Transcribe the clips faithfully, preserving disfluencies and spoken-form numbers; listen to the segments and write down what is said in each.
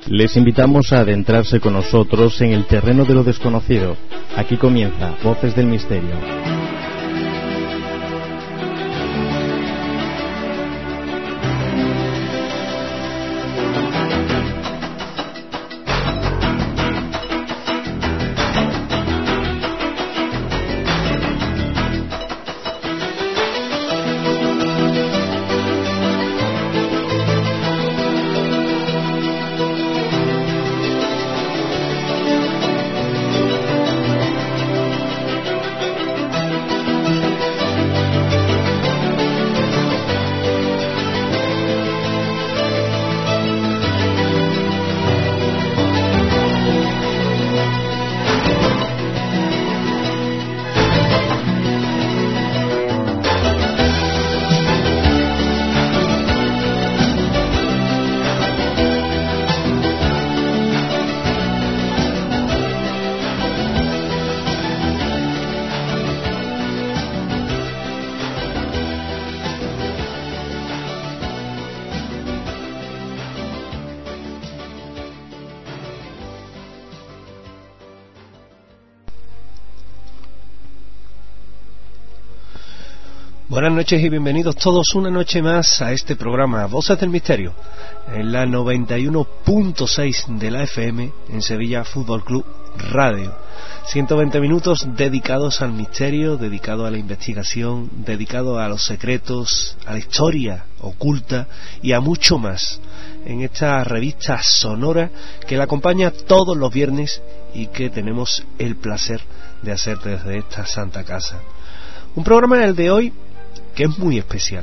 Les invitamos a adentrarse con nosotros en el terreno de lo desconocido. Aquí comienza Voces del Misterio. Buenas noches y bienvenidos todos una noche más a este programa Voces del Misterio, en la noventa y uno punto seis de la F M en Sevilla Fútbol Club Radio. ciento veinte minutos dedicados al misterio, dedicados a la investigación, dedicados a los secretos, a la historia oculta y a mucho más en esta revista sonora que la acompaña todos los viernes y que tenemos el placer de hacer desde esta santa casa. Un programa en el de hoy que es muy especial,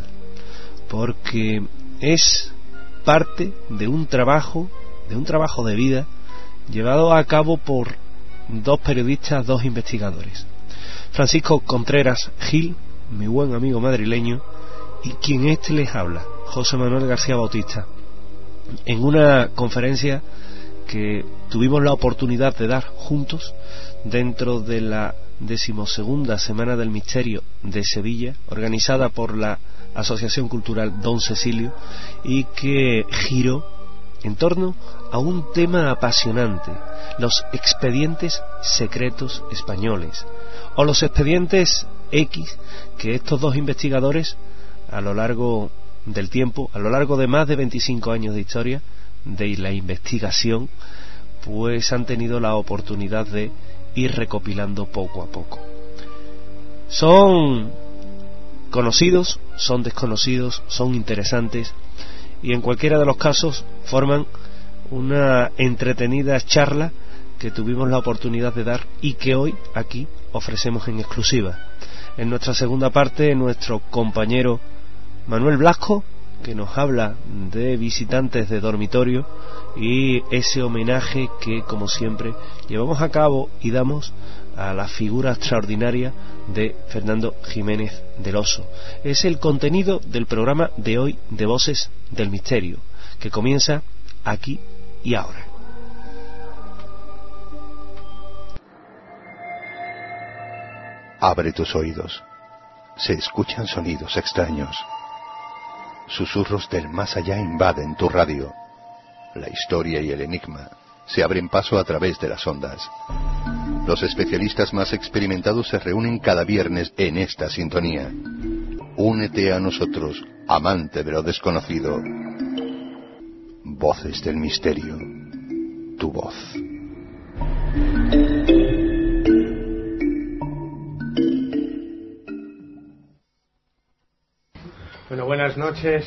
porque es parte de un trabajo, de un trabajo de vida, llevado a cabo por dos periodistas, dos investigadores. Francisco Contreras Gil, mi buen amigo madrileño, y quien este les habla, José Manuel García Bautista, en una conferencia que tuvimos la oportunidad de dar juntos dentro de la decimosegunda Semana del Misterio de Sevilla, organizada por la Asociación Cultural Don Cecilio, y que giró en torno a un tema apasionante: los expedientes secretos españoles, o los expedientes X que estos dos investigadores, a lo largo del tiempo, a lo largo de más de veinticinco años de historia de la investigación, pues han tenido la oportunidad de ir recopilando poco a poco. Son conocidos, son desconocidos, son interesantes, y en cualquiera de los casos forman una entretenida charla que tuvimos la oportunidad de dar y que hoy aquí ofrecemos en exclusiva. En nuestra segunda parte, nuestro compañero Manuel Blasco, que nos habla de visitantes de dormitorio y ese homenaje que, como siempre, llevamos a cabo y damos a la figura extraordinaria de Fernando Jiménez del Oso. Es el contenido del programa de hoy de Voces del Misterio, que comienza aquí y ahora. Abre tus oídos. Se escuchan sonidos extraños. Susurros del más allá invaden tu radio. La historia y el enigma se abren paso a través de las ondas. Los especialistas más experimentados se reúnen cada viernes en esta sintonía. Únete a nosotros, amante de lo desconocido. Voces del Misterio. Tu voz. Bueno, buenas noches.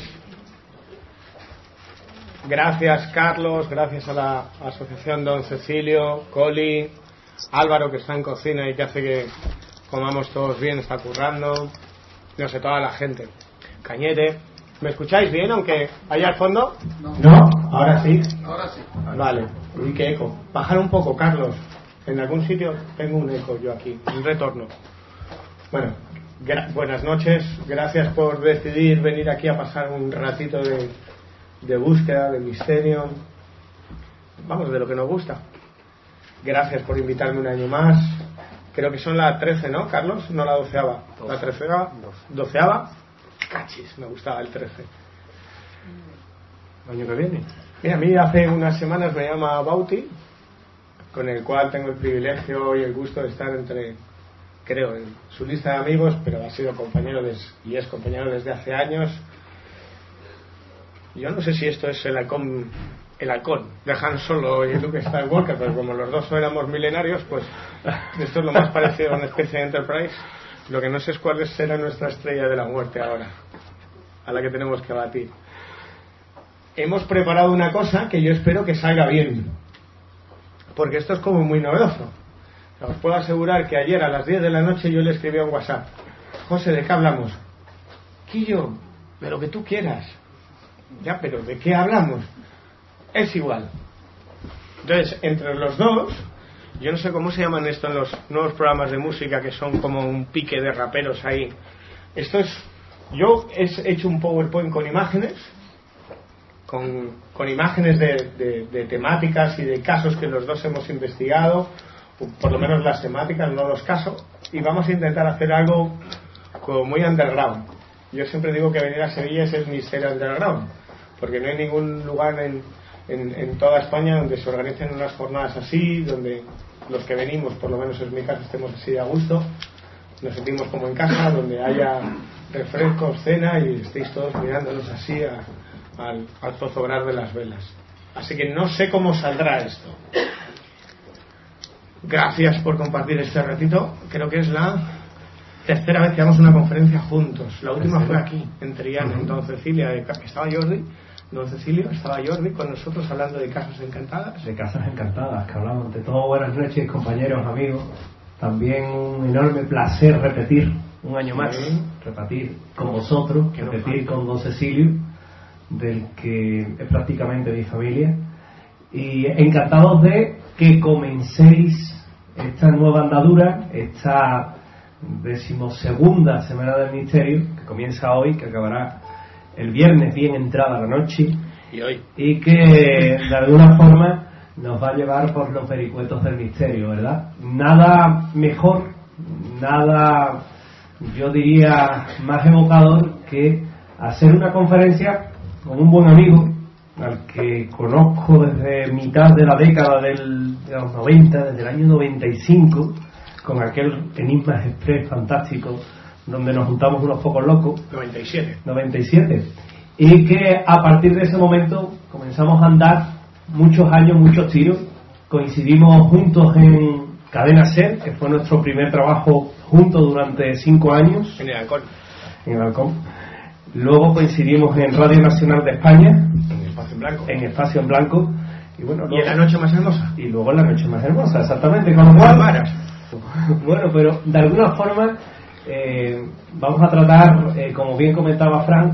Gracias, Carlos, gracias a la Asociación Don Cecilio, Coli, Álvaro, que está en cocina y que hace que comamos todos bien, está currando, no sé, toda la gente. Cañete. ¿Me escucháis bien, aunque haya al fondo? No. ¿No? ¿Ahora sí? Ahora sí. Vale. Uy, qué eco. Bajar un poco, Carlos. En algún sitio tengo un eco yo aquí, un retorno. Bueno, gra- buenas noches. Gracias por decidir venir aquí a pasar un ratito de, de búsqueda, de misterio. Vamos, de lo que nos gusta. Gracias por invitarme un año más. Creo que son la trece, ¿no, Carlos? No la doceava. La treceava. Doceava. Cachis, me gustaba el trece. año que viene. Mira, a mí hace unas semanas me llama Bauti, con el cual tengo el privilegio y el gusto de estar entre, creo, en su lista de amigos, pero ha sido compañero des, y es compañero desde hace años. Yo no sé si esto es el halcón, el halcón de Han Solo y Luke Skywalker, pero como los dos éramos milenarios, pues esto es lo más parecido a una especie de Enterprise. Lo que no sé es cuál será nuestra estrella de la muerte ahora, a la que tenemos que batir. Hemos preparado una cosa que yo espero que salga bien, porque esto es como muy novedoso. Os puedo asegurar que ayer a las diez de la noche yo le escribí a un WhatsApp: José, ¿de qué hablamos? Quillo, de lo que tú quieras. Ya, pero ¿de qué hablamos? Es igual. Entonces, entre los dos, yo no sé cómo se llaman esto en los nuevos programas de música, que son como un pique de raperos ahí. Esto es, yo he hecho un PowerPoint con imágenes, con, con imágenes de, de, de temáticas y de casos que los dos hemos investigado, por lo menos las temáticas, no los casos, y vamos a intentar hacer algo como muy underground. Yo siempre digo que venir a Sevilla es el misterio underground, porque no hay ningún lugar en, en, en toda España donde se organicen unas jornadas así, donde los que venimos, por lo menos es mi caso, estemos así a gusto, nos sentimos como en casa, donde haya refrescos, cena y estéis todos mirándonos así a, al, al zozobrar de las velas. Así que no sé cómo saldrá esto. Gracias por compartir este ratito. Creo que es la tercera vez que damos una conferencia juntos. La última fue aquí, en Triana, en Don Cecilia. Estaba Jordi, Don Cecilio, estaba Jordi con nosotros hablando de Casas Encantadas. De Casas Encantadas, que hablamos. Ante todo, buenas noches, compañeros, amigos. También un enorme placer repetir un año más, sí. repetir con vosotros, que repetir no con Don Cecilio, del que es prácticamente mi familia. Y encantados de que comencéis esta nueva andadura, esta decimosegunda Semana del Misterio, que comienza hoy, que acabará el viernes bien entrada la noche, y hoy y que de alguna forma nos va a llevar por los vericuetos del misterio, ¿verdad? Nada mejor, nada, yo diría, más evocador que hacer una conferencia con un buen amigo al que conozco desde mitad de la década del, de los noventa, desde el año noventa y cinco, con aquel Enigmas Express fantástico donde nos juntamos unos pocos locos. noventa y siete noventa y siete Y que a partir de ese momento comenzamos a andar muchos años, muchos tiros. Coincidimos juntos en Cadena Ser, que fue nuestro primer trabajo juntos durante cinco años. En el Halcón. En el Halcón. Luego coincidimos en Radio Nacional de España. En Espacio en Blanco. En Espacio en Blanco. Y bueno, y en La Noche Más Hermosa. Y luego en La Noche Más Hermosa, exactamente. Con lo cual, bueno, pero de alguna forma eh, vamos a tratar, eh, como bien comentaba Frank,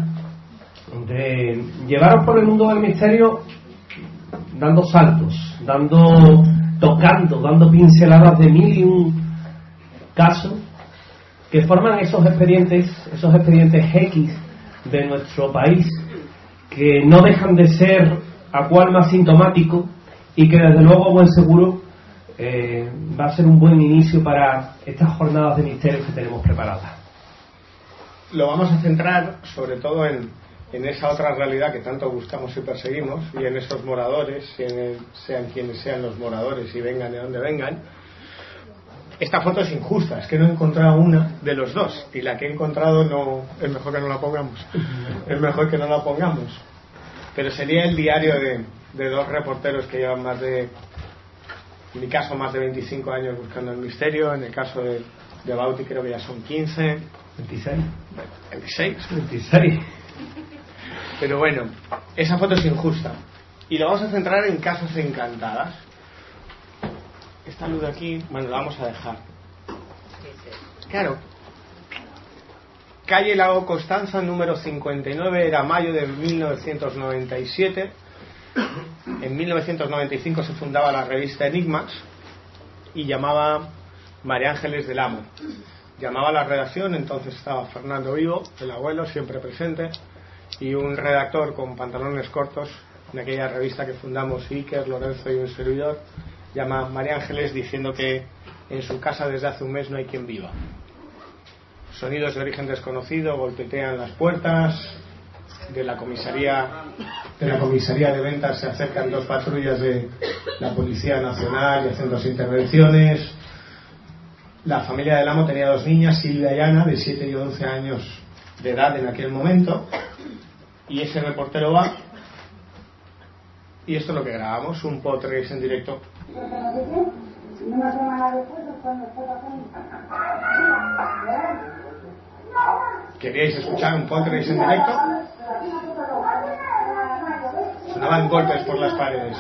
de llevaros por el mundo del misterio dando saltos, dando, tocando, dando pinceladas de mil y un casos que forman esos expedientes, esos expedientes X de nuestro país, que no dejan de ser a cual más sintomático y que desde luego buen seguro eh, va a ser un buen inicio para estas jornadas de misterios que tenemos preparadas. Lo vamos a centrar sobre todo en, en esa otra realidad que tanto buscamos y perseguimos, y en esos moradores, y en el, sean quienes sean los moradores y vengan de donde vengan. Esta foto es injusta, es que no he encontrado una de los dos, y la que he encontrado no es mejor que no la pongamos, es mejor que no la pongamos. Pero sería el diario de, de dos reporteros que llevan más de, en mi caso, más de veinticinco años buscando el misterio. En el caso de, de Bauti creo que ya son quince, veintiséis veintiséis veintiséis Pero bueno, esa foto es injusta y lo vamos a centrar en Casas Encantadas. Esta luz de aquí, bueno, la vamos a dejar. Claro. Calle Lago Constanza, número cincuenta y nueve, era mayo de mil novecientos noventa y siete. En mil novecientos noventa y cinco se fundaba la revista Enigmas y llamaba María Ángeles del Amo. Llamaba a la redacción, entonces estaba Fernando Vivo, el abuelo, siempre presente, y un redactor con pantalones cortos en aquella revista que fundamos Iker, Lorenzo y un servidor. Llama María Ángeles diciendo que en su casa desde hace un mes no hay quien viva. Sonidos de origen desconocido golpetean las puertas, de la comisaría de la comisaría de Ventas se acercan dos patrullas de la Policía Nacional y hacen dos intervenciones. La familia del amo tenía dos niñas, Silvia y Ana, de siete y once años de edad en aquel momento, y ese reportero va, y esto es lo que grabamos, un podcast en directo. ¿Queríais escuchar un podcast en directo? Sonaban golpes por las paredes.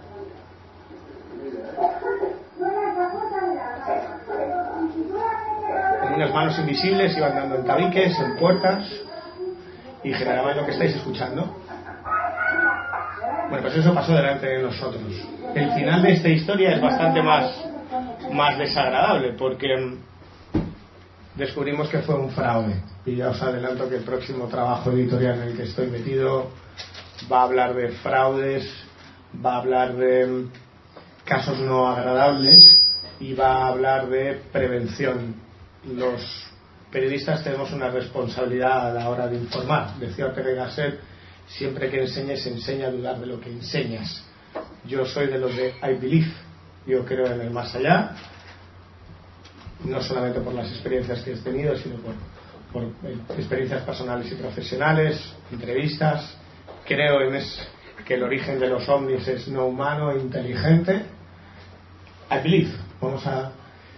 Con unas manos invisibles iban dando en tabiques, en puertas, y generaban lo que estáis escuchando. Bueno, pues eso pasó delante de nosotros. El final de esta historia es bastante más, más desagradable, porque descubrimos que fue un fraude. Y ya os adelanto que el próximo trabajo editorial en el que estoy metido va a hablar de fraudes, va a hablar de casos no agradables y va a hablar de prevención. Los periodistas tenemos una responsabilidad a la hora de informar. Decía Ortega y Gasset, siempre que enseñes, enseña a dudar de lo que enseñas. Yo soy de los de I believe, yo creo en el más allá, no solamente por las experiencias que he tenido, sino por, por experiencias personales y profesionales, entrevistas. Creo en es, que el origen de los ovnis es no humano e inteligente. I believe. Vamos a...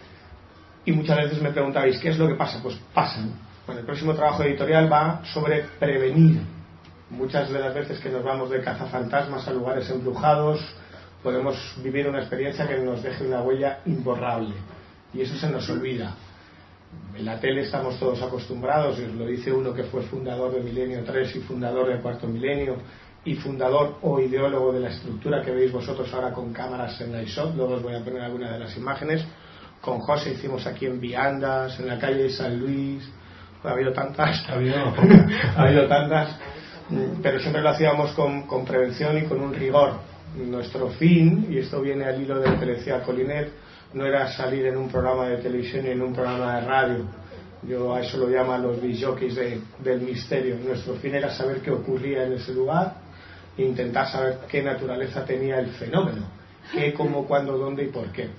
Y muchas veces me preguntabais, ¿qué es lo que pasa? Pues pasan. Bueno, el próximo trabajo editorial va sobre prevenir. Muchas de las veces que nos vamos de cazafantasmas a lugares embrujados, podemos vivir una experiencia que nos deje una huella imborrable. Y eso se nos olvida. En la tele estamos todos acostumbrados, y os lo dice uno que fue fundador de Milenio tres y fundador del Cuarto Milenio, y fundador o ideólogo de la estructura que veis vosotros ahora con cámaras en la I S O T. Luego os voy a poner alguna de las imágenes. Con José hicimos aquí en Viandas, en la calle de San Luis. Ha habido tantas, ha habido, ha habido tantas, pero siempre lo hacíamos con, con prevención y con un rigor. Nuestro fin, y esto viene al hilo de lo que decía Colinet, no era salir en un programa de televisión y en un programa de radio. Yo a eso lo llaman los disjockeys de, del misterio. Nuestro fin era saber qué ocurría en ese lugar e intentar saber qué naturaleza tenía el fenómeno, qué, cómo, cuándo, dónde y por qué.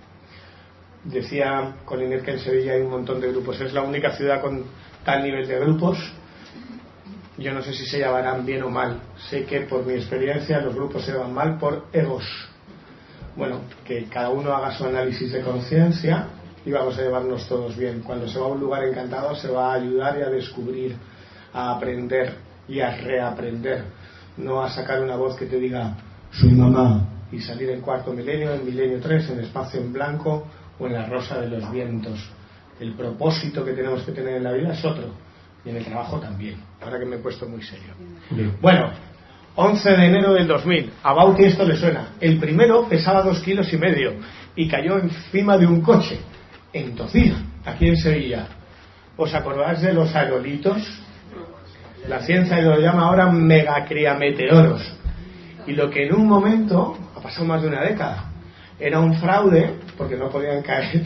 Decía Colinet que en Sevilla hay un montón de grupos, es la única ciudad con tal nivel de grupos. Yo no sé si se llamarán bien o mal, sé que por mi experiencia los grupos se llaman mal por egos. Bueno, que cada uno haga su análisis de conciencia y vamos a llevarnos todos bien. Cuando se va a un lugar encantado se va a ayudar y a descubrir, a aprender y a reaprender, no a sacar una voz que te diga soy mamá y salir en Cuarto Milenio, en Milenio tres, en Espacio en Blanco o en La Rosa de los Vientos. El propósito que tenemos que tener en la vida es otro, y en el trabajo también. Ahora que me he puesto muy serio. Bien. Bueno, once de enero del dos mil, a Bauti esto le suena. El primero pesaba dos kilos y medio y cayó encima de un coche en Tocino, aquí en Sevilla. ¿Os acordáis de los aerolitos? La ciencia lo llama ahora megacriameteoros, y lo que en un momento, ha pasado más de una década, era un fraude porque no podían caer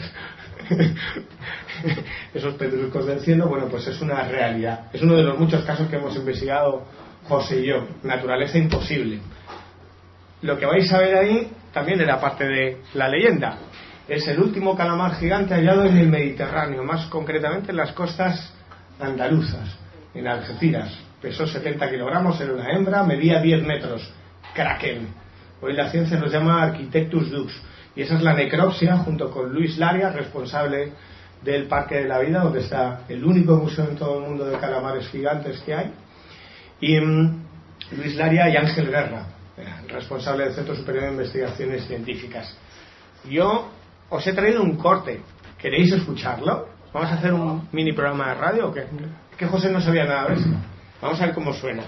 esos pedruscos del cielo. Bueno, pues es una realidad, es uno de los muchos casos que hemos investigado José y yo. Naturaleza imposible. Lo que vais a ver ahí también era parte de la leyenda. Es el último calamar gigante hallado en el Mediterráneo, más concretamente en las costas andaluzas, en Algeciras. Pesó setenta kilogramos, era una hembra, medía diez metros. Kraken. Hoy la ciencia nos llama Architectus Dux. Y esa es la necropsia, junto con Luis Laria, responsable del Parque de la Vida, donde está el único museo en todo el mundo de calamares gigantes que hay. Y um, Luis Laria y Ángel Guerra, responsable del Centro Superior de Investigaciones Científicas. Yo os he traído un corte. ¿Queréis escucharlo? ¿Vamos a hacer un mini programa de radio o qué? Es que José no sabía nada de eso. Vamos a ver cómo suena.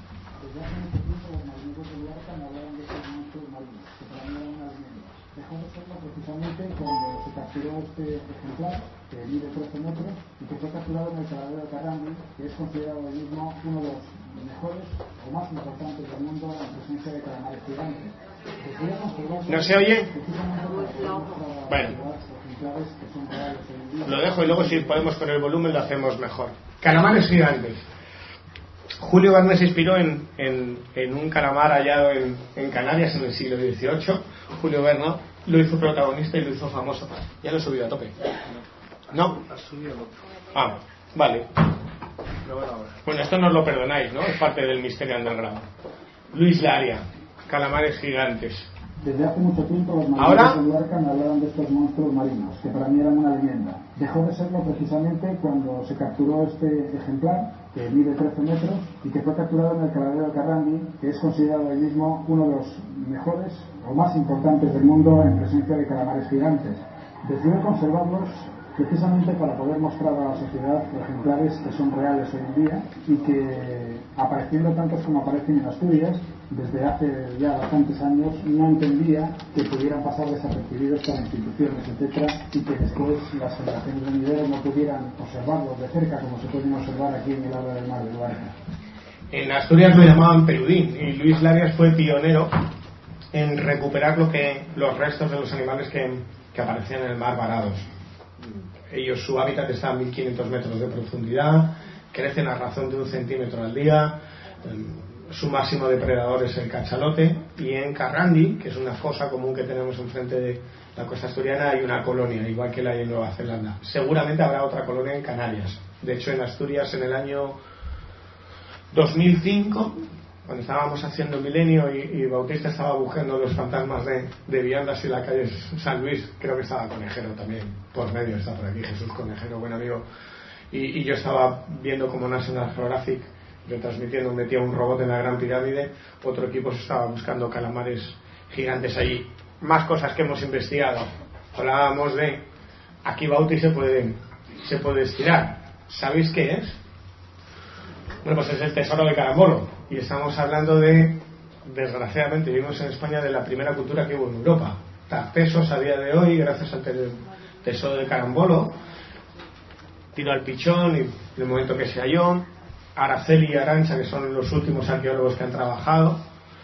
Precisamente cuando se capturó este ejemplar, que mide trece metros y que fue capturado en el Saladero de Carrangui, que es considerado el mismo uno de los mejores o más importantes del mundo en presencia de calamares gigantes. ¿No se oye? Bueno, lo dejo y luego si podemos con el volumen lo hacemos mejor. Calamares gigantes. Julio Verne se inspiró en, en, en un calamar hallado en, en Canarias en el siglo dieciocho. Julio Verne lo hizo protagonista y lo hizo famoso. Ya lo he subido a tope. ¿No? Ah, vale. Bueno, esto no os lo perdonáis, ¿no? Es parte del misterio underground. Luis Laria, calamares gigantes. Desde hace mucho tiempo los ¿Ahora? marineros de Luarca me hablaban de estos monstruos marinos, que para mí eran una leyenda. Dejó de serlo precisamente cuando se capturó este ejemplar, que mide trece metros, y que fue capturado en el caladero de Carrandi, que es considerado hoy mismo uno de los mejores o más importantes del mundo en presencia de calamares gigantes. Decidí conservarlos precisamente para poder mostrar a la sociedad ejemplares que son reales hoy en día y que, apareciendo tantos como aparecen en Asturias, desde hace ya bastantes años no entendía que pudieran pasar desapercibidos para instituciones, etcétera, y que después las generaciones venideras no pudieran observarlos de cerca como se pueden observar aquí en el agua del mar de Luarca. En Asturias lo llamaban perudín, y Luis Larias fue pionero en recuperar lo que los restos de los animales que, que aparecían en el mar varados. Ellos, su hábitat está a mil quinientos metros de profundidad, crecen a razón de un centímetro al día, su máximo depredador es el cachalote, y en Carrandi, que es una fosa común que tenemos enfrente de la costa asturiana, hay una colonia, igual que la hay en Nueva Zelanda. Seguramente habrá otra colonia en Canarias. De hecho, en Asturias, en el año dos mil cinco, cuando estábamos haciendo Milenio y, y Bautista estaba buscando los fantasmas de, de viandas y la calle San Luis, creo que estaba Conejero también, por medio está por aquí Jesús Conejero, buen amigo, y, y yo estaba viendo como National Geographic retransmitiendo, metía un robot en la Gran Pirámide, otro equipo se estaba buscando calamares gigantes allí. Más cosas que hemos investigado. Hablábamos de aquí Bauti se puede, se puede estirar. ¿Sabéis qué es? Bueno, pues es el tesoro de Carambolo, y estamos hablando de, desgraciadamente vivimos en España, de la primera cultura que hubo en Europa. Tartesos a día de hoy, gracias al tesoro de Carambolo, tiro al pichón y el momento que se halló, Araceli y Arantxa, que son los últimos arqueólogos que han trabajado,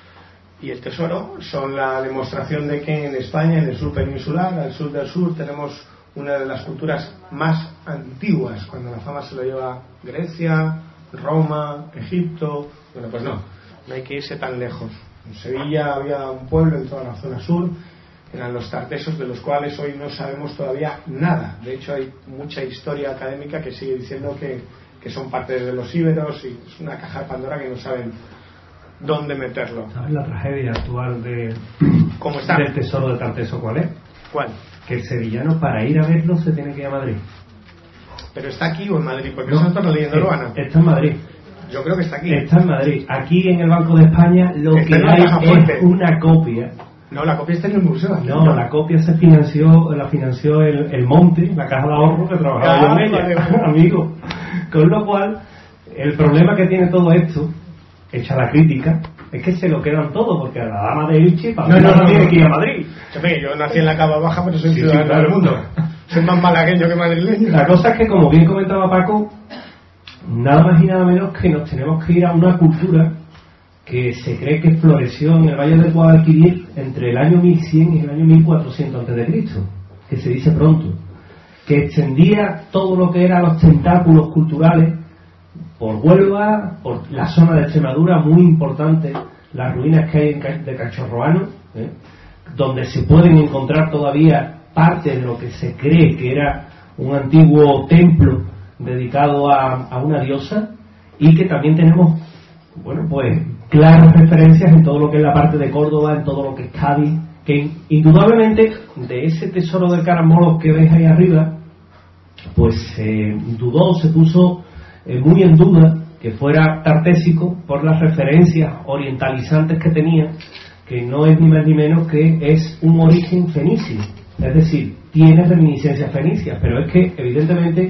y el tesoro son la demostración de que en España, en el sur peninsular, al sur del sur, tenemos una de las culturas más antiguas, cuando la fama se lo lleva Grecia, Roma, Egipto. Bueno, pues no, no hay que irse tan lejos. En Sevilla había un pueblo en toda la zona sur, eran los tartesos, de los cuales hoy no sabemos todavía nada. De hecho, hay mucha historia académica que sigue diciendo que, que son parte de los íberos, y es una caja de Pandora que no saben dónde meterlo. ¿Sabes la tragedia actual de, ¿Cómo está? del tesoro de Tarteso cuál es? ¿Cuál? Que el sevillano, para ir a verlo, se tiene que ir a Madrid. ¿Pero está aquí o en Madrid? Porque No, eso está en la leyenda urbana. Está en Madrid. Yo creo que está aquí. Está en Madrid. Aquí en el Banco de España lo Está que en la hay caja fuerte. es una copia. No, la copia está en el museo. Aquí. No, la copia se financió, la financió el, el Monte, la caja de ahorro que trabajaba Ah, yo en ella, vale, vale. amigo. Con lo cual, el problema que tiene todo esto, hecha la crítica, es que se lo quedan todo, porque a la dama de Elche, para No, no, no, tiene no. que ir a Madrid. Chefe, yo nací en la Cava Baja, pero soy Sí, ciudadano sí, claro. del mundo. Soy más malagueño que madrileño. La cosa es que, como bien comentaba Paco, nada más y nada menos que nos tenemos que ir a una cultura que se cree que floreció en el Valle del Guadalquivir entre el año mil cien y el año mil cuatrocientos antes de Cristo, que se dice pronto, que extendía todo lo que eran los tentáculos culturales por Huelva, por la zona de Extremadura, muy importante, las ruinas que hay en Ca- de Cachorroano, ¿eh? donde se pueden encontrar todavía parte de lo que se cree que era un antiguo templo dedicado a, a una diosa, y que también tenemos, bueno, pues claras referencias en todo lo que es la parte de Córdoba, en todo lo que es Cádiz, que indudablemente de ese tesoro de Carambolo que veis ahí arriba, pues se eh, dudó, se puso eh, muy en duda que fuera tartésico por las referencias orientalizantes que tenía, que no es ni más ni menos que es un origen fenicio, es decir, tiene reminiscencias fenicias, pero es que evidentemente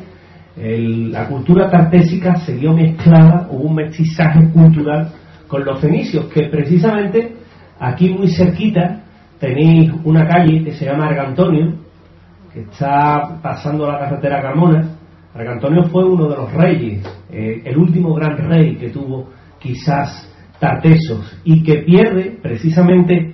el, la cultura tartésica se vio mezclada, hubo un mestizaje cultural con los fenicios, que precisamente aquí muy cerquita tenéis una calle que se llama Argantonio, que está pasando la carretera Carmona. Argantonio fue uno de los reyes, eh, el último gran rey que tuvo quizás Tartesos, y que pierde precisamente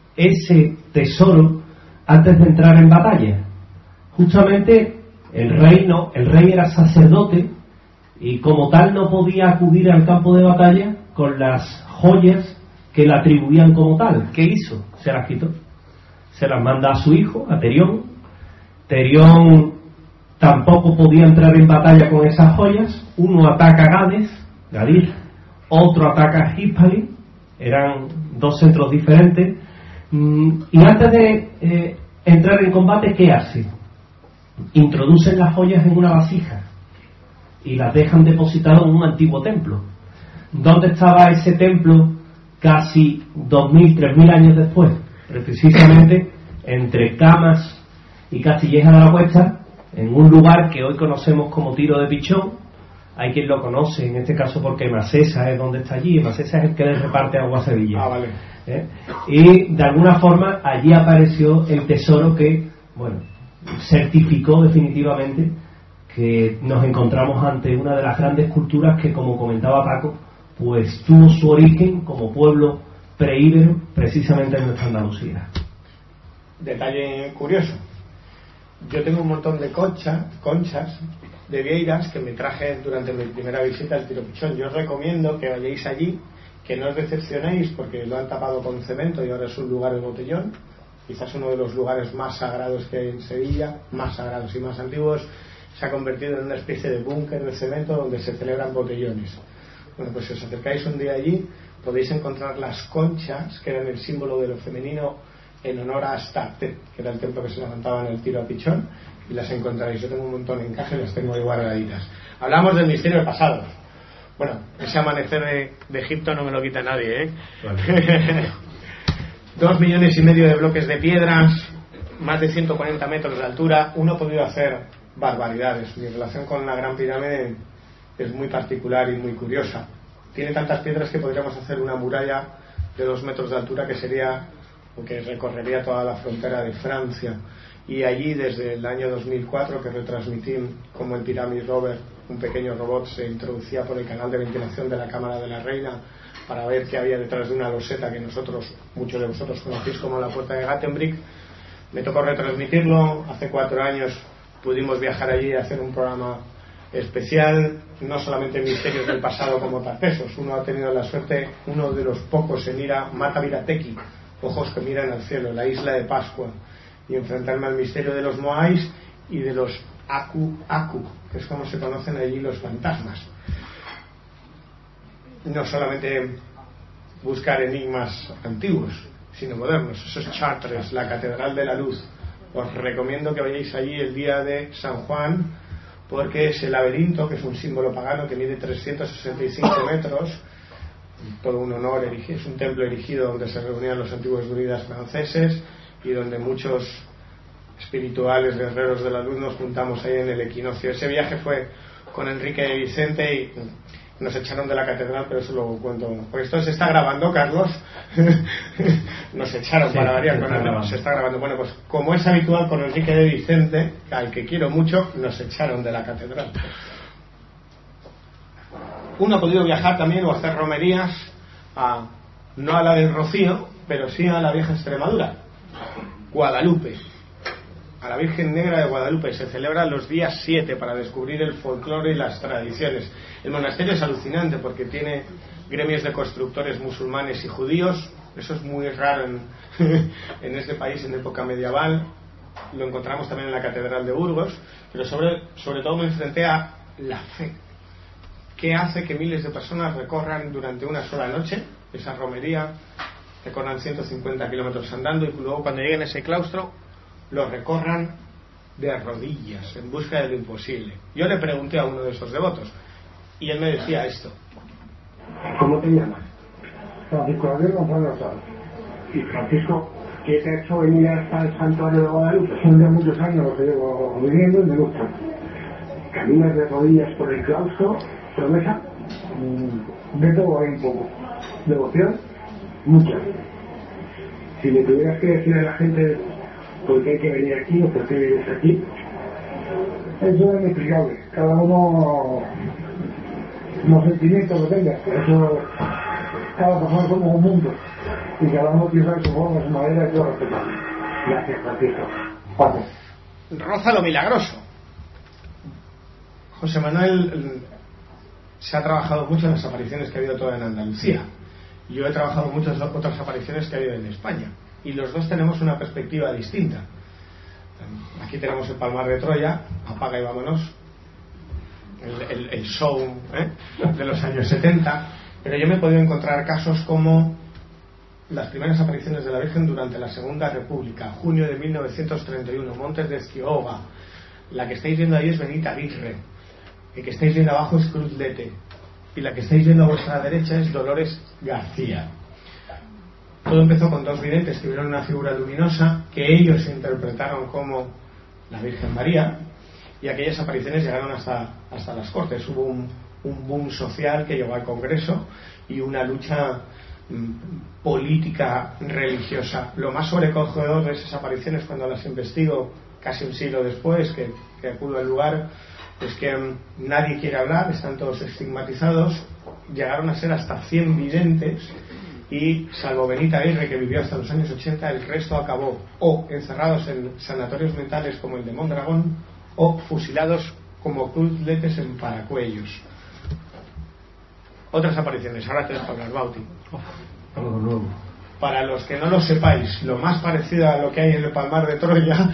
ese tesoro antes de entrar en batalla. Justamente el rey no, el rey era sacerdote y como tal no podía acudir al campo de batalla con las joyas que le atribuían como tal. ¿Qué hizo? Se las quitó. Se las manda a su hijo, a Terión. Terión tampoco podía entrar en batalla con esas joyas. Uno ataca a Gades, Gadir, otro ataca a Hispalín. Eran dos centros diferentes. Y antes de eh, entrar en combate, ¿qué hace? Introducen las joyas en una vasija y las dejan depositadas en un antiguo templo. ¿Dónde estaba ese templo casi dos mil, tres mil años después? Precisamente entre Camas y Castilleja de la Cuesta, en un lugar que hoy conocemos como Tiro de Pichón. Hay quien lo conoce, en este caso porque Macesa es donde está allí. Macesa es el que le reparte agua a Sevilla. Ah, vale. ¿Eh? Y de alguna forma allí apareció el tesoro que, bueno, certificó definitivamente que nos encontramos ante una de las grandes culturas que, como comentaba Paco, pues tuvo su origen como pueblo preíbero precisamente en nuestra Andalucía. Detalle curioso, yo tengo un montón de conchas, conchas de vieiras que me traje durante mi primera visita al Tiro Pichón. Yo os recomiendo que vayáis allí, que no os decepcionéis porque lo han tapado con cemento y ahora es un lugar de botellón, quizás uno de los lugares más sagrados que hay en Sevilla, más sagrados y más antiguos. Se ha convertido en una especie de búnker de cemento donde se celebran botellones. Bueno, pues si os acercáis un día allí podéis encontrar las conchas, que eran el símbolo de lo femenino en honor a Astarte, que era el templo que se levantaba en el Tiro a Pichón, y las encontraréis. Yo tengo un montón en caja y las tengo ahí guardaditas. Hablamos del misterio del pasado. Bueno, ese amanecer de, de Egipto no me lo quita nadie, ¿eh? Vale. Dos millones y medio de bloques de piedras, más de ciento cuarenta metros de altura. Uno ha podido hacer barbaridades. Mi relación con la Gran Pirámide es muy particular y muy curiosa. Tiene tantas piedras que podríamos hacer una muralla de dos metros de altura que sería, o que recorrería toda la frontera de Francia. Y allí, desde el año dos mil cuatro, que retransmití como el Pyramid Rover, un pequeño robot se introducía por el canal de ventilación de la Cámara de la Reina para ver qué había detrás de una loseta que nosotros, muchos de vosotros conocéis como la Puerta de Gattenbrick. Me tocó retransmitirlo. Hace cuatro años pudimos viajar allí y hacer un programa especial, no solamente misterios del pasado como Tarpesos. Uno ha tenido la suerte, uno de los pocos en ir a Mata Virateki, ojos que miran al cielo, la isla de Pascua, y enfrentarme al misterio de los Moais y de los Aku Aku, que es como se conocen allí los fantasmas. No solamente buscar enigmas antiguos, sino modernos. Eso es Chartres, la Catedral de la Luz. Os recomiendo que vayáis allí el día de San Juan, porque ese laberinto, que es un símbolo pagano que mide trescientos sesenta y cinco metros, todo un honor, es un templo erigido donde se reunían los antiguos druidas franceses y donde muchos espirituales guerreros de la luz nos juntamos ahí en el equinoccio. Ese viaje fue con Enrique de Vicente y nos echaron de la catedral, pero eso lo cuento. Pues esto se está grabando, Carlos. Nos echaron, sí, para variar, con el, se está grabando. Bueno, pues como es habitual con Enrique de Vicente, al que quiero mucho, nos echaron de la catedral. Uno ha podido viajar también o hacer romerías a, no a la del Rocío, pero sí a la vieja Extremadura, Guadalupe, a la Virgen Negra de Guadalupe. Se celebra los días siete para descubrir el folclore y las tradiciones. El monasterio es alucinante porque tiene gremios de constructores musulmanes y judíos. Eso es muy raro en, en este país en época medieval. Lo encontramos también en la Catedral de Burgos, pero sobre, sobre todo me enfrenté a la fe. ¿Qué hace que miles de personas recorran durante una sola noche esa romería? Recorran ciento cincuenta kilómetros andando y luego cuando lleguen a ese claustro lo recorran de rodillas en busca de lo imposible. Yo le pregunté a uno de esos devotos y él me decía esto. ¿Cómo te llamas? Francisco Javier González Rosado. Y Francisco, ¿qué te ha hecho venir hasta el santuario de Guadalupe? Son ya muchos años los que llevo viviendo y me gusta. Caminas de rodillas por el claustro, promesa, de todo hay un poco. Devoción, mucha. Si me tuvieras que decir a la gente por qué hay que venir aquí o por qué vienes aquí, eso es inexplicable. Cada uno los sentimientos que tenga, eso, cada persona somos un mundo y cada uno tiene su forma, su manera, y yo respeto. Gracias, Francisco. Gracias. Roza lo milagroso. José Manuel se ha trabajado mucho en las apariciones que ha habido toda en Andalucía. Yo he trabajado muchas otras apariciones que ha habido en España. Y los dos tenemos una perspectiva distinta. Aquí tenemos el Palmar de Troya, apaga y vámonos, el, el, el show ¿eh? de los años setenta. Pero yo me he podido encontrar casos como las primeras apariciones de la Virgen durante la Segunda República, junio de mil novecientos treinta y uno, Montes de Esquioga. La que estáis viendo ahí es Benita Aguirre, el que estáis viendo abajo es Cruz Lete, y la que estáis viendo a vuestra derecha es Dolores García. Todo empezó con dos videntes que vieron una figura luminosa que ellos interpretaron como la Virgen María, y aquellas apariciones llegaron hasta, hasta las Cortes. Hubo un, un boom social que llegó al Congreso y una lucha mm, política religiosa. Lo más sobrecogedor de esas apariciones, cuando las investigo casi un siglo después que, que acudo al lugar, es que mm, nadie quiere hablar, están todos estigmatizados. Llegaron a ser hasta cien videntes, y salvo Benita Aguirre, que vivió hasta los años ochenta, el resto acabó o encerrados en sanatorios mentales como el de Mondragón, o fusilados como cruzletes en Paracuellos. Otras apariciones, ahora te dejo hablar, Bauti. Algo nuevo. Para los que no lo sepáis, lo más parecido a lo que hay en el Palmar de Troya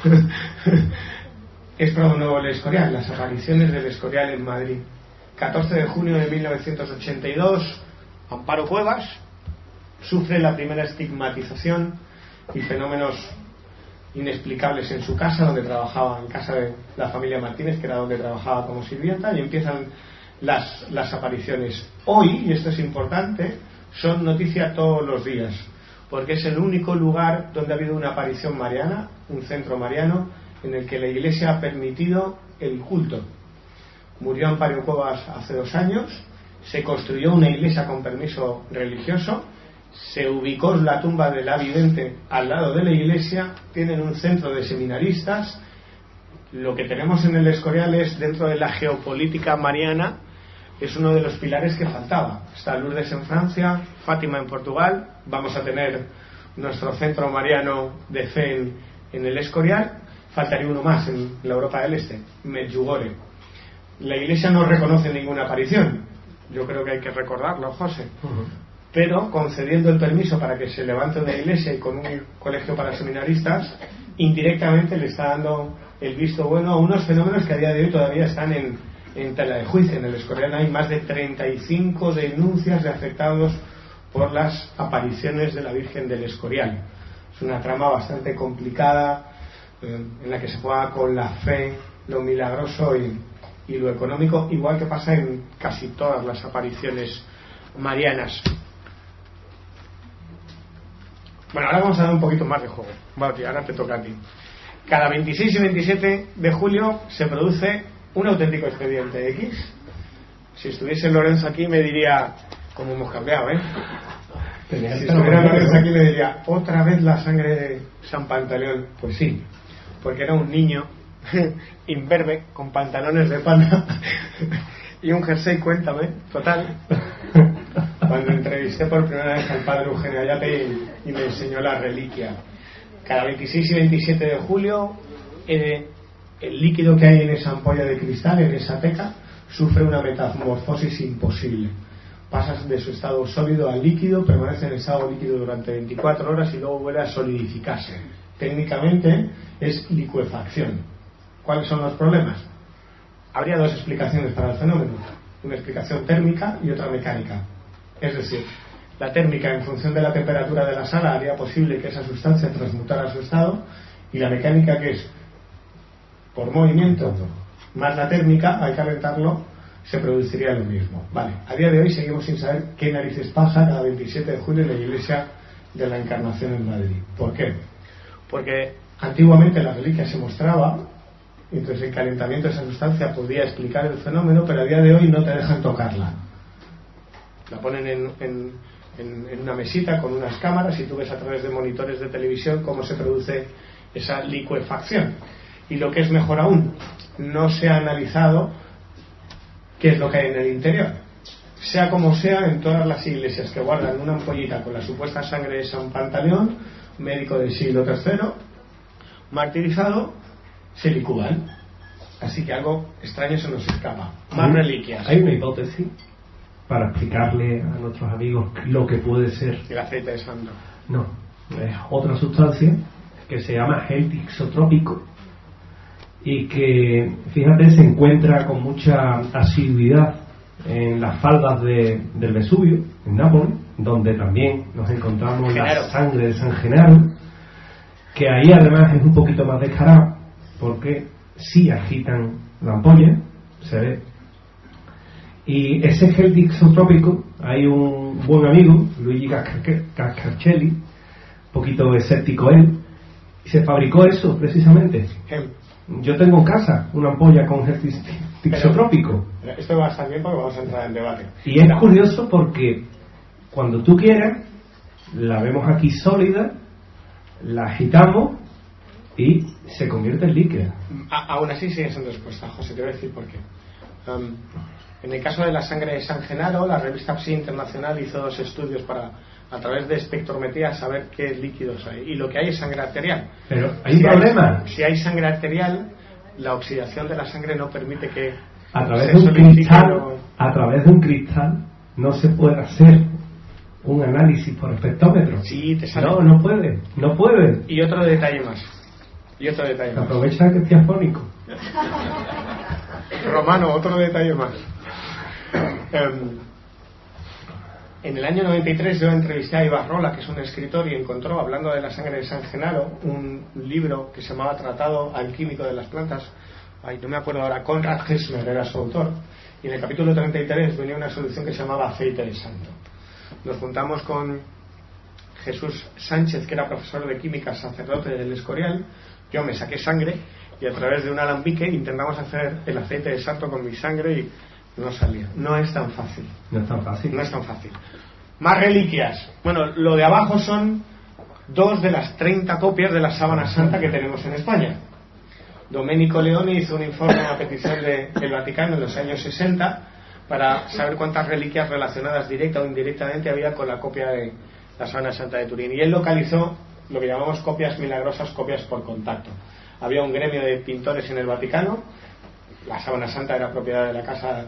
es Prado Nuevo el Escorial, las apariciones del Escorial en Madrid. catorce de junio de mil novecientos ochenta y dos, Amparo Cuevas sufre la primera estigmatización y fenómenos inexplicables en su casa, donde trabajaba, en casa de la familia Martínez, que era donde trabajaba como sirvienta, y empiezan las, las apariciones. Hoy, y esto es importante, son noticia todos los días, porque es el único lugar donde ha habido una aparición mariana, un centro mariano, en el que la Iglesia ha permitido el culto. Murió Amparo Cuevas hace dos años, se construyó una iglesia con permiso religioso, se ubicó la tumba de la vidente al lado de la iglesia, tienen un centro de seminaristas. Lo que tenemos en el Escorial es, dentro de la geopolítica mariana, es uno de los pilares que faltaba. Está Lourdes en Francia, Fátima en Portugal, vamos a tener nuestro centro mariano de fe en, en el Escorial, faltaría uno más en la Europa del Este, Medjugorje. La iglesia no reconoce ninguna aparición, yo creo que hay que recordarlo, José. Uh-huh. Pero concediendo el permiso para que se levante una iglesia y con un colegio para seminaristas, indirectamente le está dando el visto bueno a unos fenómenos que a día de hoy todavía están en, en tela de juicio. En el Escorial hay más de treinta y cinco denuncias de afectados por las apariciones de la Virgen del Escorial. Es una trama bastante complicada, eh, en la que se juega con la fe, lo milagroso y, y lo económico, igual que pasa en casi todas las apariciones marianas. Bueno, ahora vamos a dar un poquito más de juego. Bauti, ahora te toca a ti. Cada veintiséis y veintisiete de julio se produce un auténtico expediente X. Si estuviese Lorenzo aquí me diría, como hemos cambiado, ¿eh? Si estuviera Lorenzo aquí me diría, otra vez la sangre de San Pantaleón. Pues sí, porque era un niño imberbe con pantalones de pana y un jersey, cuéntame, total. Cuando entrevisté por primera vez al padre Eugenio Ayate y, y me enseñó la reliquia. Cada veintiséis y veintisiete de julio eh, el líquido que hay en esa ampolla de cristal, en esa teca, sufre una metamorfosis imposible. Pasa de su estado sólido al líquido, permanece en estado líquido durante veinticuatro horas y luego vuelve a solidificarse. Técnicamente es licuefacción. ¿Cuáles son los problemas? Habría dos explicaciones para el fenómeno, una explicación térmica y otra mecánica. Es decir, la térmica, en función de la temperatura de la sala, haría posible que esa sustancia transmutara su estado, y la mecánica, que es por movimiento más la térmica, al calentarlo se produciría lo mismo. Vale, a día de hoy seguimos sin saber qué narices pasa cada veintisiete de julio en la iglesia de la Encarnación en Madrid. ¿Por qué? Porque antiguamente la reliquia se mostraba, entonces el calentamiento de esa sustancia podía explicar el fenómeno, pero a día de hoy no te dejan tocarla. La ponen en, en, en, en una mesita con unas cámaras y tú ves a través de monitores de televisión cómo se produce esa licuefacción. Y lo que es mejor aún, no se ha analizado qué es lo que hay en el interior. Sea como sea, en todas las iglesias que guardan una ampollita con la supuesta sangre de San Pantaleón, médico del siglo tercero, martirizado, se licúan. Así que algo extraño se nos escapa. Más reliquias. Hay una hipótesis para explicarle a nuestros amigos lo que puede ser. El aceite de santo. No, es otra sustancia que se llama gel isotrópico y que, fíjate, se encuentra con mucha asiduidad en las faldas de, del Vesubio, en Nápoles, donde también nos encontramos Genaro. La sangre de San Genaro, que ahí además es un poquito más descarado, porque sí agitan la ampolla, se ve. Y ese gel isotrópico, hay un buen amigo, Luigi Cascarcelli, un poquito escéptico él, y se fabricó eso precisamente. Gel. Yo tengo en casa una ampolla con gel isotrópico. Esto va a estar bien porque vamos a entrar en debate. Y es curioso porque cuando tú quieras, la vemos aquí sólida, la agitamos y se convierte en líquida. A, aún así sigue siendo expuesta, José, te voy a decir por qué. Um, en el caso de la sangre de San Genaro, la revista Psi Internacional hizo dos estudios para, a través de espectrometría, saber qué líquidos hay. Y lo que hay es sangre arterial. Pero hay si un problema. Hay, si hay sangre arterial, la oxidación de la sangre no permite que a través se de un cristal, o... a través de un cristal no se puede hacer un análisis por espectrómetro. Sí, te sale. No, no puede, no puede. Y otro detalle más. Y otro detalle más. Aprovecha que estoy afónico. Romano, otro detalle más. Um, en el año noventa y tres yo entrevisté a Ibarrola, que es un escritor, y encontró, hablando de la sangre de San Genaro, un libro que se llamaba Tratado Alquímico de las Plantas. Ay, no me acuerdo ahora, Konrad Gessler era su autor, y en el capítulo treinta y tres venía una solución que se llamaba aceite de santo. Nos juntamos con Jesús Sánchez, que era profesor de química, sacerdote del Escorial. Yo me saqué sangre y a través de un alambique intentamos hacer el aceite de santo con mi sangre y no salía. No es tan fácil. No es tan fácil. No es tan fácil. Más reliquias. Bueno, lo de abajo son dos de las treinta copias de la sábana santa que tenemos en España. Domenico Leone hizo un informe a petición del Vaticano en los años sesenta para saber cuántas reliquias relacionadas directa o indirectamente había con la copia de la sábana santa de Turín. Y él localizó lo que llamamos copias milagrosas, copias por contacto. Había un gremio de pintores en el Vaticano, la sábana santa era propiedad de la casa,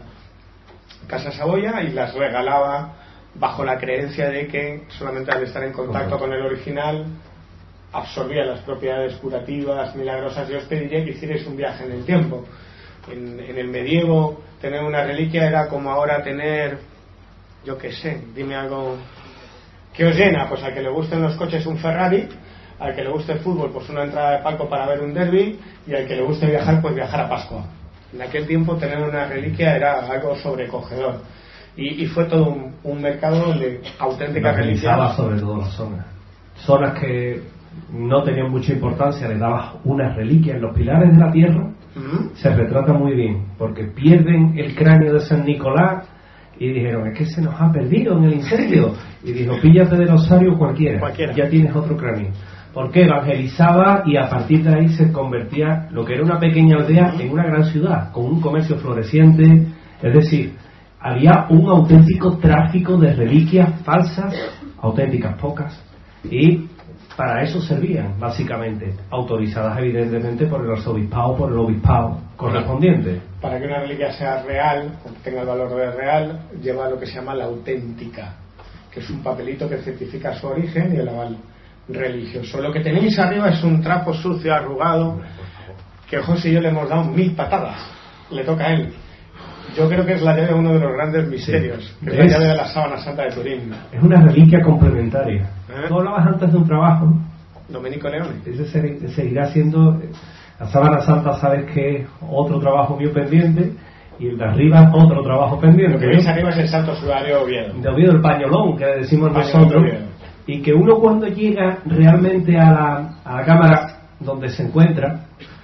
casa Saboya, y las regalaba bajo la creencia de que solamente al estar en contacto con el original absorbía las propiedades curativas, milagrosas. Yo os pediría que hicierais un viaje en el tiempo. En, en el medievo tener una reliquia era como ahora tener, yo qué sé, dime algo que os llena. Pues al que le gusten los coches un Ferrari, al que le guste el fútbol pues una entrada de palco para ver un derbi, y al que le guste viajar pues viajar a Pascua. En aquel tiempo tener una reliquia era algo sobrecogedor, y, y fue todo un, un mercado de auténticas reliquias. Sobre todo las zonas zonas que no tenían mucha importancia, le dabas una reliquia. En los pilares de la tierra uh-huh. se retrata muy bien, porque pierden el cráneo de San Nicolás y dijeron, es que se nos ha perdido en el incendio, y dijo, píllate del osario cualquiera, cualquiera, ya tienes otro cráneo. Porque evangelizaba, y a partir de ahí se convertía lo que era una pequeña aldea en una gran ciudad, con un comercio floreciente. Es decir, había un auténtico tráfico de reliquias falsas, auténticas pocas, y para eso servían, básicamente, autorizadas evidentemente por el arzobispado, por el obispado correspondiente. Para que una reliquia sea real, tenga el valor de real, lleva lo que se llama la auténtica, que es un papelito que certifica su origen y el aval religioso. Lo que tenéis arriba es un trapo sucio, arrugado, que José y yo le hemos dado mil patadas. Le toca a él. Yo creo que es la llave de uno de los grandes misterios, sí. que es, es la llave de la sábana santa de Turín. Es una reliquia complementaria. ¿Eh? Tú hablabas antes de un trabajo, Domenico Leone. Ese seguirá siendo la sábana santa, sabes que es otro trabajo mío pendiente, y el de arriba otro trabajo pendiente. Lo que veis arriba es el Santo Sudario Oviedo. De Oviedo, el pañolón que le decimos nosotros. Y que uno cuando llega realmente a la, a la cámara donde se encuentra,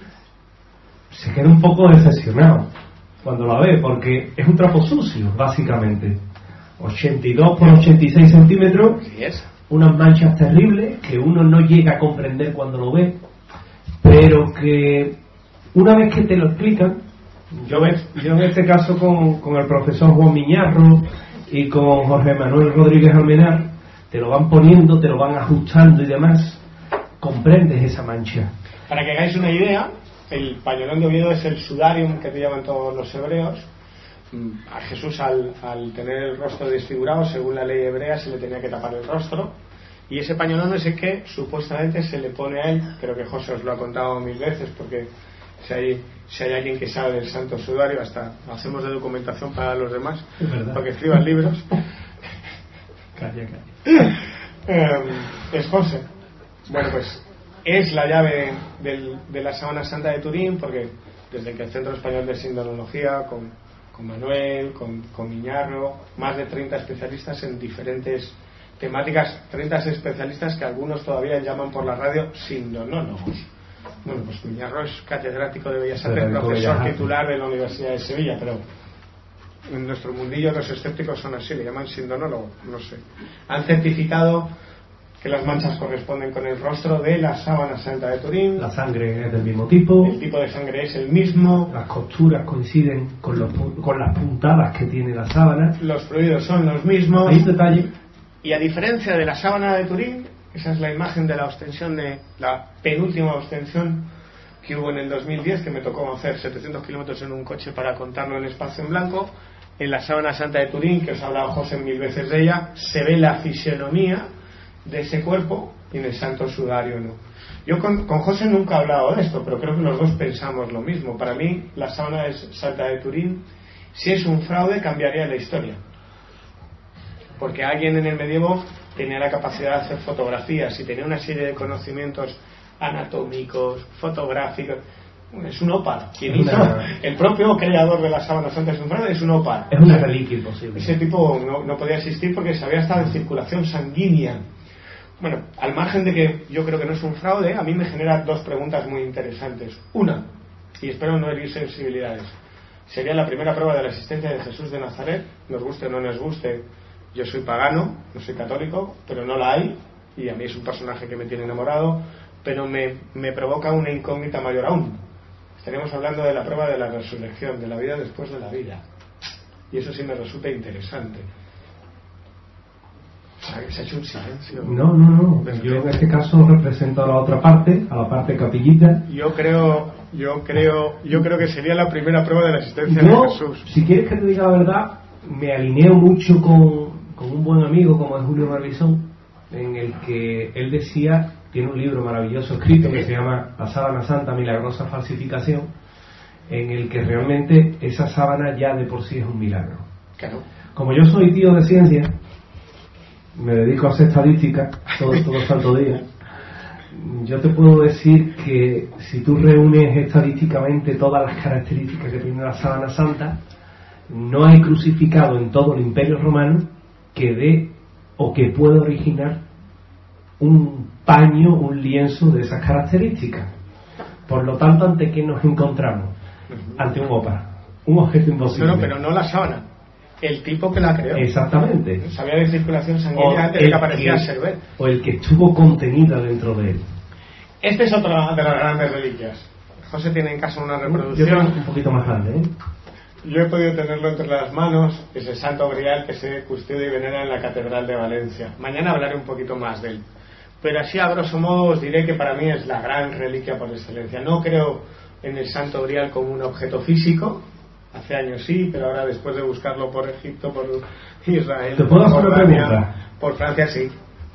se queda un poco decepcionado cuando la ve, porque es un trapo sucio, básicamente. ochenta y dos por ochenta y seis centímetros, sí es. Unas manchas terribles que uno no llega a comprender cuando lo ve, pero que una vez que te lo explican, yo, ves, yo en este caso con, con el profesor Juan Miñarro y con Jorge Manuel Rodríguez Almenar, te lo van poniendo, te lo van ajustando y demás, comprendes esa mancha. Para que hagáis una idea, el pañolón de Oviedo es el sudarium que te llaman todos los hebreos. A Jesús, al, al tener el rostro desfigurado, según la ley hebrea, se le tenía que tapar el rostro, y ese pañolón es el que supuestamente se le pone a él. Creo que José os lo ha contado mil veces, porque si hay, si hay alguien que sabe del santo sudario, hasta hacemos de documentación para los demás, para que escriban libros. Calla, calla. eh, es José. Bueno, pues es la llave del, de la sábana santa de Turín, porque desde que el Centro Español de Sindonología, con con Manuel, con, con Miñarro, más de treinta especialistas en diferentes temáticas, treinta especialistas que algunos todavía llaman por la radio sindonólogos. Bueno, pues Miñarro es catedrático de Bellas Artes, profesor titular de la Universidad de Sevilla, pero en nuestro mundillo los escépticos son así, le llaman sindonólogo, no sé. Han certificado que las manchas corresponden con el rostro de la sábana santa de Turín. La sangre es del mismo tipo. El tipo de sangre es el mismo. Las costuras coinciden con, los, con las puntadas que tiene la sábana. Los fluidos son los mismos. Hay un detalle. Y a diferencia de la sábana de Turín, esa es la imagen de la ostensión, de la penúltima ostensión que hubo en el dos mil diez, que me tocó hacer setecientos kilómetros en un coche para contarlo en espacio en blanco. En la sábana santa de Turín, que os ha hablado José mil veces de ella, se ve la fisionomía de ese cuerpo, y en el santo sudario no. Yo con, con José nunca he hablado de esto, pero creo que los dos pensamos lo mismo. Para mí, la sábana de santa de Turín, si es un fraude, cambiaría la historia, porque alguien en el medievo tenía la capacidad de hacer fotografías y tenía una serie de conocimientos anatómicos, fotográficos. Es un ópar. Quien hizo, el propio creador de la sábana santa es un fraude, es un ópar. Es una reliquia imposible. Ese tipo no, no podía existir porque sabía estar en circulación sanguínea. Bueno, al margen de que yo creo que no es un fraude, a mí me genera dos preguntas muy interesantes. Una, y espero no herir sensibilidades, sería la primera prueba de la existencia de Jesús de Nazaret. Nos guste o no nos guste, yo soy pagano, no soy católico, pero no la hay, y a mí es un personaje que me tiene enamorado, pero me, me provoca una incógnita mayor aún. Estaríamos hablando de la prueba de la resurrección, de la vida después de la vida, y eso sí me resulta interesante. Se ha hecho un silencio. No, no, no. Yo en este caso represento a la otra parte, a la parte capillita. Yo creo, yo creo, yo creo que sería la primera prueba de la existencia yo, de Jesús. Si quieres que te diga la verdad, me alineo mucho con, con un buen amigo como es Julio Barbizón, en el que él decía, tiene un libro maravilloso escrito que se llama La sábana santa, milagrosa falsificación, en el que realmente esa sábana ya de por sí es un milagro. Claro. Como yo soy tío de ciencia, me dedico a hacer estadística todo, todo el santo día, yo te puedo decir que si tú reúnes estadísticamente todas las características que tiene la sábana santa, no hay crucificado en todo el Imperio Romano que dé o que pueda originar un paño, un lienzo de esas características. Por lo tanto, ¿ante qué nos encontramos? Ante un ópera, un objeto imposible. No, no, pero no la sábana, el tipo que la creó. Exactamente. Sabía de circulación sanguínea antes de que apareciera Servet. O el que estuvo contenida dentro de él. Esta es otra de las grandes reliquias. José tiene en casa una reproducción. Yo tengo un poquito más grande, ¿eh? Yo he podido tenerlo entre las manos. Es el Santo Grial que se custodia y venera en la Catedral de Valencia. Mañana hablaré un poquito más de él. Pero así a grosso modo os diré que para mí es la gran reliquia por excelencia. No creo en el Santo Grial como un objeto físico. Hace años sí, pero ahora después de buscarlo por Egipto, por Israel, ¿te puedo hacer por una Francia, pregunta? Por Francia sí.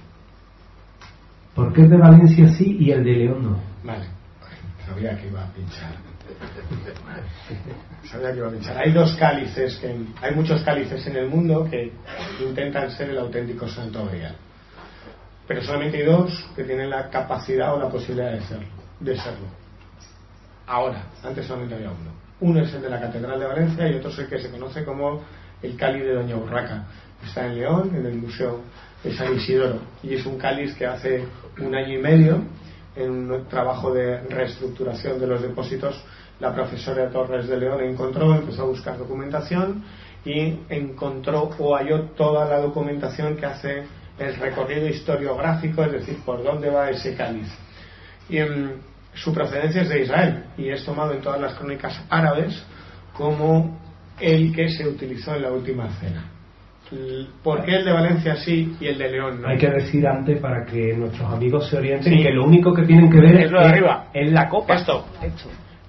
¿Por qué el de Valencia sí y el de León no? Vale, sabía que iba a pinchar. Sabía que iba a pinchar. Hay dos cálices, que hay muchos cálices en el mundo que intentan ser el auténtico Santo Grial, pero solamente hay dos que tienen la capacidad o la posibilidad de serlo, de serlo. Ahora, antes solamente había uno. Uno es el de la Catedral de Valencia y otro es el que se conoce como el cáliz de Doña Urraca. Está en León, en el Museo de San Isidoro, y es un cáliz que hace un año y medio, en un trabajo de reestructuración de los depósitos, la profesora Torres de León encontró, empezó a buscar documentación y encontró o halló toda la documentación que hace el recorrido historiográfico, es decir, por dónde va ese cáliz. Y en su procedencia es de Israel y es tomado en todas las crónicas árabes como el que se utilizó en la última cena. ¿Por qué el de Valencia sí y el de León no? Hay que decir antes, para que nuestros amigos se orienten, sí, que lo único que tienen que ver es lo de arriba, es la copa. Esto, esto.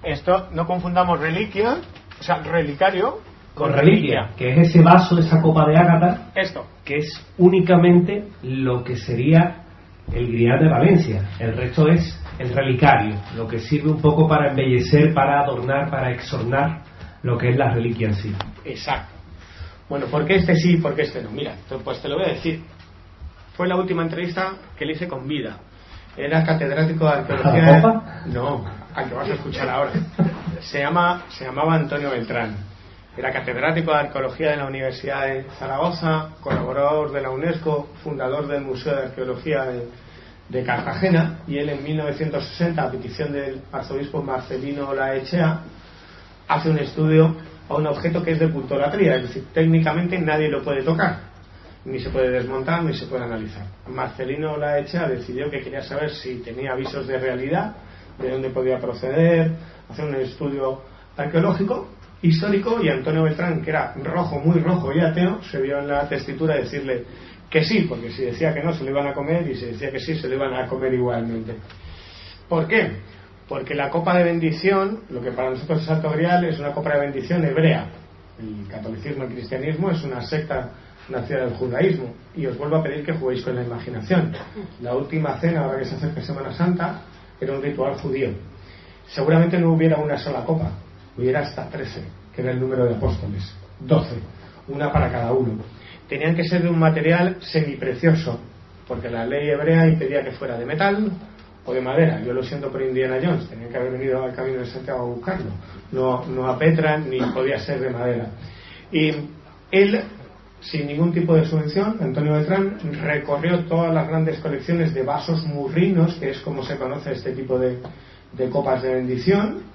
Esto, no confundamos reliquia, o sea, relicario, con reliquia, que es ese vaso, esa copa de ágata, esto, que es únicamente lo que sería el grial de Valencia. El resto es el relicario, lo que sirve un poco para embellecer, para adornar, para exornar lo que es la reliquia en sí. Exacto. Bueno, ¿por qué este sí y por qué este no? Mira, pues te lo voy a decir. Fue la última entrevista que le hice con vida. Era catedrático de arqueología. ¿A la copa? No, al que vas a escuchar ahora. Se llama, se llamaba Antonio Beltrán. Era catedrático de arqueología de la Universidad de Zaragoza, colaborador de la UNESCO, fundador del Museo de Arqueología de, de Cartagena, y él en mil novecientos sesenta, a petición del arzobispo Marcelino Laechea, hace un estudio a un objeto que es de cultolatría, es decir, técnicamente nadie lo puede tocar, ni se puede desmontar, ni se puede analizar. Marcelino Laechea decidió que quería saber si tenía avisos de realidad, de dónde podía proceder, hacer un estudio arqueológico histórico, y Antonio Beltrán, que era rojo, muy rojo y ateo, se vio en la tesitura decirle que sí, porque si decía que no se lo iban a comer, y si decía que sí se lo iban a comer igualmente. ¿Por qué? Porque la copa de bendición, lo que para nosotros es Santo Grial, es una copa de bendición hebrea. El catolicismo y el cristianismo es una secta nacida del judaísmo, y os vuelvo a pedir que juguéis con la imaginación. La última cena, ahora que se acerca Semana Santa, era un ritual judío. Seguramente no hubiera una sola copa, hubiera hasta trece, que era el número de apóstoles, doce, una para cada uno. Tenían que ser de un material semiprecioso, porque la ley hebrea impedía que fuera de metal o de madera. Yo lo siento por Indiana Jones, tenían que haber venido al Camino de Santiago a buscarlo, no, no a Petra, ni podía ser de madera. Y él, sin ningún tipo de subvención, Antonio Beltrán, recorrió todas las grandes colecciones de vasos murrinos, que es como se conoce este tipo de, de copas de bendición.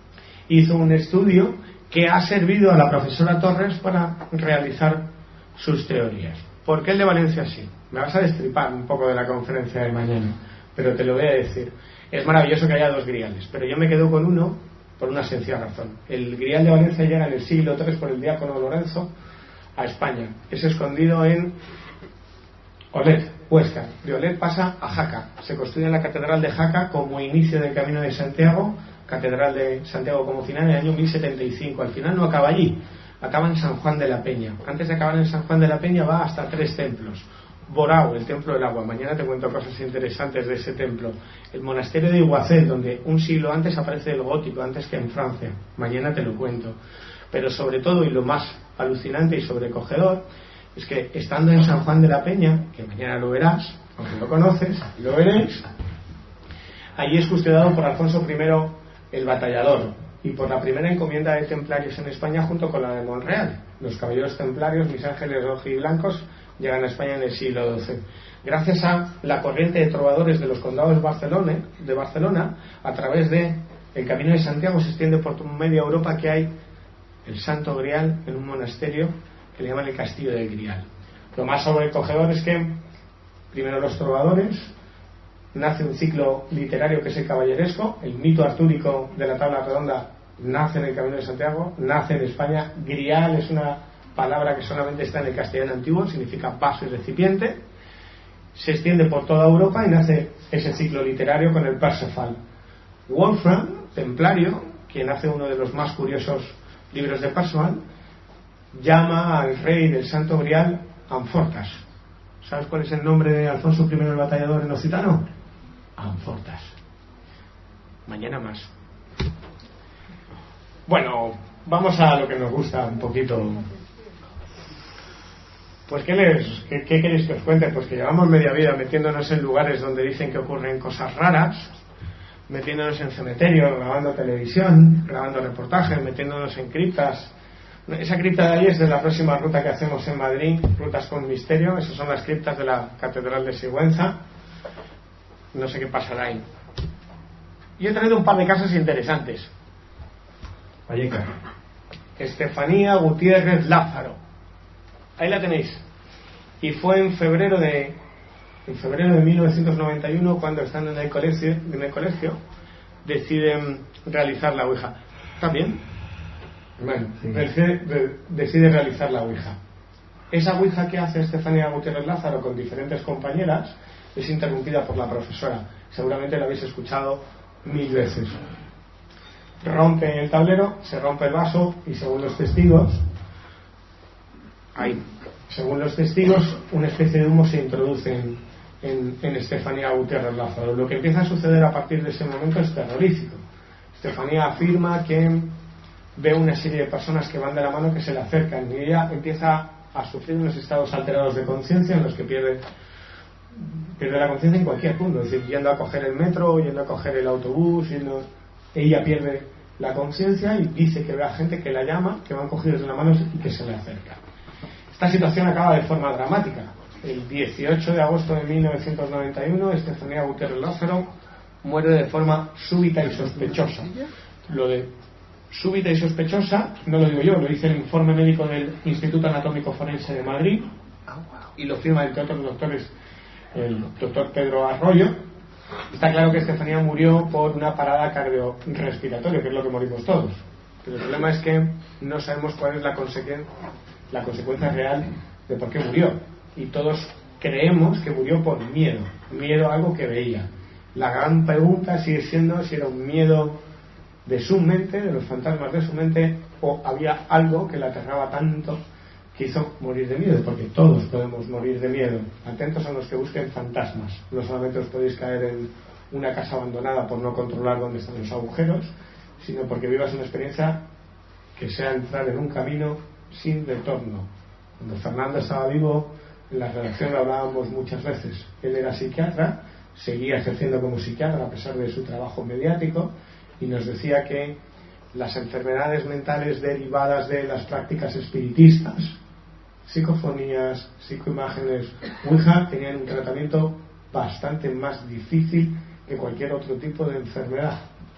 Hizo un estudio que ha servido a la profesora Torres para realizar sus teorías. ¿Por qué el de Valencia sí? Me vas a destripar un poco de la conferencia de mañana, pero te lo voy a decir. Es maravilloso que haya dos griales, pero yo me quedo con uno por una sencilla razón. El grial de Valencia llega en el siglo tres por el diácono Lorenzo a España. Es escondido en Olet, Huesca. De Olet pasa a Jaca. Se construye en la catedral de Jaca como inicio del Camino de Santiago, catedral de Santiago como final, en el año mil setenta y cinco. Al final no acaba allí, acaba en San Juan de la Peña. Antes de acabar en San Juan de la Peña va hasta tres templos. Borao, el templo del agua, mañana te cuento cosas interesantes de ese templo. El monasterio de Iguacel, donde un siglo antes aparece el gótico, antes que en Francia, mañana te lo cuento. Pero sobre todo, y lo más alucinante y sobrecogedor, es que estando en San Juan de la Peña, que mañana lo verás, aunque lo conoces, lo veréis, allí es custodiado por Alfonso primero el Batallador, y por la primera encomienda de templarios en España junto con la de Monreal. Los caballeros templarios, mis ángeles rojos y blancos, llegan a España en el siglo doce. Gracias a la corriente de trovadores de los condados de Barcelona, de Barcelona, a través de el Camino de Santiago se extiende por media Europa, que hay el Santo Grial en un monasterio que le llaman el Castillo del Grial. Lo más sobrecogedor es que primero los trovadores, nace un ciclo literario que es el caballeresco, el mito artúrico de la tabla redonda nace en el Camino de Santiago, nace en España. Grial es una palabra que solamente está en el castellano antiguo, significa vaso y recipiente, se extiende por toda Europa y nace ese ciclo literario con el Parsifal. Wolfram, templario, quien hace uno de los más curiosos libros de Parsifal, llama al rey del Santo Grial Amfortas. ¿Sabes cuál es el nombre de Alfonso primero el Batallador en occitano? Amfortas. Mañana más. Bueno, vamos a lo que nos gusta un poquito. Pues ¿qué, les, qué, qué queréis que os cuente? Pues que llevamos media vida metiéndonos en lugares donde dicen que ocurren cosas raras, metiéndonos en cementerios, grabando televisión, grabando reportajes, metiéndonos en criptas. Esa cripta de ahí es de la próxima ruta que hacemos en Madrid, Rutas con Misterio. Esas son las criptas de la Catedral de Sigüenza. No sé qué pasará ahí. Y he traído un par de casos interesantes. Valleca. Estefanía Gutiérrez Lázaro. Ahí la tenéis. Y fue en febrero de en febrero de mil novecientos noventa y uno cuando, estando en el colegio, en el colegio deciden realizar la Ouija. ¿Está bien? Bueno, sí. decide, decide realizar la Ouija. Esa Ouija que hace Estefanía Gutiérrez Lázaro con diferentes compañeras es interrumpida por la profesora. Seguramente la habéis escuchado mil veces. rompe el tablero, se rompe el vaso y según los testigos, ahí, según los testigos, una especie de humo se introduce en, en, en Estefanía Gutiérrez Lázaro. Lo que empieza a suceder a partir de ese momento es terrorífico. Estefanía afirma que ve una serie de personas que van de la mano, que se le acercan, y ella empieza a sufrir unos estados alterados de conciencia en los que pierde pierde la conciencia en cualquier punto, es decir, yendo a coger el metro, yendo a coger el autobús, yendo... ella pierde la conciencia y dice que ve a gente que la llama, que van cogidos de la mano y que se le acerca. Esta situación acaba de forma dramática. El dieciocho de agosto de mil novecientos noventa y uno, Estefanía Gutiérrez Lázaro muere de forma súbita y sospechosa. Lo de súbita y sospechosa no lo digo yo, lo dice el informe médico del Instituto Anatómico Forense de Madrid y lo firma entre otros doctores el doctor Pedro Arroyo. Está claro que Estefanía murió por una parada cardiorrespiratoria, que es lo que morimos todos, pero el problema es que no sabemos cuál es la consecuencia la consecuencia real de por qué murió, y todos creemos que murió por miedo miedo a algo que veía. La gran pregunta sigue siendo si era un miedo de su mente, de los fantasmas de su mente, o había algo que la aterraba tanto que hizo morir de miedo, porque todos podemos morir de miedo. Atentos a los que busquen fantasmas, no solamente os podéis caer en una casa abandonada por no controlar dónde están los agujeros, sino porque vivas una experiencia que sea entrar en un camino sin retorno. Cuando Fernando estaba vivo, en la redacción lo hablábamos muchas veces, él era psiquiatra, seguía ejerciendo como psiquiatra a pesar de su trabajo mediático, y nos decía que las enfermedades mentales derivadas de las prácticas espiritistas, psicofonías, psicoimágenes, Ouija, tenían un tratamiento bastante más difícil que cualquier otro tipo de enfermedad.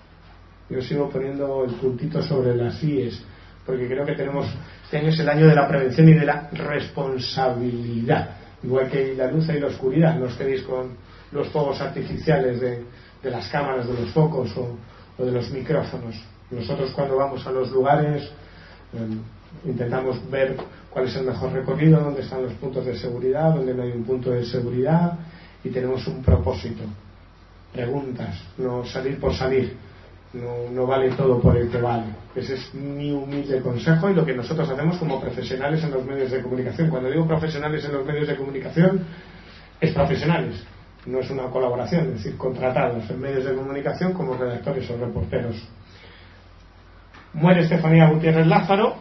Yo sigo poniendo el puntito sobre las íes, porque creo que tenemos, este año es el año de la prevención y de la responsabilidad, igual que la luz y la oscuridad. No os quedéis con los fuegos artificiales de, de las cámaras, de los focos o, o de los micrófonos. Nosotros, cuando vamos a los lugares, eh, intentamos ver cuál es el mejor recorrido, dónde están los puntos de seguridad, dónde no hay un punto de seguridad, y tenemos un propósito. Preguntas, no salir por salir. No, no vale todo por el que vale. Ese es mi humilde consejo y lo que nosotros hacemos como profesionales en los medios de comunicación. Cuando digo profesionales en los medios de comunicación, es profesionales, no es una colaboración, es decir, contratados en medios de comunicación como redactores o reporteros. Muere Estefanía Gutiérrez Lázaro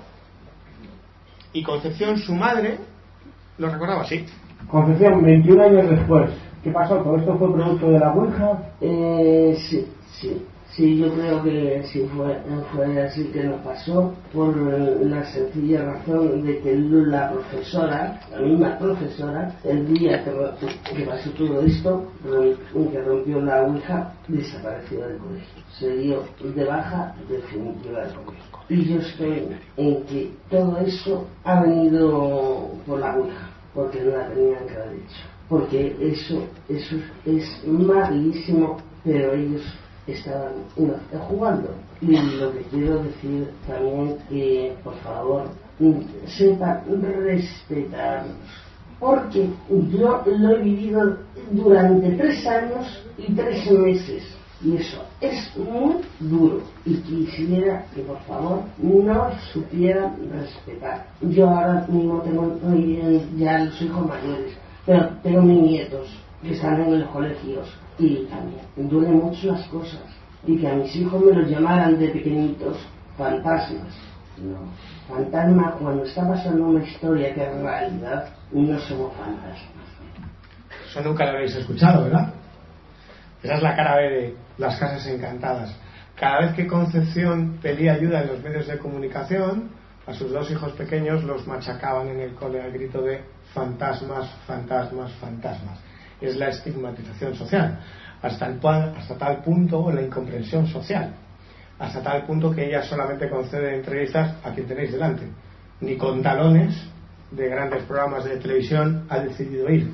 y Concepción, su madre, lo recordaba así. Concepción, veintiún años después. ¿Qué pasó? ¿Todo esto fue producto de la Ouija? Eh, sí, sí. Sí, yo creo que sí fue, fue así que nos pasó, por la sencilla razón de que la profesora, la misma profesora, el día que, que pasó todo esto, que rompió la Ouija, desapareció del colegio. Se dio de baja definitiva del colegio. Y yo estoy en que todo eso ha venido por la Ouija, porque no la tenían que haber hecho. Porque eso, eso es malísimo, pero ellos estaban no, jugando. Y lo que quiero decir también que por favor sepan respetarnos, porque yo lo he vivido durante tres años y tres meses y eso es muy duro, y quisiera que por favor nos supieran respetar. Yo ahora mismo tengo ya los hijos mayores, pero tengo mis nietos que están en los colegios y también me duelen mucho las cosas, y que a mis hijos me los llamaran de pequeñitos fantasmas. No, fantasma cuando está pasando una historia que es realidad, no somos fantasmas. Eso nunca lo habéis escuchado, ¿verdad? Esa es la cara B de Las Casas Encantadas. Cada vez que Concepción pedía ayuda en los medios de comunicación, a sus dos hijos pequeños los machacaban en el cole al grito de fantasmas, fantasmas, fantasmas. Es la estigmatización social, hasta, el, hasta tal punto la incomprensión social, hasta tal punto que ella solamente concede entrevistas a quien tenéis delante. Ni con talones de grandes programas de televisión ha decidido ir.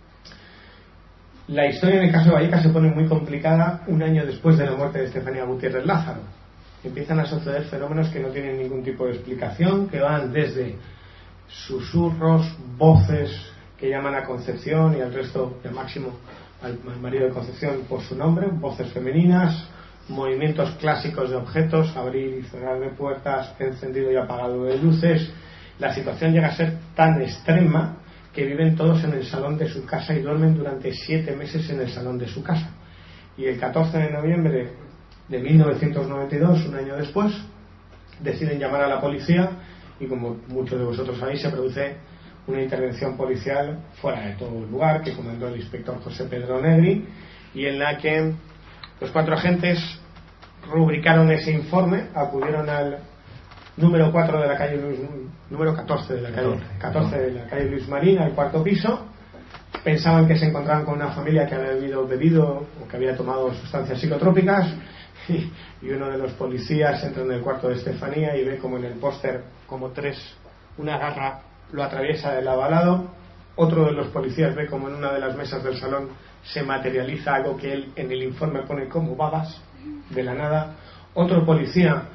La historia en el caso de Vallecas se pone muy complicada un año después de la muerte de Estefanía Gutiérrez Lázaro. Empiezan a suceder fenómenos que no tienen ningún tipo de explicación, que van desde susurros, voces que llaman a Concepción y al resto, al máximo al marido de Concepción por su nombre, voces femeninas, movimientos clásicos de objetos, abrir y cerrar de puertas, encendido y apagado de luces. La situación llega a ser tan extrema que viven todos en el salón de su casa y duermen durante siete meses en el salón de su casa. Y el catorce de noviembre de mil novecientos noventa y dos, un año después, deciden llamar a la policía y, como muchos de vosotros sabéis, se produce una intervención policial fuera de todo el lugar que comandó el inspector José Pedro Negri, y en la que los cuatro agentes rubricaron ese informe, acudieron al número cuatro de la calle Luis, número catorce de la calle catorce de la calle Luis Marín, al cuarto piso. Pensaban que se encontraban con una familia que había bebido, bebido o que había tomado sustancias psicotrópicas, y, y uno de los policías entra en el cuarto de Estefanía y ve como en el póster, como tres, una garra lo atraviesa de lado a lado. Otro de los policías ve como en una de las mesas del salón se materializa algo que él en el informe pone como babas de la nada. Otro policía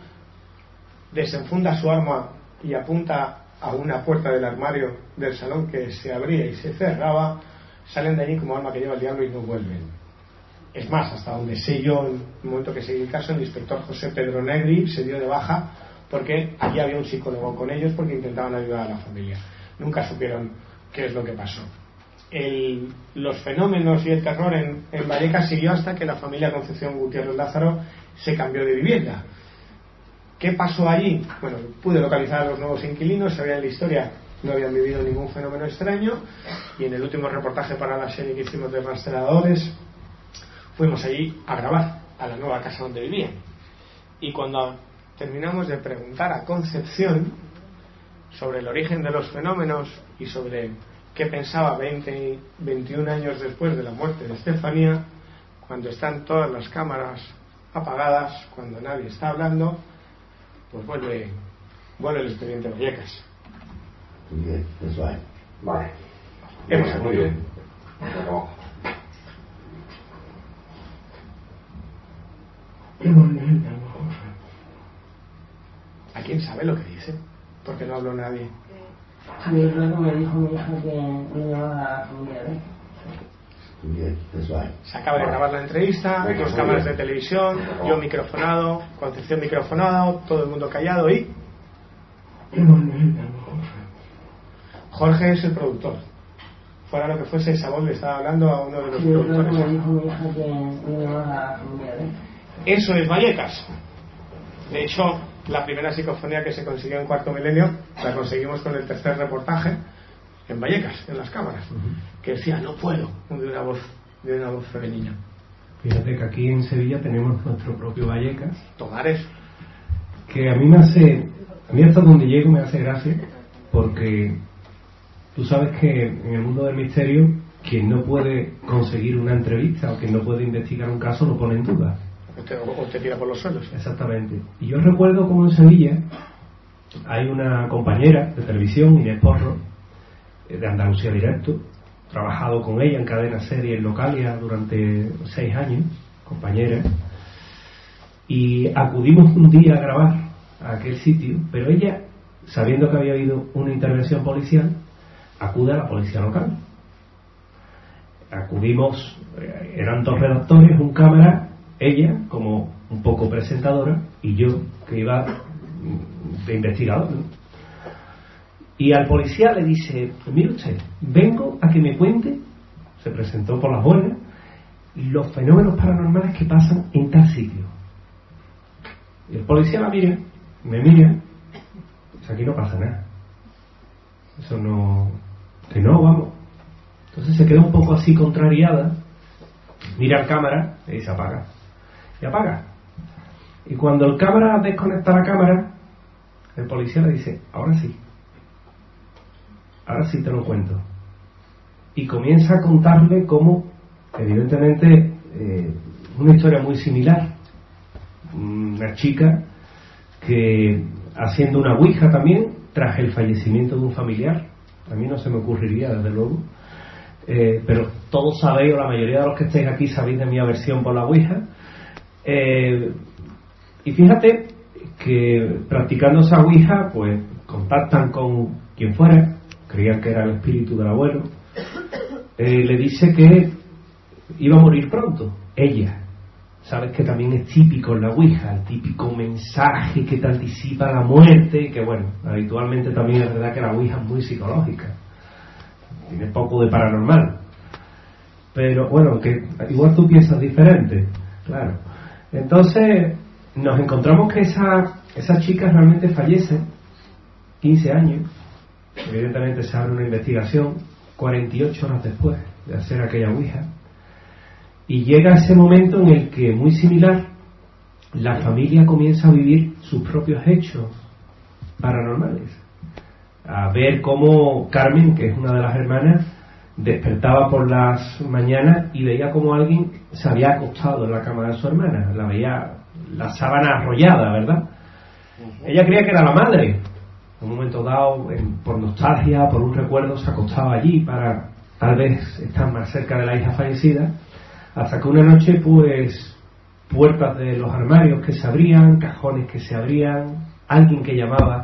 desenfunda su arma y apunta a una puerta del armario del salón que se abría y se cerraba. Salen de allí como arma que lleva el diablo y no vuelven. Es más, hasta donde sé yo, en el momento que seguí el caso, el inspector José Pedro Negri se dio de baja porque allí había un psicólogo con ellos porque intentaban ayudar a la familia. Nunca supieron qué es lo que pasó. El, los fenómenos y el terror en, en Vallecas siguió hasta que la familia Concepción Gutiérrez Lázaro se cambió de vivienda. ¿Qué pasó allí? Bueno, pude localizar a los nuevos inquilinos, sabían la historia, no habían vivido ningún fenómeno extraño, y en el último reportaje para la serie que hicimos de rastreadores fuimos allí a grabar a la nueva casa donde vivían. Y cuando terminamos de preguntar a Concepción sobre el origen de los fenómenos y sobre qué pensaba veinte, veintiún años después de la muerte de Estefanía, cuando están todas las cámaras apagadas, cuando nadie está hablando, pues vuelve, vuelve el expediente Vallecas. Muy bien, eso hay. Vale. Hemos muy acudido. bien. ¿A quién sabe lo que dice? Porque no habló nadie. A mí luego me dijo mi hija que me iba a familia de él. Muy bien, eso hay. Se acaba de grabar la entrevista, Venga, dos muy cámaras bien. de televisión, yo microfonado, Concepción microfonado, todo el mundo callado y... Jorge es el productor. Fuera lo que fuese, esa voz le estaba hablando a uno de los Y luego me productores. dijo mi hija que me iba a familia de él. Eso es Vallecas. De hecho, la primera psicofonía que se consiguió en Cuarto Milenio la conseguimos con el tercer reportaje en Vallecas, en las cámaras, que decía no puedo, de una voz, de una voz femenina. Fíjate que aquí en Sevilla tenemos nuestro propio Vallecas, Tomares. que a mí me hace, a mí hasta donde llego me hace gracia, porque tú sabes que en el mundo del misterio quien no puede conseguir una entrevista o quien no puede investigar un caso lo pone en duda. O te, o te tira por los suelos. Exactamente. Y yo recuerdo como en Sevilla hay una compañera de televisión, Inés Porro, de Andalucía Directo, trabajado con ella en cadena serie en Localia durante seis años, compañera, y acudimos un día a grabar a aquel sitio, pero ella, sabiendo que había habido una intervención policial, acude a la policía local. Acudimos, eran dos redactores, un cámara, ella como un poco presentadora y yo que iba de investigador, ¿no? Y al policía le dice, mire usted, vengo a que me cuente, se presentó por las buenas, los fenómenos paranormales que pasan en tal sitio. Y el policía la mira, me mira, pues aquí no pasa nada, eso no, que no, vamos. Entonces se queda un poco así contrariada, mira al cámara y dice apaga, y apaga. Y cuando el cámara desconecta la cámara, el policía le dice, ahora sí, ahora sí te lo cuento. Y comienza a contarle cómo, evidentemente, eh, una historia muy similar. Una chica que, haciendo una ouija también, tras el fallecimiento de un familiar, a mí no se me ocurriría, desde luego, eh, pero todos sabéis, o la mayoría de los que estáis aquí sabéis de mi aversión por la ouija. Eh, y fíjate que practicando esa ouija, pues contactan con quien fuera, creían que era el espíritu del abuelo, eh, le dice que iba a morir pronto, ella, sabes que también es típico en la Ouija, el típico mensaje que te anticipa la muerte, que bueno, habitualmente también es verdad que la Ouija es muy psicológica, tiene poco de paranormal, pero bueno, que igual tú piensas diferente, claro. Entonces nos encontramos que esa, esa chica realmente fallece, quince años, evidentemente se abre una investigación, cuarenta y ocho horas después de hacer aquella Ouija, y llega ese momento en el que, muy similar, la familia comienza a vivir sus propios hechos paranormales, a ver cómo Carmen, que es una de las hermanas, despertaba por las mañanas y veía como alguien se había acostado en la cama de su hermana, la veía la sábana arrollada, ¿verdad? Ella creía que era la madre. En un momento dado, en, por nostalgia, por un recuerdo, se acostaba allí para tal vez estar más cerca de la hija fallecida, hasta que una noche, pues, puertas de los armarios que se abrían, cajones que se abrían, alguien que llamaba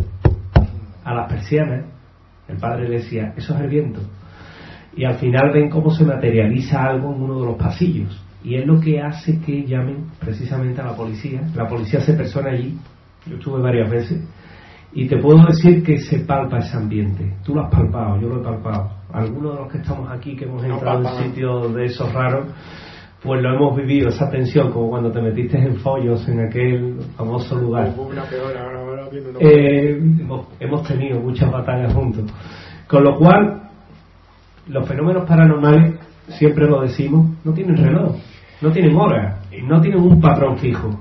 a las persianas. El padre le decía, eso es el viento. Y al final ven cómo se materializa algo en uno de los pasillos, y es lo que hace que llamen precisamente a la policía. La policía se persona allí, yo estuve varias veces, y te puedo decir que se palpa ese ambiente. Tú lo has palpado, yo lo he palpado. Algunos de los que estamos aquí, que hemos entrado en sitios de esos raros, pues lo hemos vivido, esa tensión, como cuando te metiste en Follos, en aquel famoso lugar. Eh, hemos, hemos tenido muchas batallas juntos. Con lo cual, los fenómenos paranormales, siempre lo decimos, no tienen reloj, no tienen hora, no tienen un patrón fijo.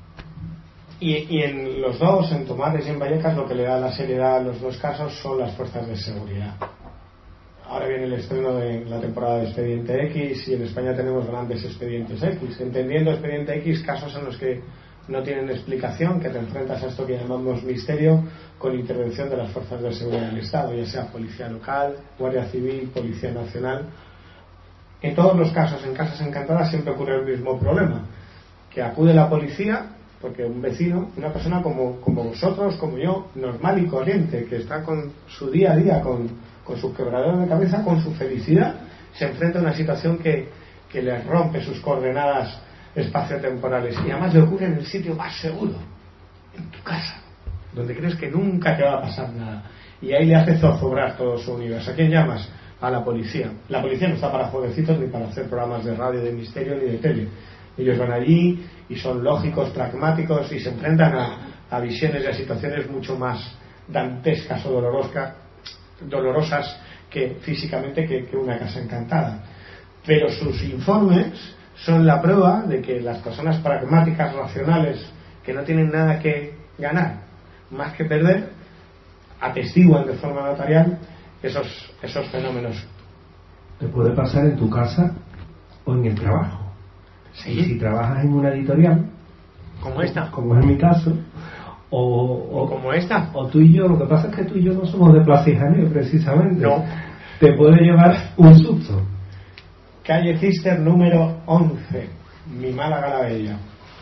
Y, y en los dos, en Tomares y en Vallecas, lo que le da la seriedad a los dos casos son las fuerzas de seguridad. Ahora viene el estreno de la temporada de Expediente X, y en España tenemos grandes Expedientes X. Entendiendo Expediente X, casos en los que no tienen explicación, que te enfrentas a esto que llamamos misterio, con intervención de las fuerzas de seguridad del Estado, ya sea Policía Local, Guardia Civil, Policía Nacional. En todos los casos, en Casas Encantadas, siempre ocurre el mismo problema, que acude la policía, porque un vecino, una persona como, como vosotros, como yo, normal y corriente, que está con su día a día, con, con su quebradero de cabeza, con su felicidad, se enfrenta a una situación que, que le rompe sus coordenadas espaciotemporales, y además le ocurre en el sitio más seguro, en tu casa, donde crees que nunca te va a pasar nada, y ahí le hace zozobrar todo su universo. ¿A quién llamas? A la policía. La policía no está para jueguecitos, ni para hacer programas de radio, de misterio, ni de tele. Ellos van allí y son lógicos, pragmáticos, y se enfrentan a, a visiones y a situaciones mucho más dantescas o dolorosas, dolorosas que físicamente que, que una casa encantada. Pero sus informes son la prueba de que las personas pragmáticas, racionales, que no tienen nada que ganar, más que perder, atestiguan de forma notarial esos, esos fenómenos. Te puede pasar en tu casa o en el trabajo. Sí. Y si trabajas en una editorial, como esta, como es mi caso, o, o, o como esta, o tú y yo, lo que pasa es que tú y yo no somos de Plaza y Janeo, precisamente. No. Te puede llevar un susto. Calle Cister número once, mi Málaga la Bella.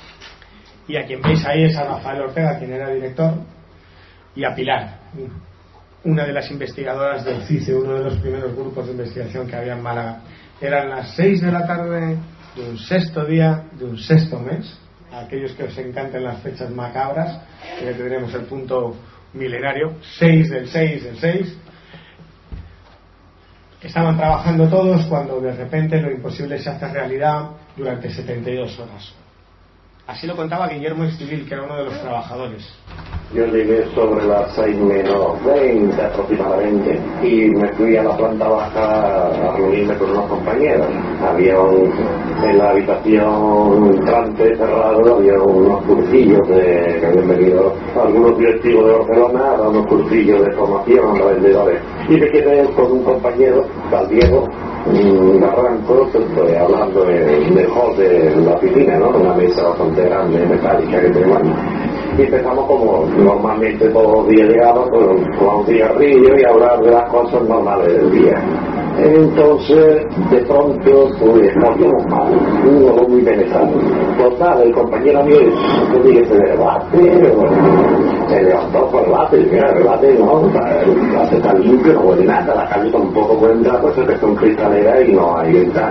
Y a quien veis ahí es a Rafael Ortega, quien era director, y a Pilar, una de las investigadoras del CICE, uno de los primeros grupos de investigación que había en Málaga. Eran las seis de la tarde de un sexto día de un sexto mes. A aquellos que os encanten las fechas macabras, que tendremos el punto milenario, seis del seis del seis. Estaban trabajando todos cuando de repente lo imposible se hace realidad durante setenta y dos horas. Así lo contaba Guillermo Estivil, que era uno de los trabajadores. Yo llegué sobre las seis menos veinte aproximadamente y me fui a la planta baja a reunirme con unos compañeros. Había un, en la habitación entrante cerrado, había unos cursillos de, que habían venido algunos directivos de Barcelona a dar unos cursillos de formación a vendedores. Y me quedé con un compañero, tal Diego Barranco, estoy hablando del de hall de la piscina, ¿no? Una mesa bastante grande, metálica que tenemos ahí. Y empezamos como normalmente todos los días llegamos con, con un cigarrillo y hablar de las cosas normales del día. Entonces, de pronto, pues, cambiamos mal, un olor muy penetrante. Total, el compañero mío, yo dije, se debate, se levantó por el bate, y mira, el bate no, el bate está limpio, no huele nada, la calle tampoco puede entrar, pues es que son cristaleras y no hay ventanas.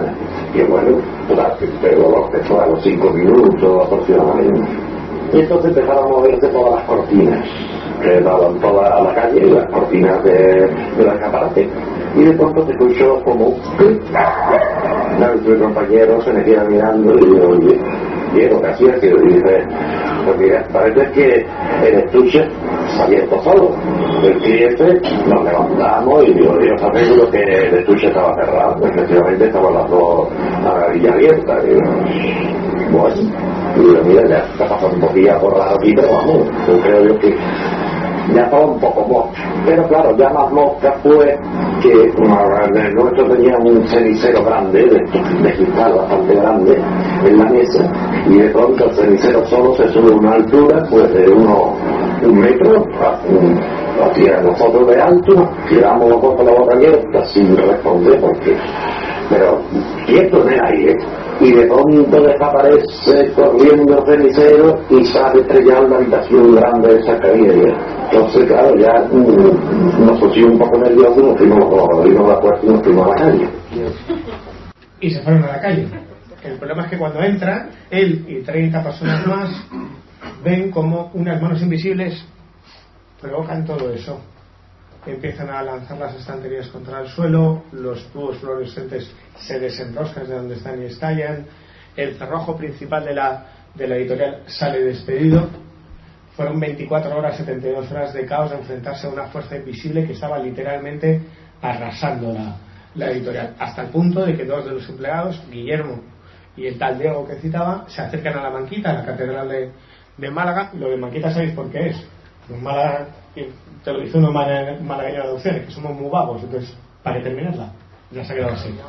Y bueno, pero que fue a los cinco minutos aproximadamente. Y entonces empezaron a moverse todas las cortinas que daban toda a la calle, las cortinas de, de la escaparate. Y de pronto se escuchó como un clic. Mi compañero se me queda mirando y digo, oye, Diego, ¿qué hacías? Y dice, pues mira, parece que el estuche se ha abierto solo. El cliente, nos levantamos y digo, yo estaba seguro que el estuche estaba cerrado. Efectivamente estaban las dos maravillas abiertas. Y digo, bueno, y digo, mira, ya está pasando un poquillo por raro aquí, pero vamos, yo creo yo que ya estaba un poco mosca. Pero claro, ya más mosca fue que el nuestro tenía un cenicero grande, de, de cristal bastante grande, en la mesa, y de pronto el cenicero solo se sube a una altura pues de uno, un metro, hacia nosotros de alto, tiramos los dos con la boca abierta sin responder, porque, pero quieto en el aire. Y de pronto desaparece corriendo el cenicero y sale estrellado en la habitación grande de esa caída. Entonces, claro, ya mm, nos pusimos un poco nerviosos, nos fuimos, abrimos la puerta y nos fuimos a la calle. Y se fueron a la calle. El problema es que cuando entran, él y treinta personas más ven como unas manos invisibles provocan todo eso. Empiezan a lanzar las estanterías contra el suelo, los tubos fluorescentes se desenroscan de donde están y estallan, el cerrojo principal de la, de la editorial sale despedido. Fueron veinticuatro horas, setenta y dos horas de caos, de enfrentarse a una fuerza invisible que estaba literalmente arrasando la, la editorial, hasta el punto de que dos de los empleados, Guillermo y el tal Diego que citaba, se acercan a la Manquita, a la catedral de, de Málaga. Lo de Manquita sabéis por qué es. Los Málaga, te lo dice uno malagueño de adopciones, que somos muy vagos, entonces, para que terminarla, ya se ha quedado así.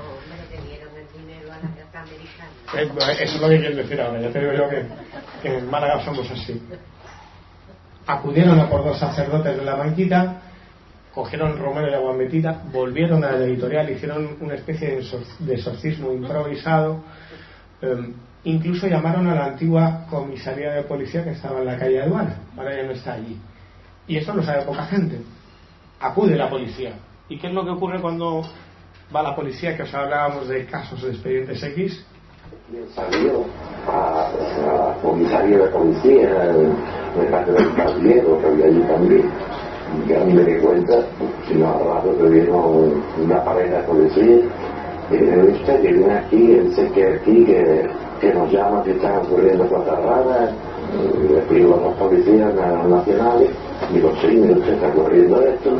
Eso es lo que quiero decir ahora, ya te digo yo que, que en Málaga somos así. Acudieron a por dos sacerdotes de la Manquita, cogieron romero y agua bendita, volvieron a la editorial, hicieron una especie de exorcismo improvisado, eh, incluso llamaron a la antigua comisaría de policía que estaba en la calle Aduana, ahora ya no está allí. Y eso lo sabe poca gente. Acude la policía. ¿Y qué es lo que ocurre cuando va la policía? Que os hablábamos de casos de expedientes X. Salió a la comisaría de policía de parte del caballero que había allí también. Y a mí me di cuenta, si no al rato que vino una pareja de policía y me dijo, usted que viene aquí, él sé que aquí que, que nos llama que están ocurriendo cosas raras. Y le pido a los policías nacionales, digo, sí, mire usted está ocurriendo esto,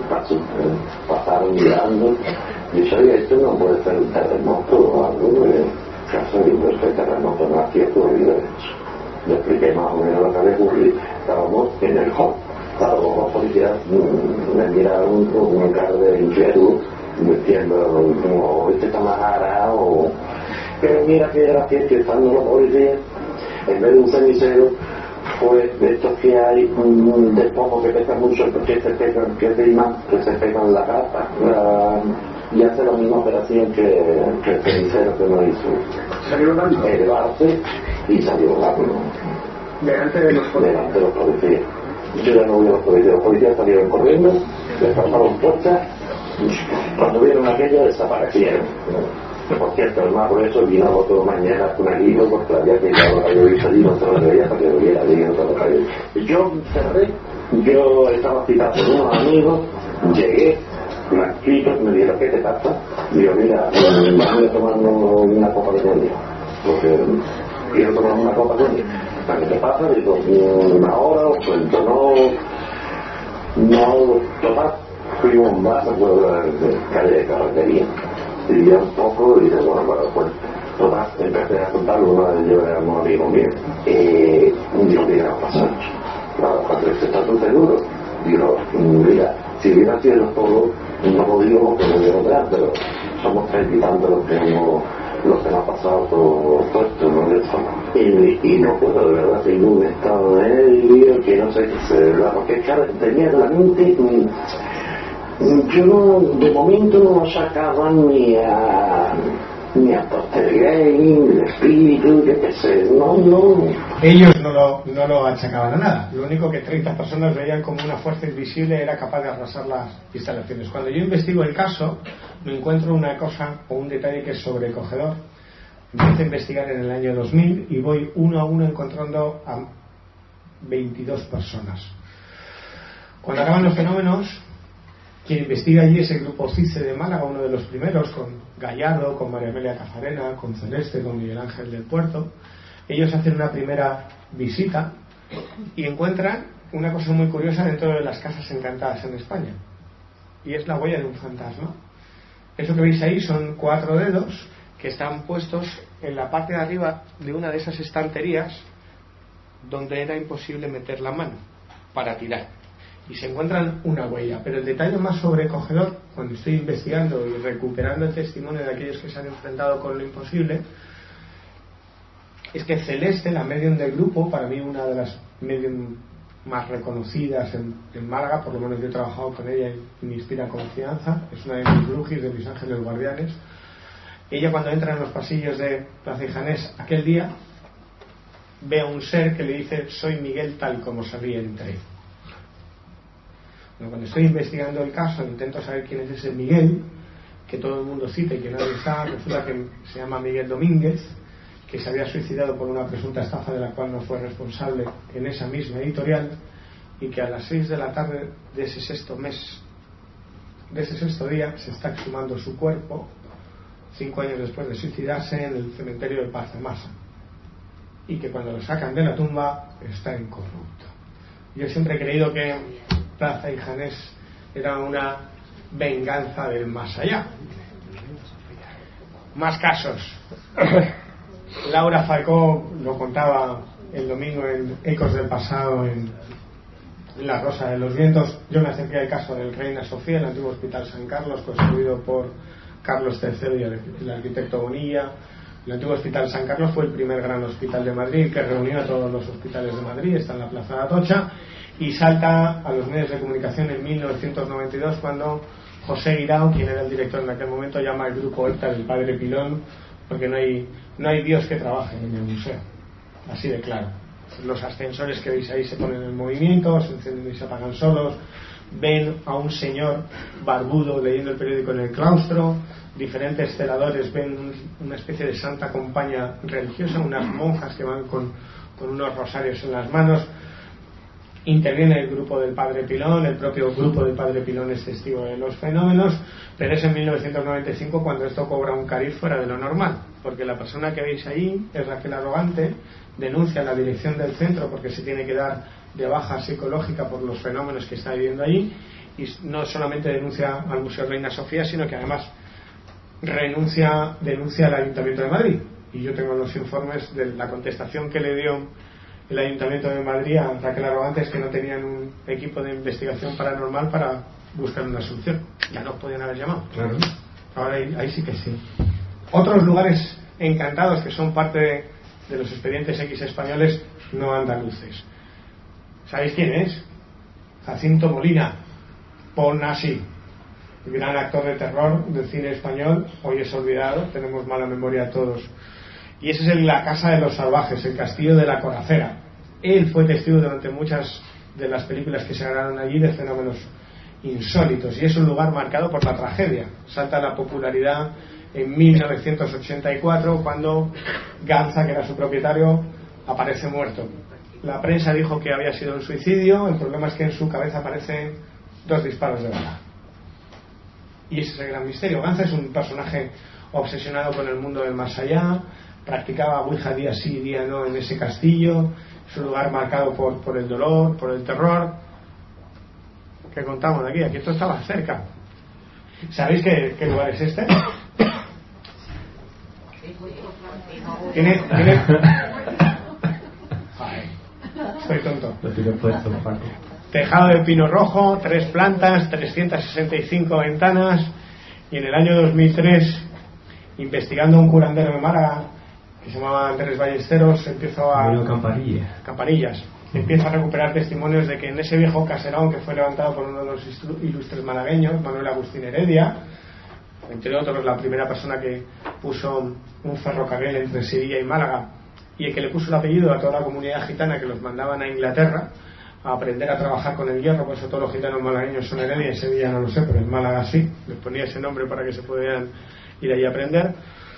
pasaron mirando, y dice, oye, esto no puede ser un terremoto o algo, de caso de este terremoto no aquí ha ocurrido esto. Le expliqué más o menos lo que había ocurrido, estábamos en el hall, claro, los policías me miraron con una cara de inquietud, diciendo, como, este está más rara, o... Pero mira que gracias que estando los policías, en vez de un cenicero, pues de estos que hay um, de poco que pesan mucho, que se pegan, que se iman, que se pegan en la casa, la, y hace la misma operación que, que el cenicero que nos hizo. ¿Salió volando? Elevarse y salió volando. ¿Delante de los policías? Delante de los policías. Yo ya no vi a los policías, los policías salieron corriendo, les pasaron puertas, cuando vieron aquello desaparecieron. Por cierto, el más grueso vino otro mañana con el hilo porque había quedado la visto allí, no se lo veía para que lo viera allí en toda la calle. Yo cerré, yo estaba citado con unos amigos, llegué, blanquitos, me dijeron, ¿qué te pasa? Digo, mira, vamos a tomar una copa de coña, porque quiero tomar una copa de coña. ¿Qué te pasa? Digo, una hora, o cuento, no, no, tomar, fuimos a un bar, de calle de carretería. Y ya un poco y dije, bueno, bueno, pues todas empecé a contar, uno de ellos era un amigo mío, eh, digo, ¿qué iba a pasar? Claro, cuando ¿estás tú seguro? Digo, mira, si hubiera sido todo, no lo digo porque no quiero ver, pero somos treinta y tantos los que hemos, los que nos ha pasado todo, todo esto, ¿no? Y, y no puedo, de verdad, tengo un estado de nervio que no sé qué se, ¿verdad? Porque claro, tenía la mente... Yo no, de momento no sacaba ni a ni a Poltergeist, ni el espíritu, yo qué sé, no, no. Ellos no lo, no lo achacaban a nada. Lo único que treinta personas veían como una fuerza invisible era capaz de arrasar las instalaciones. Cuando yo investigo el caso, me encuentro una cosa o un detalle que es sobrecogedor. Empiezo a investigar en el año dos mil y voy uno a uno encontrando a veintidós personas. Cuando acaban los fenómenos, quien investiga allí es el grupo CICE de Málaga, uno de los primeros, con Gallardo, con María Amelia Cafarena, con Celeste, con Miguel Ángel del Puerto. Ellos hacen una primera visita y encuentran una cosa muy curiosa dentro de las casas encantadas en España, y es la huella de un fantasma. Eso que veis ahí son cuatro dedos que están puestos en la parte de arriba de una de esas estanterías donde era imposible meter la mano para tirar, y se encuentran una huella. Pero el detalle más sobrecogedor, cuando estoy investigando y recuperando el testimonio de aquellos que se han enfrentado con lo imposible, es que Celeste, la medium del grupo, para mí una de las medium más reconocidas en, en Málaga, por lo menos yo he trabajado con ella y me inspira confianza, es una de mis brujis, de mis ángeles guardianes. Ella, cuando entra en los pasillos de Plaza Ijanés aquel día, ve a un ser que le dice: soy Miguel tal como sabía entré. Bueno, cuando estoy investigando el caso, intento saber quién es ese Miguel que todo el mundo cita y que nadie sabe. Resulta que se llama Miguel Domínguez, que se había suicidado por una presunta estafa de la cual no fue responsable en esa misma editorial, y que a las seis de la tarde de ese sexto mes, de ese sexto día, se está exhumando su cuerpo, cinco años después de suicidarse, en el cementerio de Paz de Masa, y que cuando lo sacan de la tumba está incorrupto. Yo siempre he creído que Plaza Ijanés era una venganza del más allá. Más casos. Laura Falcó lo contaba el domingo en Ecos del Pasado, en La Rosa de los Vientos. Yo me acerqué al caso del Reina Sofía, el antiguo Hospital San Carlos, construido por Carlos tercero y el arquitecto Bonilla. El antiguo Hospital San Carlos fue el primer gran hospital de Madrid, que reunió a todos los hospitales de Madrid, está en la Plaza de Atocha, y salta a los medios de comunicación en mil novecientos noventa y dos, cuando José Guirao, quien era el director en aquel momento, llama al grupo ERTA del Padre Pilón, porque no hay, no hay Dios que trabaje en el museo. Así de claro. Los ascensores que veis ahí se ponen en movimiento, se encienden y se apagan solos. Ven a un señor barbudo leyendo el periódico en el claustro. Diferentes celadores ven una especie de santa compañía religiosa, unas monjas que van con, con unos rosarios en las manos. Interviene el grupo del Padre Pilón, el propio grupo del Padre Pilón es testigo de los fenómenos, pero es en mil novecientos noventa y cinco cuando esto cobra un cariz fuera de lo normal, porque la persona que veis ahí es Raquel Arrogante, denuncia a la dirección del centro porque se tiene que dar de baja psicológica por los fenómenos que está viviendo allí, y no solamente denuncia al Museo Reina Sofía, sino que además renuncia, denuncia al Ayuntamiento de Madrid. Y yo tengo los informes de la contestación que le dio el Ayuntamiento de Madrid a Raquel Arrogante, es que no tenían un equipo de investigación paranormal para buscar una solución. Ya no podían haber llamado. Claro. Ahora ahí, ahí sí que sí. Otros lugares encantados que son parte de, de los expedientes X españoles no andaluces. ¿Sabéis quién es? Jacinto Molina, Paul Nassy, gran actor de terror del cine español, hoy es olvidado, tenemos mala memoria todos. Y ese es el, la Casa de los Salvajes, el Castillo de la Coracera. Él fue testigo durante muchas de las películas que se grabaron allí de fenómenos insólitos, y es un lugar marcado por la tragedia. Salta a la popularidad en mil novecientos ochenta y cuatro, cuando Ganza, que era su propietario, aparece muerto. La prensa dijo que había sido un suicidio. El problema es que en su cabeza aparecen dos disparos de bala, y ese es el gran misterio. Ganza es un personaje obsesionado con el mundo del más allá, practicaba Ouija día sí y día no en ese castillo. Es un lugar marcado por, por el dolor, por el terror. ¿Qué contamos de aquí? Aquí esto estaba cerca. ¿Sabéis qué, qué lugar es este? ¿Tiene? ¿Tiene? Ay, estoy tonto. Tejado de pino rojo, tres plantas, trescientas sesenta y cinco ventanas, y en el año dos mil tres, investigando un curandero de Málaga que se llamaba Andrés Ballesteros, empezó a Campanillas. Campanillas empieza a recuperar testimonios de que en ese viejo caserón, que fue levantado por uno de los ilustres malagueños, Manuel Agustín Heredia, entre otros la primera persona que puso un ferrocarril entre Sevilla y Málaga, y el que le puso el apellido a toda la comunidad gitana que los mandaban a Inglaterra a aprender a trabajar con el hierro. Por eso todos los gitanos malagueños son Heredia, en Sevilla no lo sé, pero en Málaga sí, les ponía ese nombre para que se pudieran ir allí a aprender.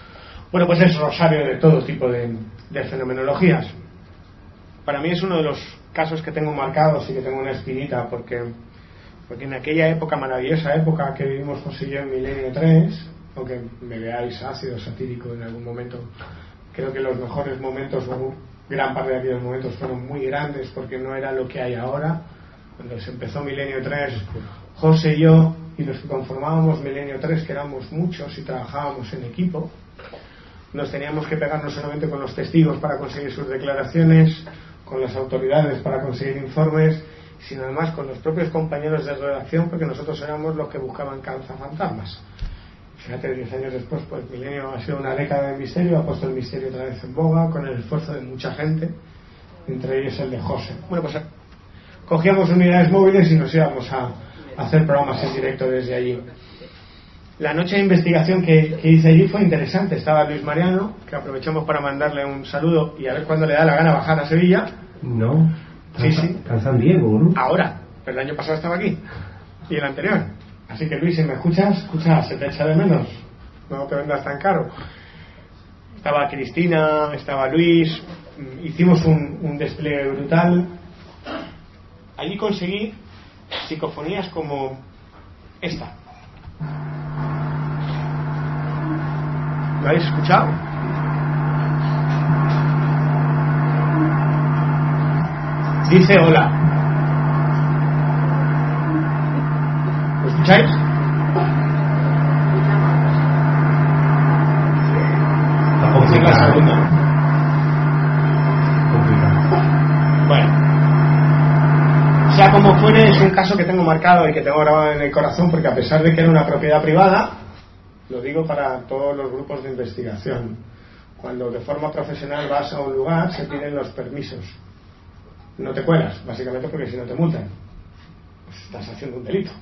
Bueno, pues es rosario de todo tipo de, de fenomenologías. Para mí es uno de los casos que tengo marcados y que tengo una espinita, porque, porque en aquella época, maravillosa época que vivimos José y yo en Milenio tres, aunque me veáis ácido, satírico en algún momento, creo que los mejores momentos, o gran parte de aquellos momentos, fueron muy grandes, porque no era lo que hay ahora. Cuando se empezó Milenio tres, José y yo y los que conformábamos Milenio tres, que éramos muchos y trabajábamos en equipo, nos teníamos que pegar no solamente con los testigos para conseguir sus declaraciones, con las autoridades para conseguir informes, sino además con los propios compañeros de redacción, porque nosotros éramos los que buscaban cazafantasmas. Fíjate, diez años después, pues Milenio ha sido una década de misterio, ha puesto el misterio otra vez en boga, con el esfuerzo de mucha gente, entre ellos el de José. Bueno, pues cogíamos unidades móviles y nos íbamos a, a hacer programas en directo desde allí. La noche de investigación que, que hice allí fue interesante. Estaba Luis Mariano, que aprovechamos para mandarle un saludo y a ver cuándo le da la gana bajar a Sevilla. No, sí, sí. Está en San Diego, ¿no? Ahora, pero el año pasado estaba aquí y el anterior. Así que Luis, si me escuchas, escucha, se te echa de menos, no te vendas tan caro. Estaba Cristina, estaba Luis, hicimos un, un despliegue brutal. Allí conseguí psicofonías como esta. ¿Lo habéis escuchado? Dice hola. ¿Lo escucháis? Está complicado. Bueno, sea como fuere, es un caso que tengo marcado y que tengo grabado en el corazón, porque a pesar de que era una propiedad privada, lo digo para todos los grupos de investigación, cuando de forma profesional vas a un lugar se piden los permisos, no te cuelas, básicamente porque si no te multan, pues estás haciendo un delito.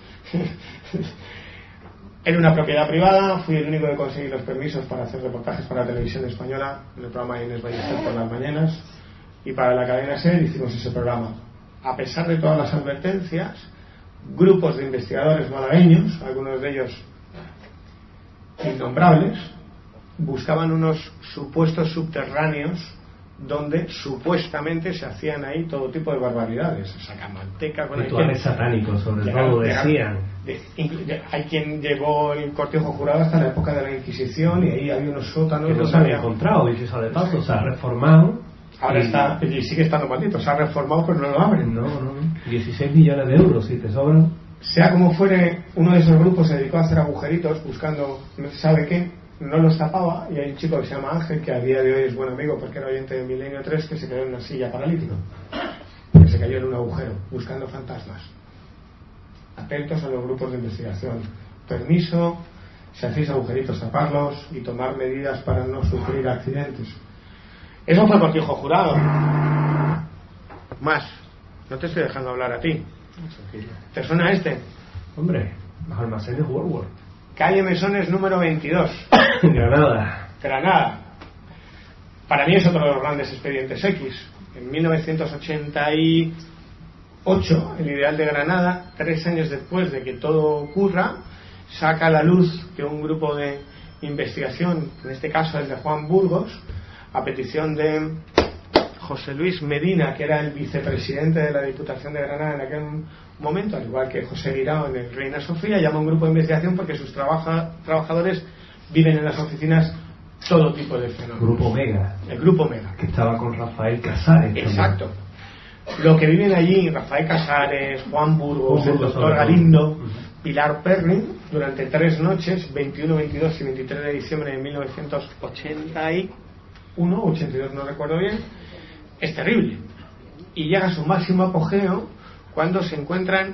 Era una propiedad privada, fui el único que conseguí los permisos para hacer reportajes para la televisión española, en el programa de Inés Ballester por las mañanas, y para la cadena SER hicimos ese programa. A pesar de todas las advertencias, grupos de investigadores malagueños, algunos de ellos innombrables, buscaban unos supuestos subterráneos donde supuestamente se hacían ahí todo tipo de barbaridades, sacamanteca con rituales satánicos, sobre todo, decían. De, de, hay quien llevó el cortejo jurado hasta la época de la Inquisición y ahí había unos sótanos que no se había encontrado, y se de paso, se ha reformado. Ahora y... está, y sigue estando maldito, se ha reformado pero no lo abren. No, no, dieciséis millones de euros, si te sobran. Sea como fuere, uno de esos grupos se dedicó a hacer agujeritos buscando, ¿sabe qué? No los tapaba, y hay un chico que se llama Ángel, que a día de hoy es buen amigo porque era oyente de Milenio tres, que se quedó en una silla paralítico, que se cayó en un agujero buscando fantasmas. Atentos a los grupos de investigación. Permiso, si hacéis agujeritos, taparlos y tomar medidas para no sufrir accidentes. Eso fue cortijo jurado. Más, no te estoy dejando hablar a ti. ¿Te suena este? Hombre, los almacenes Woolworth. Calle Mesones número veintidós. Granada. Granada. Para mí es otro de los grandes expedientes X. En mil novecientos ochenta y ocho, el Ideal de Granada, tres años después de que todo ocurra, saca a la luz que un grupo de investigación, en este caso el de Juan Burgos, a petición de José Luis Medina, que era el vicepresidente de la Diputación de Granada en aquel momento, al igual que José Guirao en el Reina Sofía, llama a un grupo de investigación porque sus trabaja, trabajadores viven en las oficinas todo tipo de fenómenos. Grupo Mega. El Grupo Mega. Que estaba con Rafael Casares. Exacto. También. Lo que viven allí, Rafael Casares, Juan Burgos, el doctor Galindo, uh-huh. Pilar Perrin, durante tres noches, veintiuno, veintidós y veintitrés de diciembre de mil novecientos ochenta y uno, ochenta y dos, no recuerdo bien, es terrible. Y llega a su máximo apogeo cuando se encuentran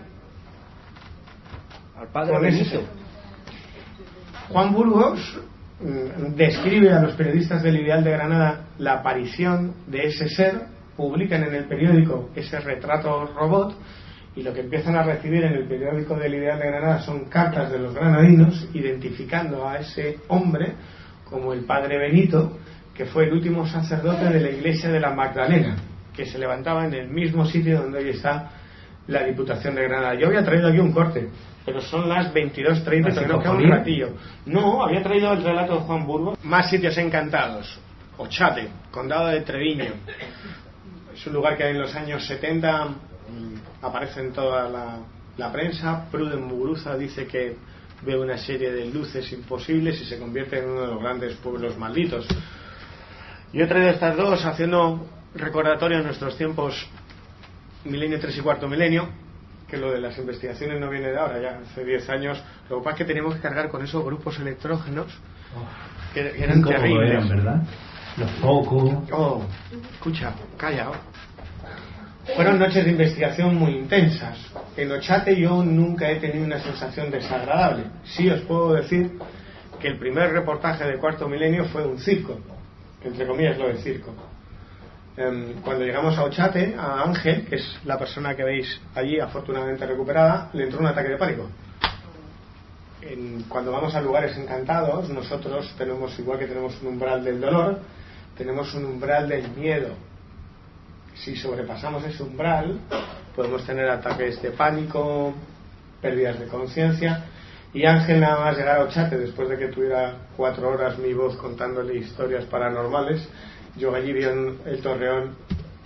al padre Benito. Juan Burgos mm, describe a los periodistas del Ideal de Granada la aparición de ese ser, publican en el periódico ese retrato robot, y lo que empiezan a recibir en el periódico del Ideal de Granada son cartas de los granadinos identificando a ese hombre como el padre Benito, que fue el último sacerdote de la iglesia de la Magdalena, que se levantaba en el mismo sitio donde hoy está la Diputación de Granada. Yo había traído aquí un corte, pero son las veintidós treinta, todavía nos queda un ratillo. No, había traído el relato de Juan Burgos. Más sitios encantados. Ochate, Condado de Treviño. Es un lugar que en los años setenta mmm, aparece en toda la, la prensa. Pruden Muguruza dice que ve una serie de luces imposibles y se convierte en uno de los grandes pueblos malditos. Yo he traído estas dos haciendo recordatorio en nuestros tiempos milenio tres y cuarto milenio, que lo de las investigaciones no viene de ahora, ya hace diez años. Lo que pasa es que teníamos que cargar con esos grupos electrógenos que, que eran terribles, eran, ¿verdad? Los focos. Oh, escucha, calla. Fueron noches de investigación muy intensas. En Ochate yo nunca he tenido una sensación desagradable. Sí os puedo decir que el primer reportaje de Cuarto Milenio fue un circo, entre comillas lo de circo. Cuando llegamos a Ochate, a Ángel, que es la persona que veis allí afortunadamente recuperada, le entró un ataque de pánico. En, cuando vamos a lugares encantados, nosotros tenemos, igual que tenemos un umbral del dolor, tenemos un umbral del miedo. Si sobrepasamos ese umbral, podemos tener ataques de pánico, pérdidas de conciencia. Y Ángel, nada más llegar a Ochate, después de que tuviera cuatro horas mi voz contándole historias paranormales, yo allí vi en el Torreón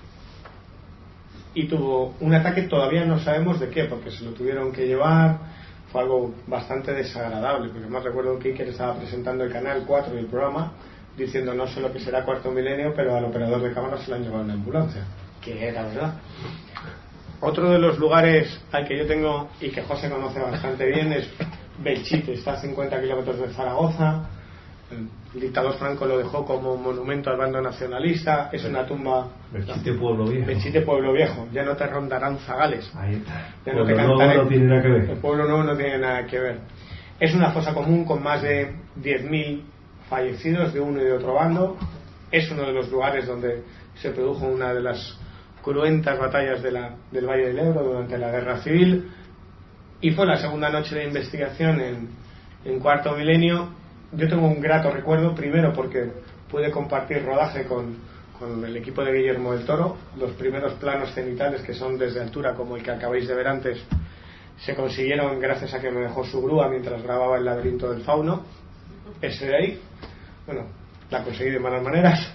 y tuvo un ataque, todavía no sabemos de qué, porque se lo tuvieron que llevar. Fue algo bastante desagradable, porque más recuerdo que Iker estaba presentando el canal cuatro del programa diciendo no sé lo que será Cuarto Milenio, pero al operador de cámara se lo han llevado en ambulancia, que era verdad. Otro de los lugares al que yo tengo y que José conoce bastante bien es Belchite, está a cincuenta kilómetros de Zaragoza. El dictador Franco lo dejó como monumento al bando nacionalista. Es una tumba. Belchite Pueblo Viejo. Belchite Pueblo Viejo. Ya no te rondarán zagales. Ahí está. Ya no te cantaré. No tiene nada que ver. El pueblo nuevo no tiene nada que ver. Es una fosa común con más de diez mil fallecidos de uno y de otro bando. Es uno de los lugares donde se produjo una de las cruentas batallas de la, del Valle del Ebro durante la Guerra Civil. Y fue la segunda noche de investigación en, en Cuarto Milenio. Yo tengo un grato recuerdo, primero porque pude compartir rodaje con, con el equipo de Guillermo del Toro. Los primeros planos cenitales, que son desde altura como el que acabáis de ver antes, se consiguieron gracias a que me dejó su grúa mientras grababa El laberinto del fauno. Ese de ahí, bueno, la conseguí de malas maneras.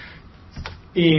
Y,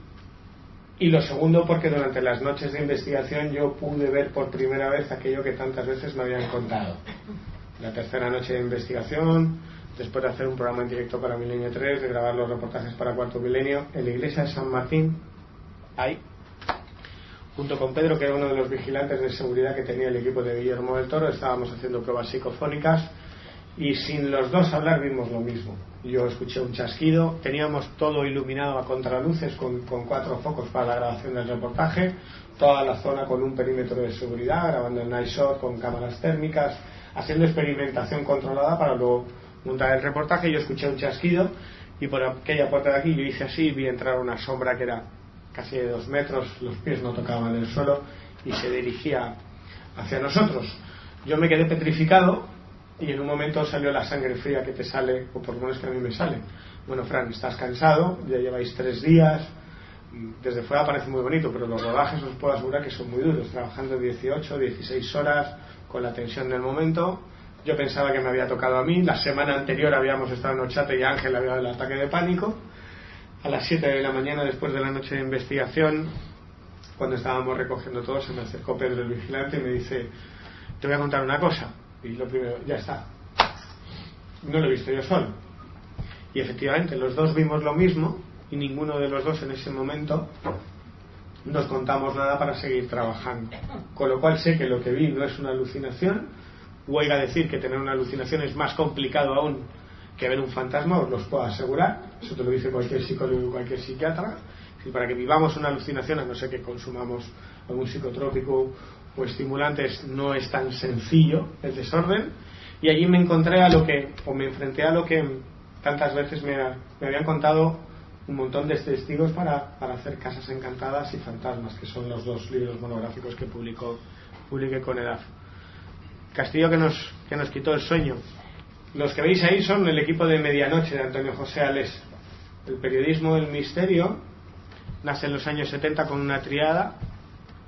y lo segundo porque durante las noches de investigación yo pude ver por primera vez aquello que tantas veces me habían contado. La tercera noche de investigación, después de hacer un programa en directo para Milenio tres, de grabar los reportajes para Cuarto Milenio, en la iglesia de San Martín, ahí, junto con Pedro, que era uno de los vigilantes de seguridad que tenía el equipo de Guillermo del Toro, estábamos haciendo pruebas psicofónicas y sin los dos hablar vimos lo mismo. Yo escuché un chasquido, teníamos todo iluminado a contraluces con, con cuatro focos para la grabación del reportaje, toda la zona con un perímetro de seguridad, grabando el night shot con cámaras térmicas, haciendo experimentación controlada para luego montar el reportaje. Yo escuché un chasquido y por aquella puerta de aquí yo hice así y vi entrar una sombra que era casi de dos metros, los pies no tocaban el suelo y se dirigía hacia nosotros. Yo me quedé petrificado y en un momento salió la sangre fría que te sale, o por lo menos que a mí me sale. Bueno, Fran, estás cansado, ya lleváis tres días, desde fuera parece muy bonito, pero los rodajes os puedo asegurar que son muy duros, trabajando dieciocho, dieciséis horas con la tensión del momento. Yo pensaba que me había tocado a mí. La semana anterior habíamos estado en Ochate y Ángel había dado el ataque de pánico. A las siete de la mañana, después de la noche de investigación, cuando estábamos recogiendo todo, se me acercó Pedro, el vigilante, y me dice: te voy a contar una cosa. Y lo primero, ya está, no lo he visto yo solo. Y efectivamente los dos vimos lo mismo y ninguno de los dos en ese momento nos contamos nada para seguir trabajando, con lo cual sé que lo que vi no es una alucinación. Huelga decir que tener una alucinación es más complicado aún que ver un fantasma, os los puedo asegurar. Eso te lo dice cualquier psicólogo y cualquier psiquiatra. Y para que vivamos una alucinación, a no ser que consumamos algún psicotrópico o estimulantes, no es tan sencillo el desorden. Y allí me encontré a lo que, o me enfrenté a lo que tantas veces me, me habían contado un montón de testigos para, para hacer Casas Encantadas y Fantasmas, que son los dos libros monográficos que publicó, publiqué con EDAF. Castillo que nos, que nos quitó el sueño. Los que veis ahí son el equipo de Medianoche de Antonio José Ales. El periodismo del misterio nace en los años setenta con una triada: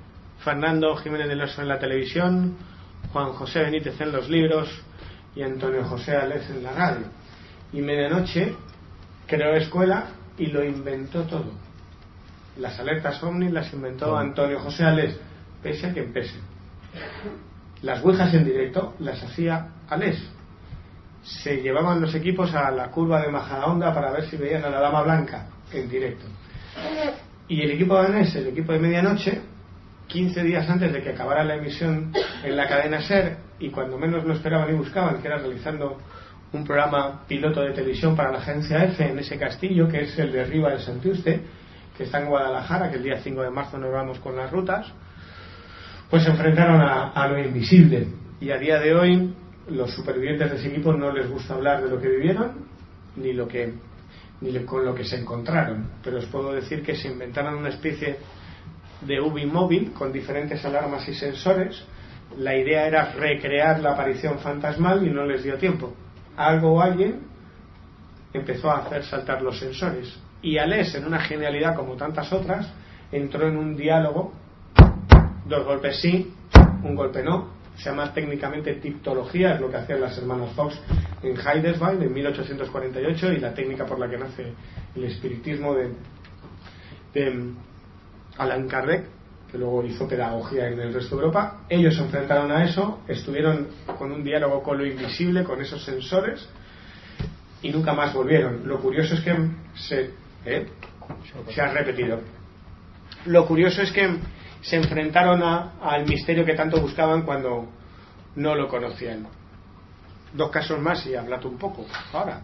Fernando Jiménez del Oso en la televisión, Juan José Benítez en los libros y Antonio José Alés en la radio. Y medianoche creó escuela y lo inventó todo. Las alertas OVNI las inventó Antonio José Alés, pese a quien pese. Las ouijas en directo las hacía Alés. Se llevaban los equipos a la curva de Majadahonda para ver si veían a la Dama Blanca en directo. Y el equipo danés, el equipo de medianoche, quince días antes de que acabara la emisión en la cadena SER, y cuando menos lo esperaban y buscaban, que era realizando un programa piloto de televisión para la agencia EFE en ese castillo, que es el de Riva del Santiuste, que está en Guadalajara, que el día cinco de marzo nos vamos con las rutas, pues se enfrentaron a, a lo invisible. Y a día de hoy los supervivientes de ese equipo no les gusta hablar de lo que vivieron ni lo que ni con lo que se encontraron, pero os puedo decir que se inventaron una especie de U B I móvil con diferentes alarmas y sensores. La idea era recrear la aparición fantasmal y no les dio tiempo. Algo o alguien empezó a hacer saltar los sensores, y Alés, en una genialidad como tantas otras, entró en un diálogo, dos golpes sí, un golpe no. Se llama técnicamente tiptología, es lo que hacían las hermanas Fox en Hildesheim en mil ochocientos cuarenta y ocho, y la técnica por la que nace el espiritismo de, de Allan Kardec, que luego hizo pedagogía en el resto de Europa. Ellos se enfrentaron a eso, estuvieron con un diálogo con lo invisible, con esos sensores, y nunca más volvieron. Lo curioso es que se, ¿eh? se ha repetido. Lo curioso es que se enfrentaron a, al misterio que tanto buscaban cuando no lo conocían. Dos casos más y hablad un poco ahora.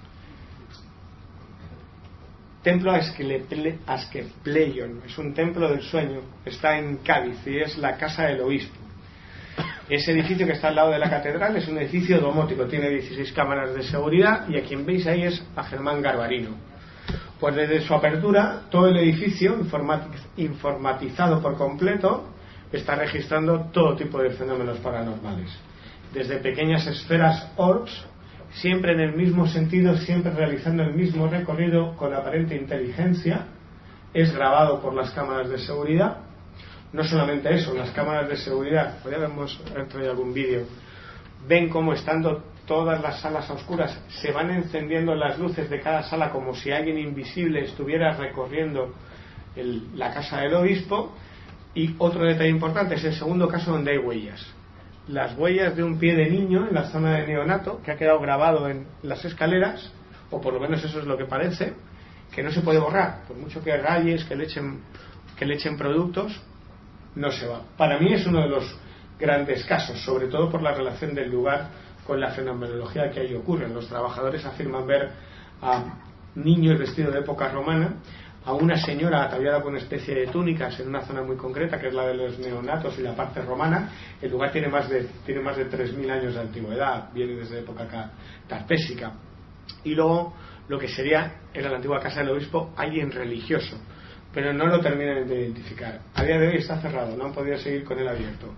Templo Asclepieion, es un templo del sueño, está en Cádiz y es la casa del obispo. Ese edificio que está al lado de la catedral es un edificio domótico, tiene dieciséis cámaras de seguridad, y a quien veis ahí es a Germán Garbarino. Pues desde su apertura, todo el edificio, informatizado por completo, está registrando todo tipo de fenómenos paranormales. Desde pequeñas esferas orbs, siempre en el mismo sentido, siempre realizando el mismo recorrido con aparente inteligencia. Es grabado por las cámaras de seguridad. No solamente eso, las cámaras de seguridad, ya hemos traído algún vídeo, ven cómo, estando todas las salas a oscuras, se van encendiendo las luces de cada sala como si alguien invisible estuviera recorriendo el, la casa del obispo. Y otro detalle importante es el segundo caso, donde hay huellas. Las huellas de un pie de niño en la zona de neonato, que ha quedado grabado en las escaleras, o por lo menos eso es lo que parece, que no se puede borrar, por mucho que rayes, que le echen, que le echen productos, no se va. Para mí es uno de los grandes casos, sobre todo por la relación del lugar con la fenomenología que ahí ocurre. Los trabajadores afirman ver a niños vestidos de época romana, a una señora ataviada con una especie de túnicas en una zona muy concreta, que es la de los neonatos y la parte romana. El lugar tiene más de tiene más de tres mil años de antigüedad, viene desde época tartésica. Y luego lo que sería, era la antigua casa del obispo, alguien religioso, pero no lo terminan de identificar. A día de hoy está cerrado, no han podido seguir con él abierto.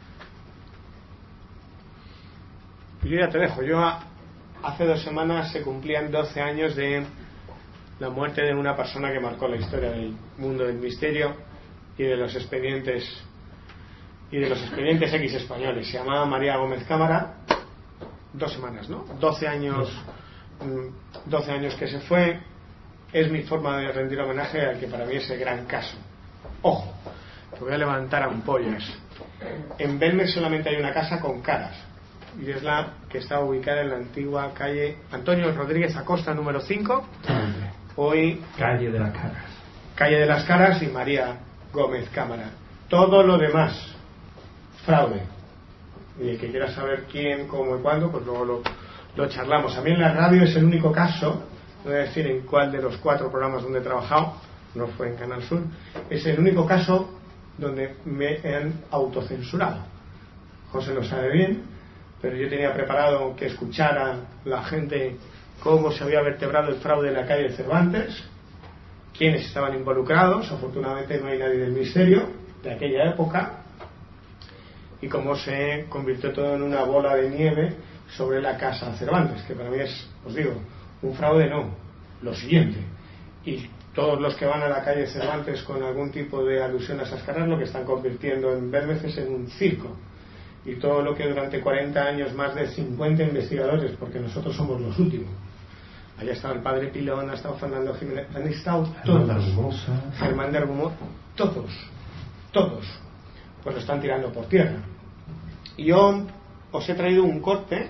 Yo ya te dejo. Yo hace dos semanas se cumplían doce años de la muerte de una persona que marcó la historia del mundo del misterio y de los expedientes y de los expedientes X españoles. Se llamaba María Gómez Cámara. Dos semanas, ¿no? doce años, doce años que se fue. Es mi forma de rendir homenaje al que para mí es el gran caso. Ojo, te voy a levantar ampollas. En Belmez solamente hay una casa con caras, y es la que está ubicada en la antigua calle Antonio Rodríguez Acosta número cinco, hoy calle de las Caras, calle de las Caras, y María Gómez Cámara. Todo lo demás, fraude. Y el que quiera saber quién, cómo y cuándo, pues luego lo, lo charlamos. A mí en la radio es el único caso, no voy a decir en cuál de los cuatro programas donde he trabajado, no fue en Canal Sur, es el único caso donde me han autocensurado. José lo sabe bien, pero yo tenía preparado que escuchara la gente cómo se había vertebrado el fraude en la calle de Cervantes, quiénes estaban involucrados. Afortunadamente no hay nadie del misterio de aquella época, y cómo se convirtió todo en una bola de nieve sobre la casa Cervantes, que para mí es, os digo, un fraude no, lo siguiente. Y todos los que van a la calle Cervantes con algún tipo de alusión a esas caras lo que están convirtiendo en Belmez es en un circo. Y todo lo que durante cuarenta años más de cincuenta investigadores, porque nosotros somos los últimos, allá ha estado el padre Pilón, ha estado Fernando Jiménez, han estado todos, Germán de Argumosa, todos, todos, pues lo están tirando por tierra. Y yo os he traído un corte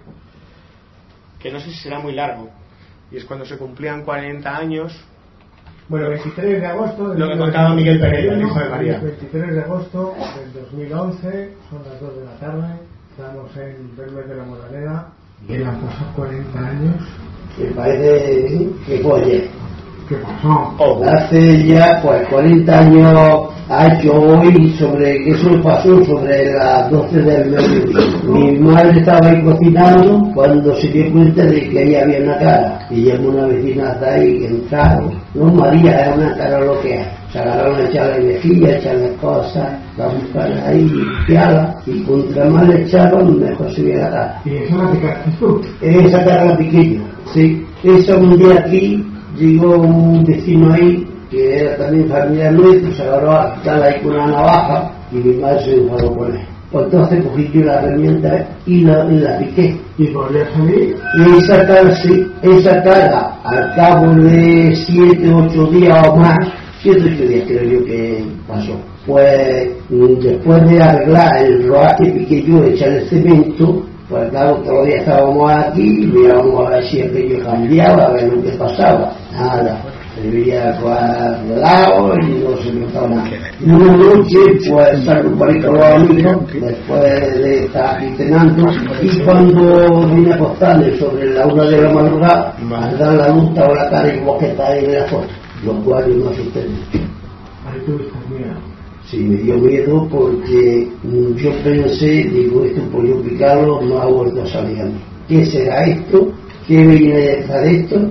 que no sé si será muy largo, y es cuando se cumplían cuarenta años. Bueno, veintitrés de agosto lo que contaba Miguel Pereira, el hijo de María. veintitrés de agosto del dos mil once, son las dos de la tarde, estamos en Belmez de la Moraleda y han pasado cuarenta años. Me parece que fue ayer. ¿Qué pasó? Oh. Hace ya pues cuarenta años ha hecho hoy sobre que eso pasó sobre las doce del mediodía. Mi madre estaba ahí cocinando cuando se dio cuenta de que ahí había una cara y llamó una vecina de ahí que entraron. No, María, era una cara loquea. Se agarraron a echarle vejilla, echarle cosas, la buscaron ahí, limpiarla, y contra más le echaron, mejor se veía la cara. ¿Y esa la picaste tú? Esa cara la pequeña, sí. Eso un día aquí llegó un vecino ahí que era también familiar nuestro, se agarró a quitarla ahí con una navaja y mi madre se enfadó con él. Pues entonces cogí yo la herramienta y la, y la piqué. ¿Y volvió a salir? Y esa cara, sí, esa cara, al cabo de siete, ocho días o más, siete, ocho días creo yo que pasó. Pues después de arreglar el rodaje que piqué yo, echar el cemento, pues claro, todos los días estábamos aquí, mirábamos a ver si aquello cambiaba, a ver lo que pasaba. Nada, se veía arreglado y no se notaba nada. Y una noche, pues salgo por ahí con los amigos, después de estar aquí cenando, y cuando vine a acostarme sobre la una de la madrugada, al dar la luz estaba la cara igual que está ahí en la foto, lo cual yo me asusté mucho. Ahí tuviste miedo. Sí, me dio miedo porque yo pensé, digo, esto por yo picarlo no ha vuelto a salir a mí. ¿Qué será esto? ¿Qué viene detrás de esto?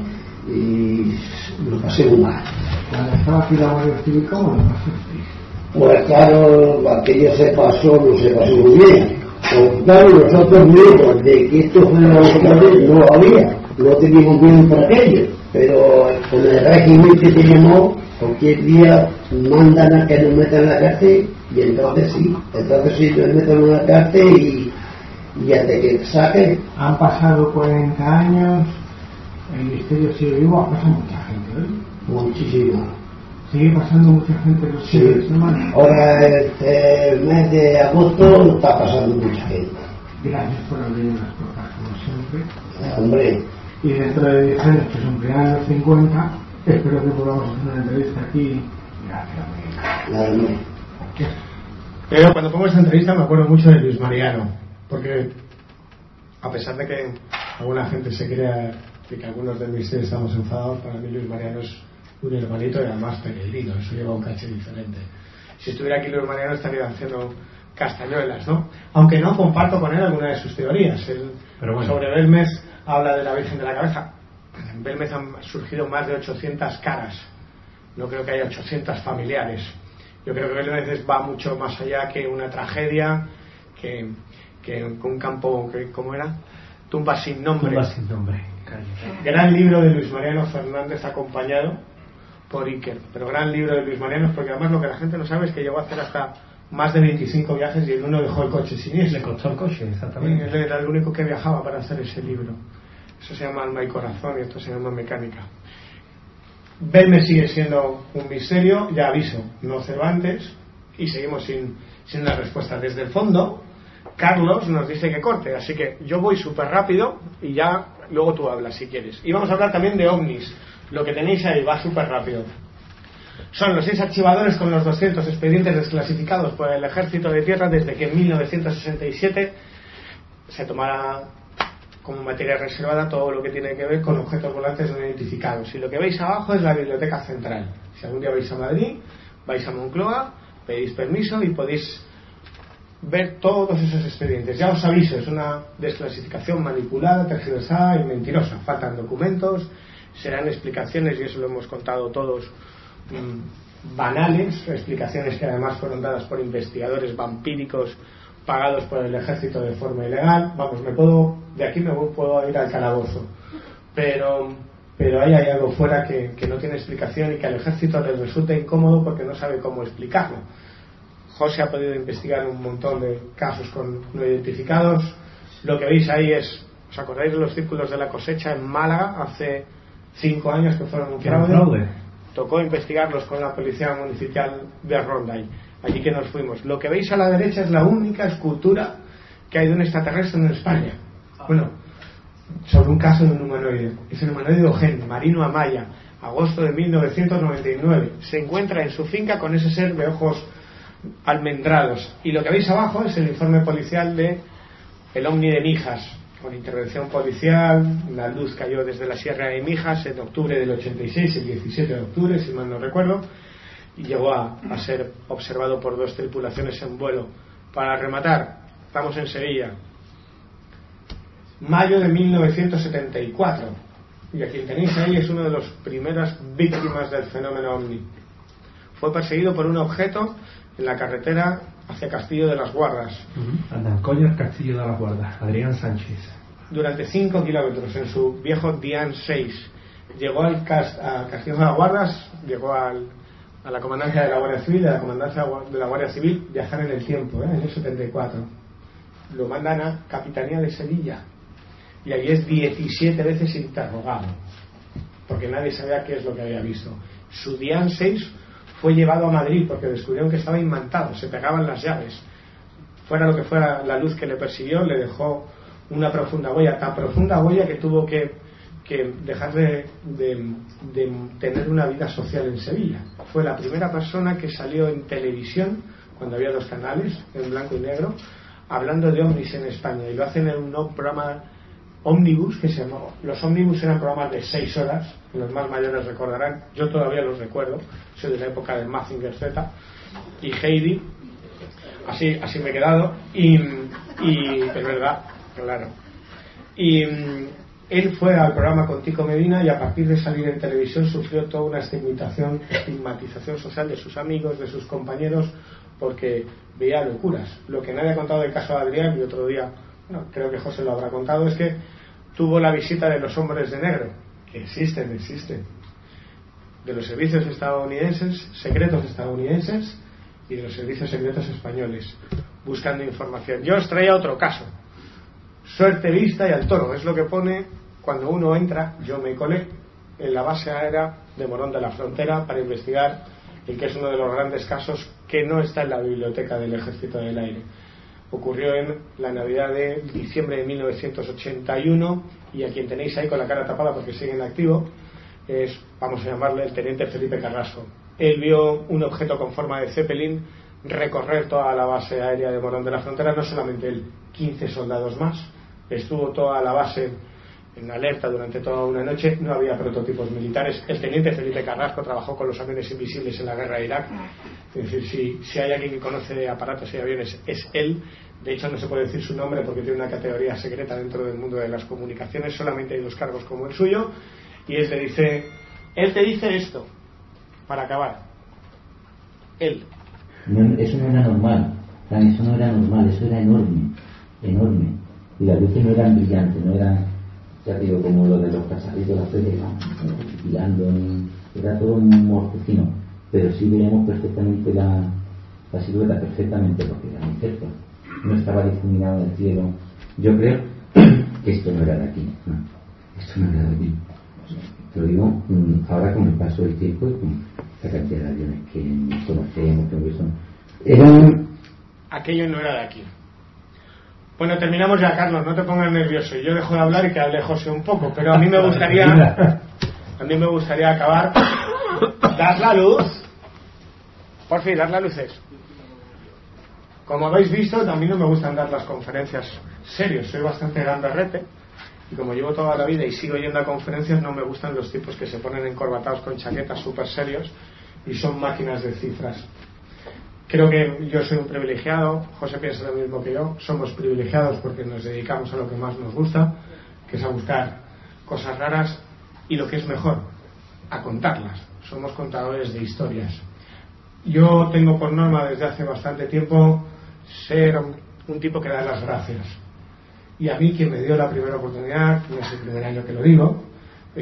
Y lo pasé muy mal. Cuando estaba aquí la Guardia Civil, ¿cómo lo pasaste? Pues claro, aquello se pasó, no se pasó muy bien. Pues claro, nosotros miedo de que esto fuera la no había, no teníamos miedo para aquello. Pero con el régimen que tenemos, cualquier día mandan a que nos metan en la cárcel y entonces sí, entonces sí nos meten en la cárcel y, y hasta que saquen. Han pasado cuarenta años, el misterio sigue vivo, ha pasado mucha gente, ¿eh? Muchísimo. Sigue pasando mucha gente en los sí. fines de semana. Ahora este, el mes de agosto está pasando mucha gente. Gracias por abrir las puertas como siempre. Eh, hombre. Y dentro de diez años que se cumplirán los cincuenta, espero que podamos hacer una entrevista aquí. Gracias, Nada más. Pero cuando pongo esa entrevista me acuerdo mucho de Luis Mariano, porque a pesar de que alguna gente se crea de que algunos de mis seres estamos enfadados, para mí Luis Mariano es un hermanito y además peregrino, eso lleva un caché diferente. Si estuviera aquí Luis Mariano estaría haciendo castañuelas, ¿no? Aunque no comparto con él alguna de sus teorías. Él, Pero bueno. Sobre Belmez habla de la Virgen de la Cabeza. En Belmez han surgido más de ochocientas caras. No creo que haya ochocientas familiares. Yo creo que Belmez va mucho más allá que una tragedia, que, que un campo, que, ¿cómo era? Tumbas sin nombre. Tumbas sin nombre. Gran libro de Luis Mariano Fernández acompañado por Iker. Pero gran libro de Luis Mariano, porque además lo que la gente no sabe es que llegó a hacer hasta más de veinticinco viajes y en uno dejó el coche siniestro. Le costó el coche, exactamente. Él era el único que viajaba para hacer ese libro. Eso se llama Alma y Corazón y esto se llama Mecánica. Belmez sigue siendo un misterio, ya aviso, no Cervantes, y seguimos sin, sin una respuesta. Desde el fondo, Carlos nos dice que corte, así que yo voy súper rápido y ya luego tú hablas si quieres. Y vamos a hablar también de ovnis, lo que tenéis ahí va súper rápido. Son los seis archivadores con los doscientos expedientes desclasificados por el Ejército de Tierra desde que en mil novecientos sesenta y siete se tomara como materia reservada todo lo que tiene que ver con objetos volantes no identificados. Y lo que veis abajo es la Biblioteca Central. Si algún día vais a Madrid, vais a Moncloa, pedís permiso y podéis ver todos esos expedientes. Ya os aviso, es una desclasificación manipulada, tergiversada y mentirosa. Faltan documentos, serán explicaciones, y eso lo hemos contado todos, mmm, banales, explicaciones que además fueron dadas por investigadores vampíricos pagados por el ejército de forma ilegal. Vamos, me puedo de aquí me puedo ir al calabozo, pero pero ahí hay algo fuera que, que no tiene explicación y que al ejército les resulta incómodo porque no sabe cómo explicarlo. José ha podido investigar un montón de casos con no identificados. Lo que veis ahí es, ¿os acordáis de los círculos de la cosecha en Málaga hace cinco años que fueron un fraude? Tocó investigarlos con la policía municipal de Ronda. Allí que nos fuimos. Lo que veis a la derecha es la única escultura que hay de un extraterrestre en España. Bueno, sobre un caso de un humanoide. Es el humanoide Ogen, Marino Amaya, agosto de mil novecientos noventa y nueve. Se encuentra en su finca con ese ser de ojos almendrados. Y lo que veis abajo es el informe policial de el Omni de Mijas, con intervención policial. La luz cayó desde la Sierra de Mijas en octubre del ochenta y seis, el diecisiete de octubre, si mal no recuerdo, y llegó a, a ser observado por dos tripulaciones en vuelo. Para rematar, estamos en Sevilla, mayo de mil novecientos setenta y cuatro, y a quien tenéis ahí es una de las primeras víctimas del fenómeno OVNI. Fue perseguido por un objeto en la carretera hacia Castillo de las Guardas. Uh-huh. Andancollas, Castillo de las Guardas, Adrián Sánchez. Durante cinco kilómetros en su viejo Dian seis. Llegó al Cas- a Castillo de las Guardas, llegó al, a la comandancia de la Guardia Civil, de la comandancia de la Guardia Civil, viajar en el tiempo, ¿eh? En el setenta y cuatro. Lo mandan a Capitanía de Sevilla. Y allí es diecisiete veces interrogado, porque nadie sabía qué es lo que había visto. Su Dian seis fue llevado a Madrid porque descubrieron que estaba imantado, se pegaban las llaves. Fuera lo que fuera la luz que le persiguió, le dejó una profunda huella, tan profunda huella que tuvo que, que dejar de, de, de tener una vida social en Sevilla. Fue la primera persona que salió en televisión, cuando había dos canales, en blanco y negro, hablando de ovnis en España, y lo hacen en un programa ómnibus que se llamó. Los ómnibus eran programas de seis horas, los más mayores recordarán, yo todavía los recuerdo, soy de la época de Mazinger Z y Heidi, así así me he quedado, y, y es verdad, claro, y él fue al programa con Tico Medina, y a partir de salir en televisión sufrió toda una estigmatización, estigmatización social de sus amigos, de sus compañeros, porque veía locuras. Lo que nadie ha contado del caso de Adrián, y otro día, bueno, creo que José lo habrá contado, es que tuvo la visita de los hombres de negro, que existen, existen, de los servicios estadounidenses, secretos estadounidenses, y de los servicios secretos españoles, buscando información. Yo os traía otro caso, suerte vista y al toro, es lo que pone cuando uno entra. Yo me colé en la base aérea de Morón de la Frontera para investigar el que es uno de los grandes casos que no está en la biblioteca del Ejército del Aire. Ocurrió en la Navidad de diciembre de mil novecientos ochenta y uno, y a quien tenéis ahí con la cara tapada porque sigue en activo es, vamos a llamarle, el teniente Felipe Carrasco. Él vio un objeto con forma de Zeppelin recorrer toda la base aérea de Morón de la Frontera. No solamente él, quince soldados más. Estuvo toda la base en alerta durante toda una noche. No había prototipos militares. El teniente Felipe Carrasco trabajó con los aviones invisibles en la guerra de Irak. Es decir, si, si hay alguien que conoce de aparatos y aviones, es él. De hecho, no se puede decir su nombre porque tiene una categoría secreta dentro del mundo de las comunicaciones. Solamente hay dos cargos como el suyo, y él te dice, él te dice esto para acabar. Él. No, eso no era normal, eso no era normal, eso era enorme, enorme. Y las luces no eran brillantes, no eran, ya digo, como lo de los casaritos de la feria, tirando, era todo un mortecino. Pero sí veíamos perfectamente la, la silueta, perfectamente, porque era muy cerca. No estaba difuminado en el cielo. Yo creo que esto no era de aquí, no, esto no era de aquí. Te lo digo ahora con el paso del tiempo y con la cantidad de aviones que conocemos, que son. Eran... Aquello no era de aquí. Bueno, terminamos ya, Carlos, no te pongas nervioso. Yo dejo de hablar y que hable José un poco, pero a mí me gustaría, a mí me gustaría acabar. Dar la luz. Por fin, dar las luces. Como habéis visto, también no me gustan dar las conferencias serios. Soy bastante gamberrete. Y como llevo toda la vida y sigo yendo a conferencias, no me gustan los tipos que se ponen encorbatados con chaquetas súper serios y son máquinas de cifras. Creo que yo soy un privilegiado, José piensa lo mismo que yo, somos privilegiados porque nos dedicamos a lo que más nos gusta, que es a buscar cosas raras y, lo que es mejor, a contarlas. Somos contadores de historias. Yo tengo por norma desde hace bastante tiempo ser un tipo que da las gracias. Y a mí, quien me dio la primera oportunidad, no es el primer año que lo digo, es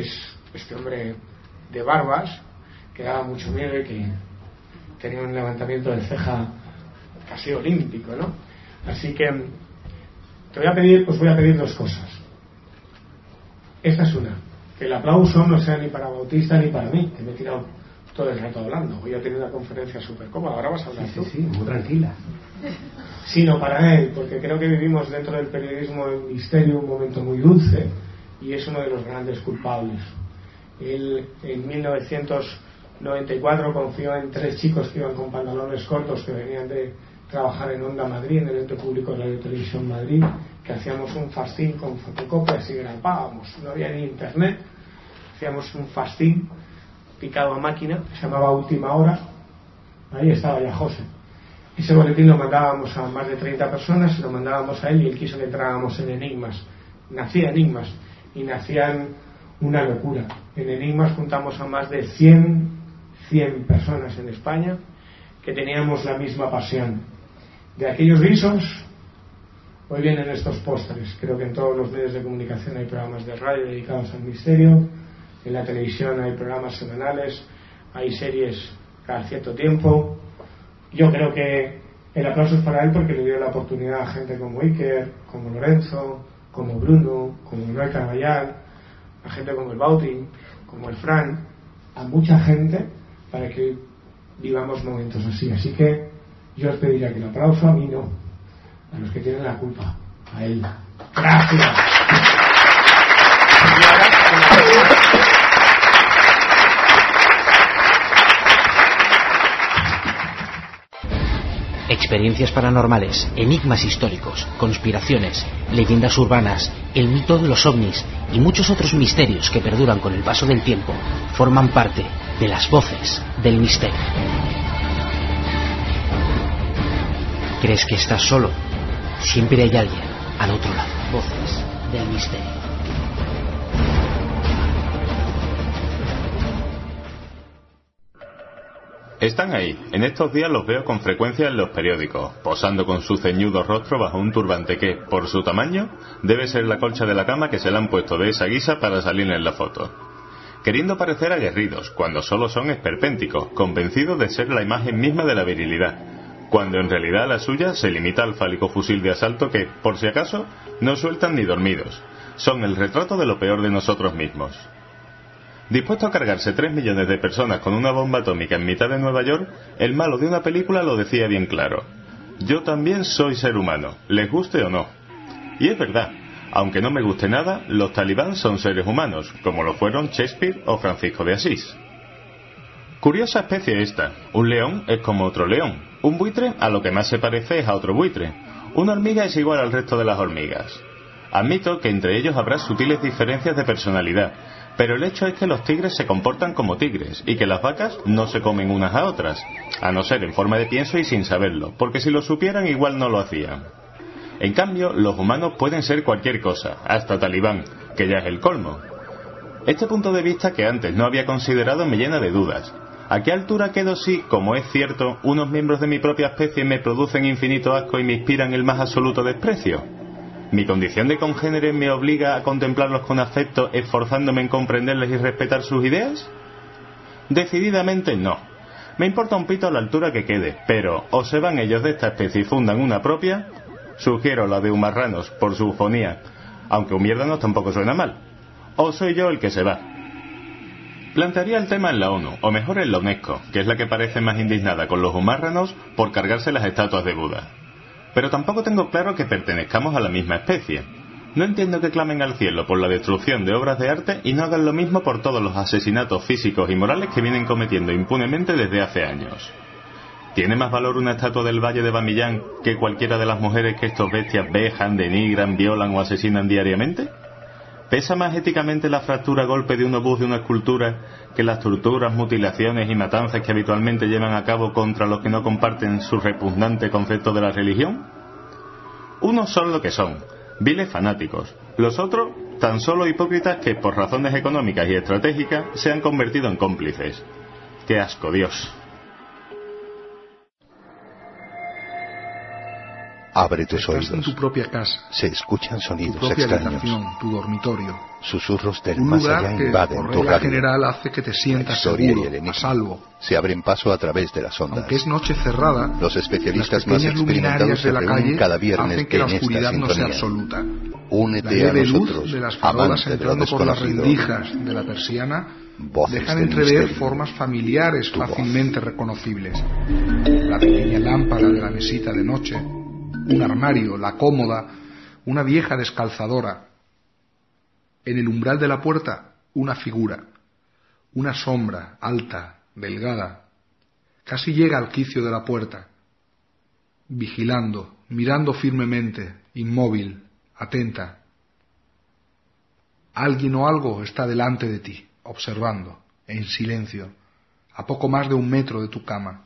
este hombre de barbas, que daba mucho miedo y que tenía un levantamiento de ceja casi olímpico, ¿no? Así que te voy a pedir, os voy a pedir dos cosas. Esta es una, que el aplauso no sea ni para Bautista ni para mí, que me he tirado todo el rato hablando. Hoy he tenido una conferencia súper cómoda, ahora vas a hablar tú. Sí, sí, muy tranquila. Sino para él, porque creo que vivimos dentro del periodismo en misterio un momento muy dulce y es uno de los grandes culpables. Él en mil novecientos noventa y cuatro confió en tres chicos que iban con pantalones cortos, que venían de trabajar en Onda Madrid, en el ente público de Radio Televisión Madrid, que hacíamos un fastín con fotocopias y grabábamos, no había ni internet, hacíamos un fastín picado a máquina, se llamaba Última Hora, ahí estaba ya José. Ese boletín lo mandábamos a más de treinta personas, lo mandábamos a él y él quiso que entráramos en Enigmas. Nacía Enigmas y nacían una locura. En Enigmas juntamos a más de cien, cien personas en España que teníamos la misma pasión. De aquellos visos, hoy vienen estos pósteres. Creo que en todos los medios de comunicación hay programas de radio dedicados al misterio, en la televisión hay programas semanales, hay series cada cierto tiempo. Yo creo que el aplauso es para él porque le dio la oportunidad a gente como Iker, como Lorenzo, como Bruno, como Noel Carballal, a gente como el Bauti, como el Fran, a mucha gente para que vivamos momentos así. Así que yo os pediría que el aplauso a mí no, a los que tienen la culpa, a él. Gracias. Experiencias paranormales, enigmas históricos, conspiraciones, leyendas urbanas, el mito de los ovnis y muchos otros misterios que perduran con el paso del tiempo forman parte de las voces del misterio. ¿Crees que estás solo? Siempre hay alguien al otro lado. Voces del misterio. Están ahí. En estos días los veo con frecuencia en los periódicos, posando con su ceñudo rostro bajo un turbante que, por su tamaño, debe ser la colcha de la cama que se le han puesto de esa guisa para salir en la foto. Queriendo parecer aguerridos, cuando solo son esperpénticos, convencidos de ser la imagen misma de la virilidad, cuando en realidad la suya se limita al fálico fusil de asalto que, por si acaso, no sueltan ni dormidos. Son el retrato de lo peor de nosotros mismos. Dispuesto a cargarse tres millones de personas con una bomba atómica en mitad de Nueva York, el malo de una película lo decía bien claro. Yo también soy ser humano, les guste o no. Y es verdad, aunque no me guste nada, los talibán son seres humanos, como lo fueron Shakespeare o Francisco de Asís. Curiosa especie esta. Un león es como otro león. Un buitre a lo que más se parece es a otro buitre. Una hormiga es igual al resto de las hormigas. Admito que entre ellos habrá sutiles diferencias de personalidad, pero el hecho es que los tigres se comportan como tigres y que las vacas no se comen unas a otras, a no ser en forma de pienso y sin saberlo, porque si lo supieran igual no lo hacían. En cambio, los humanos pueden ser cualquier cosa, hasta talibán, que ya es el colmo. Este punto de vista que antes no había considerado me llena de dudas. ¿A qué altura quedo si, como es cierto, unos miembros de mi propia especie me producen infinito asco y me inspiran el más absoluto desprecio? ¿Mi condición de congénere me obliga a contemplarlos con afecto, esforzándome en comprenderles y respetar sus ideas? Decididamente no. Me importa un pito a la altura que quede, pero o se van ellos de esta especie y fundan una propia, sugiero la de humarranos por su ufonía, aunque humiérdanos tampoco suena mal, o soy yo el que se va. Plantearía el tema en la ONU, o mejor en la UNESCO, que es la que parece más indignada con los humárranos por cargarse las estatuas de Buda. Pero tampoco tengo claro que pertenezcamos a la misma especie. No entiendo que clamen al cielo por la destrucción de obras de arte y no hagan lo mismo por todos los asesinatos físicos y morales que vienen cometiendo impunemente desde hace años. ¿Tiene más valor una estatua del Valle de Bamillán que cualquiera de las mujeres que estos bestias vejan, denigran, violan o asesinan diariamente? ¿Pesa más éticamente la fractura a golpe de un obús de una escultura que las torturas, mutilaciones y matanzas que habitualmente llevan a cabo contra los que no comparten su repugnante concepto de la religión? Unos son lo que son, viles fanáticos. Los otros, tan solo hipócritas que, por razones económicas y estratégicas, se han convertido en cómplices. ¡Qué asco, Dios! Abre tus Estás oídos. en tu propia casa. Se escuchan sonidos tu propia extraños. habitación, tu dormitorio. Susurros del Un más lugar allá que, invaden por tu regla radio. general, hace que te sientas La historia seguro, y el enigma a salvo. se abren paso a través de las ondas. Aunque es noche cerrada, Los especialistas las más pequeñas experimentados luminarias se de la reúnen calle cada viernes hacen que la en esta oscuridad no sea sintonía. absoluta. Únete La leve a luz nosotros, de las farolas amante de lo entrando por las desconocido. rendijas de la persiana Voces dejan del entrever misterio. formas familiares Tu voz. fácilmente reconocibles. La pequeña lámpara de la mesita de noche, un armario, la cómoda, una vieja descalzadora. En el umbral de la puerta, una figura, una sombra alta, delgada. Casi llega al quicio de la puerta, vigilando, mirando firmemente, inmóvil, atenta. Alguien o algo está delante de ti, observando, en silencio, a poco más de un metro de tu cama.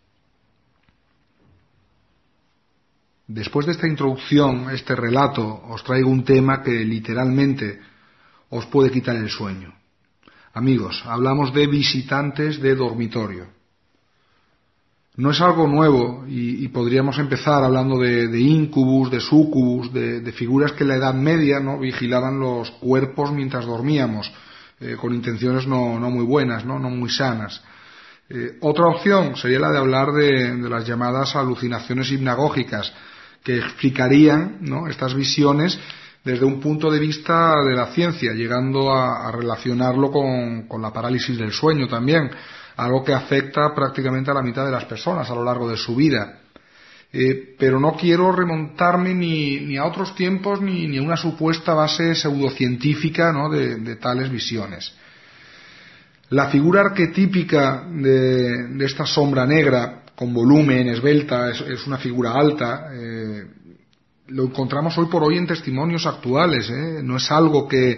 Después de esta introducción, este relato, os traigo un tema que literalmente os puede quitar el sueño. Amigos, hablamos de visitantes de dormitorio. No es algo nuevo y, y podríamos empezar hablando de, de incubus, de sucubus, de, de figuras que en la Edad Media, ¿no?, vigilaban los cuerpos mientras dormíamos, eh, con intenciones no, no muy buenas, no, no muy sanas. Eh, otra opción sería la de hablar de, de las llamadas alucinaciones hipnagógicas, que explicarían, ¿no?, estas visiones desde un punto de vista de la ciencia, llegando a, a relacionarlo con, con la parálisis del sueño también, algo que afecta prácticamente a la mitad de las personas a lo largo de su vida. Eh, pero no quiero remontarme ni, ni a otros tiempos ni, ni a una supuesta base pseudocientífica, ¿no?, de, de tales visiones. La figura arquetípica de, de esta sombra negra, con volumen, esbelta, es, es una figura alta, eh, lo encontramos hoy por hoy en testimonios actuales, ¿eh? No es algo que,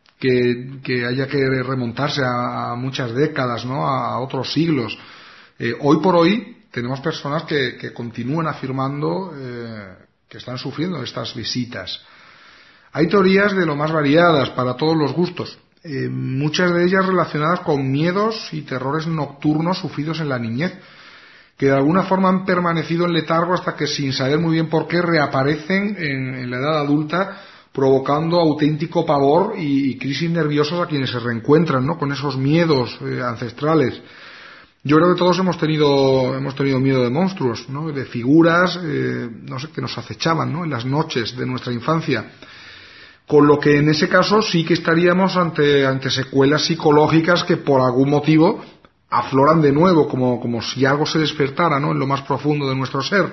que, que haya que remontarse a, a muchas décadas, ¿no?, a otros siglos. Eh, hoy por hoy tenemos personas que, que continúan afirmando eh, que están sufriendo estas visitas. Hay teorías de lo más variadas para todos los gustos, eh, muchas de ellas relacionadas con miedos y terrores nocturnos sufridos en la niñez, que de alguna forma han permanecido en letargo hasta que, sin saber muy bien por qué, reaparecen en, en la edad adulta, provocando auténtico pavor y, y crisis nerviosas a quienes se reencuentran, ¿no?, con esos miedos eh, ancestrales. Yo creo que todos hemos tenido hemos tenido miedo de monstruos, ¿no?, de figuras, eh, no sé, que nos acechaban, ¿no?, en las noches de nuestra infancia. Con lo que en ese caso sí que estaríamos ante, ante secuelas psicológicas que por algún motivo afloran de nuevo, como, como si algo se despertara, ¿no?, en lo más profundo de nuestro ser.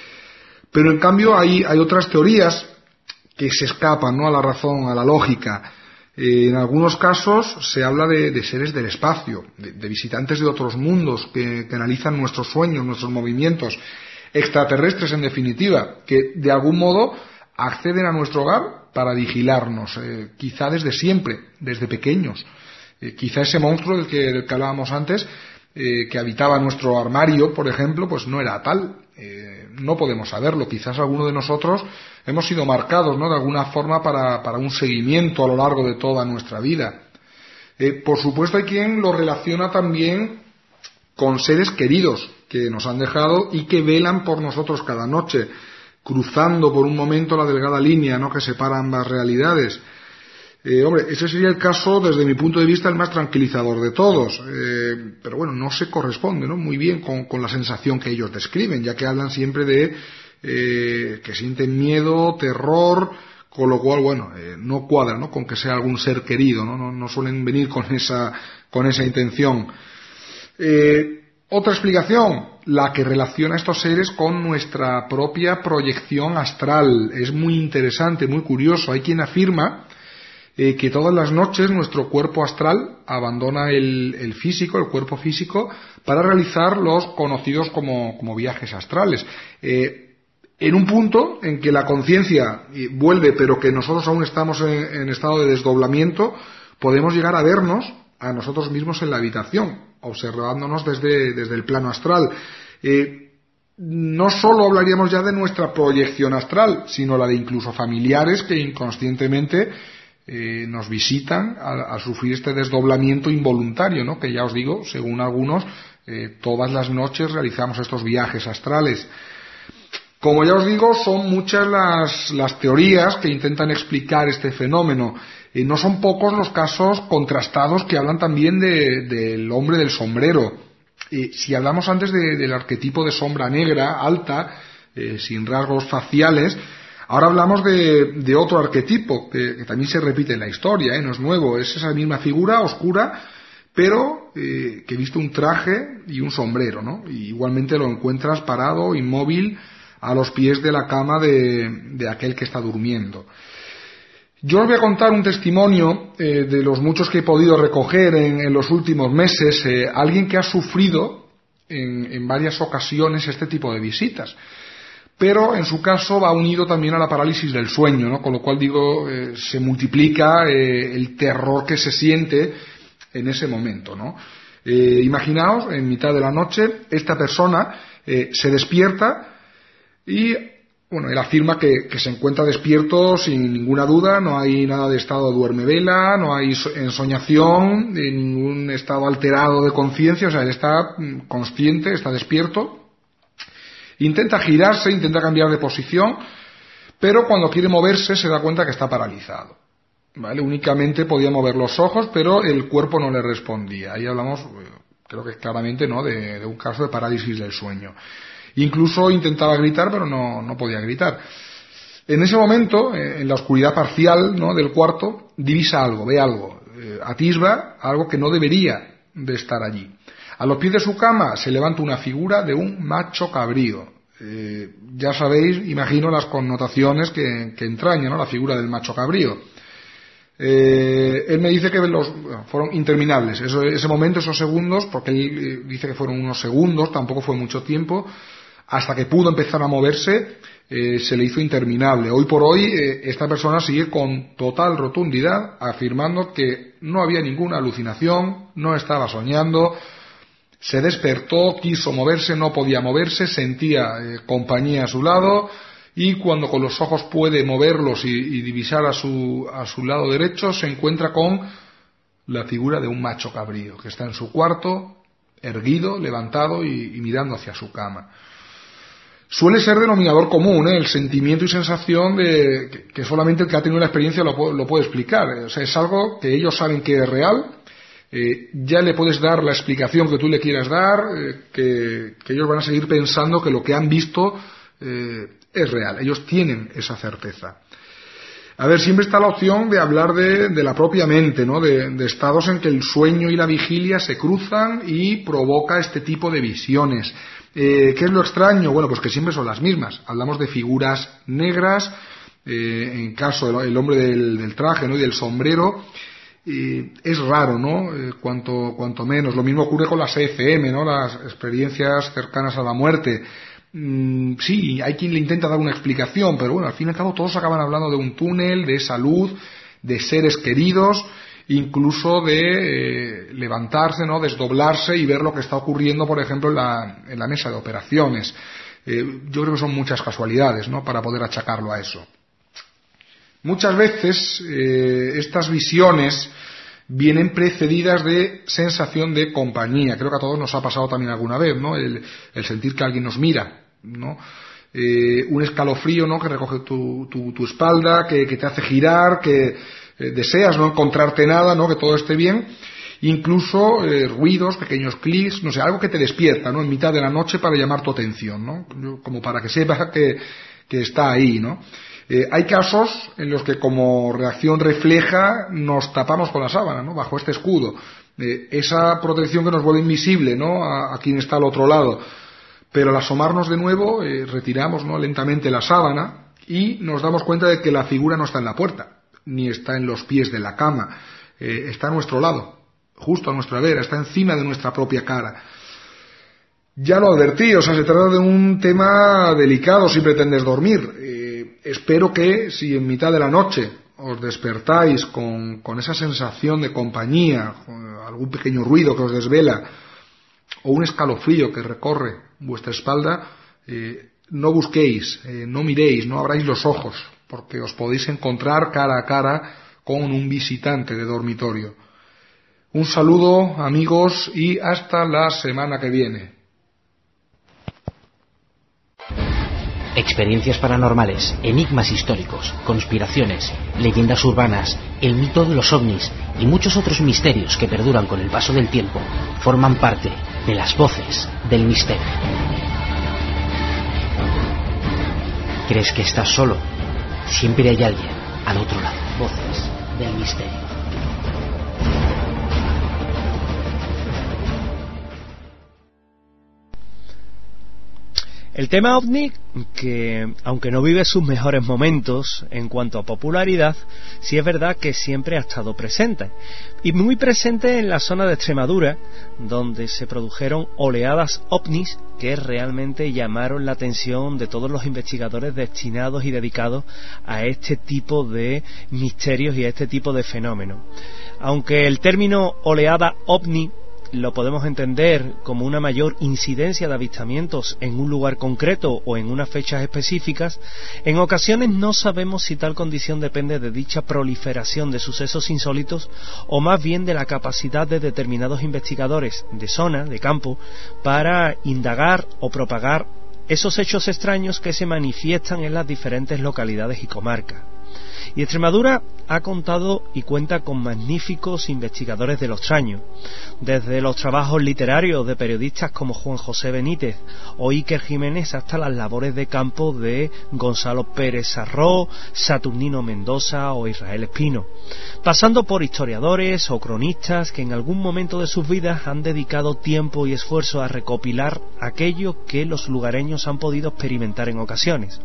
Pero en cambio hay, hay otras teorías que se escapan, ¿no?, a la razón, a la lógica. Eh, en algunos casos se habla de, de seres del espacio, de, de visitantes de otros mundos que, que analizan nuestros sueños, nuestros movimientos, extraterrestres en definitiva, que de algún modo acceden a nuestro hogar para vigilarnos, eh, quizá desde siempre, desde pequeños. Eh, quizá ese monstruo del que, del que hablábamos antes, eh, que habitaba nuestro armario, por ejemplo, pues no era tal. Eh, no podemos saberlo. Quizás alguno de nosotros hemos sido marcados, ¿no?, de alguna forma para, para un seguimiento a lo largo de toda nuestra vida. Eh, por supuesto hay quien lo relaciona también con seres queridos que nos han dejado y que velan por nosotros cada noche, cruzando por un momento la delgada línea, ¿no?, que separa ambas realidades. Eh, hombre, ese sería el caso, desde mi punto de vista, el más tranquilizador de todos. Eh, pero bueno, no se corresponde, ¿no?, muy bien con, con la sensación que ellos describen, ya que hablan siempre de eh, que sienten miedo, terror, con lo cual, bueno, eh, no cuadra, ¿no?, con que sea algún ser querido, ¿no? No, no suelen venir con esa, con esa intención. Eh, otra explicación, la que relaciona a estos seres con nuestra propia proyección astral. Es muy interesante, muy curioso. Hay quien afirma Eh, que todas las noches nuestro cuerpo astral abandona el, el físico, el cuerpo físico, para realizar los conocidos como, como viajes astrales. Eh, en un punto en que la conciencia vuelve, pero que nosotros aún estamos en, en estado de desdoblamiento, podemos llegar a vernos a nosotros mismos en la habitación, observándonos desde, desde el plano astral. Eh, no solo hablaríamos ya de nuestra proyección astral, sino la de incluso familiares que inconscientemente Eh, nos visitan a, a sufrir este desdoblamiento involuntario, ¿no?, que ya os digo, según algunos, eh, todas las noches realizamos estos viajes astrales. Como ya os digo, son muchas las, las teorías que intentan explicar este fenómeno. Y no son pocos los casos contrastados que hablan también de, del hombre del sombrero. Eh, si hablamos antes de, del arquetipo de sombra negra, alta, eh, sin rasgos faciales, ahora hablamos de, de otro arquetipo que, que también se repite en la historia, ¿eh? No es nuevo, es esa misma figura oscura, pero eh, que viste un traje y un sombrero, ¿no? Y igualmente lo encuentras parado, inmóvil, a los pies de la cama de, de aquel que está durmiendo. Yo os voy a contar un testimonio eh, de los muchos que he podido recoger en, en los últimos meses, eh, alguien que ha sufrido en, en varias ocasiones este tipo de visitas, pero en su caso va unido también a la parálisis del sueño, ¿no? Con lo cual digo, eh, se multiplica eh, el terror que se siente en ese momento, ¿no? Eh, imaginaos, en mitad de la noche, esta persona eh, se despierta y, bueno, él afirma que, que se encuentra despierto sin ninguna duda, no hay nada de estado de duerme-vela, no hay ensoñación, de ningún estado alterado de conciencia, o sea, él está consciente, está despierto, intenta girarse, intenta cambiar de posición, pero cuando quiere moverse se da cuenta que está paralizado, ¿vale? Únicamente podía mover los ojos, pero el cuerpo no le respondía. Ahí hablamos, creo que claramente, ¿no?, de, de un caso de parálisis del sueño. Incluso intentaba gritar, pero no, no podía gritar. En ese momento, en la oscuridad parcial, ¿no?, del cuarto, divisa algo, ve algo, eh, atisba algo que no debería de estar allí. A los pies de su cama se levanta una figura de un macho cabrío. Eh, ya sabéis, imagino, las connotaciones que, que entraña, ¿no?, la figura del macho cabrío. Eh, él me dice que los, bueno, fueron interminables, Eso, ese momento, esos segundos, porque él eh, dice que fueron unos segundos, tampoco fue mucho tiempo, hasta que pudo empezar a moverse, eh, se le hizo interminable. Hoy por hoy, eh, esta persona sigue con total rotundidad afirmando que no había ninguna alucinación, no estaba soñando, se despertó, quiso moverse, no podía moverse, sentía eh, compañía a su lado, y cuando con los ojos puede moverlos y, y divisar a su, a su lado derecho, se encuentra con la figura de un macho cabrío, que está en su cuarto, erguido, levantado y, y mirando hacia su cama. Suele ser denominador común, ¿eh?, el sentimiento y sensación de que, que solamente el que ha tenido la experiencia lo, lo puede explicar. O sea, es algo que ellos saben que es real, eh, ya le puedes dar la explicación que tú le quieras dar, eh, que, que ellos van a seguir pensando que lo que han visto eh, es real. Ellos tienen esa certeza. A ver, siempre está la opción de hablar de, de la propia mente, ¿no?, de, de estados en que el sueño y la vigilia se cruzan y provoca este tipo de visiones. Eh, ¿Qué es lo extraño? Bueno, pues que siempre son las mismas. Hablamos de figuras negras, eh, en caso del hombre del, del traje, ¿no?, y del sombrero. Eh, es raro, ¿no?, eh, cuanto, cuanto menos. Lo mismo ocurre con las E F M, ¿no?, las experiencias cercanas a la muerte. Mm, sí, hay quien le intenta dar una explicación, pero bueno, al fin y al cabo todos acaban hablando de un túnel, de esa luz, de seres queridos, incluso de eh, levantarse, ¿no?, desdoblarse y ver lo que está ocurriendo, por ejemplo, en la, en la mesa de operaciones. Eh, yo creo que son muchas casualidades, ¿no?, para poder achacarlo a eso. Muchas veces eh, estas visiones vienen precedidas de sensación de compañía. Creo que a todos nos ha pasado también alguna vez, ¿no?, el, el sentir que alguien nos mira, ¿no? Eh, un escalofrío, ¿no?, que recoge tu, tu, tu espalda, que, que te hace girar, que eh, deseas no encontrarte nada, ¿no?, que todo esté bien. Incluso eh, ruidos, pequeños clics, no sé, algo que te despierta, ¿no?, en mitad de la noche para llamar tu atención, ¿no?, como para que sepas que, que está ahí, ¿no? Eh, hay casos en los que como reacción refleja nos tapamos con la sábana, ¿no?, bajo este escudo. Eh, esa protección que nos vuelve invisible, ¿no?, a, a quien está al otro lado. Pero al asomarnos de nuevo, eh, retiramos, ¿no?, lentamente la sábana y nos damos cuenta de que la figura no está en la puerta, ni está en los pies de la cama, eh, está a nuestro lado, justo a nuestra vera, está encima de nuestra propia cara. Ya lo advertí, o sea, se trata de un tema delicado si pretendes dormir. Eh, espero que si en mitad de la noche os despertáis con, con esa sensación de compañía, algún pequeño ruido que os desvela, o un escalofrío que recorre vuestra espalda, eh, no busquéis, eh, no miréis, no abráis los ojos, porque os podéis encontrar cara a cara con un visitante de dormitorio. Un saludo, amigos, y hasta la semana que viene. Experiencias paranormales, enigmas históricos, conspiraciones, leyendas urbanas, el mito de los ovnis y muchos otros misterios que perduran con el paso del tiempo forman parte de las voces del misterio. ¿Crees que estás solo? Siempre hay alguien al otro lado. Voces del misterio. El tema ovni, que aunque no vive sus mejores momentos en cuanto a popularidad, sí es verdad que siempre ha estado presente. Y muy presente en la zona de Extremadura, donde se produjeron oleadas ovnis que realmente llamaron la atención de todos los investigadores destinados y dedicados a este tipo de misterios y a este tipo de fenómenos. Aunque el término oleada ovni lo podemos entender como una mayor incidencia de avistamientos en un lugar concreto o en unas fechas específicas, en ocasiones no sabemos si tal condición depende de dicha proliferación de sucesos insólitos o más bien de la capacidad de determinados investigadores de zona, de campo, para indagar o propagar esos hechos extraños que se manifiestan en las diferentes localidades y comarcas. Y Extremadura ha contado y cuenta con magníficos investigadores de lo extraño, desde los trabajos literarios de periodistas como Juan José Benítez o Iker Jiménez hasta las labores de campo de Gonzalo Pérez Sarró, Saturnino Mendoza o Israel Espino, pasando por historiadores o cronistas que en algún momento de sus vidas han dedicado tiempo y esfuerzo a recopilar aquello que los lugareños han podido experimentar en ocasiones.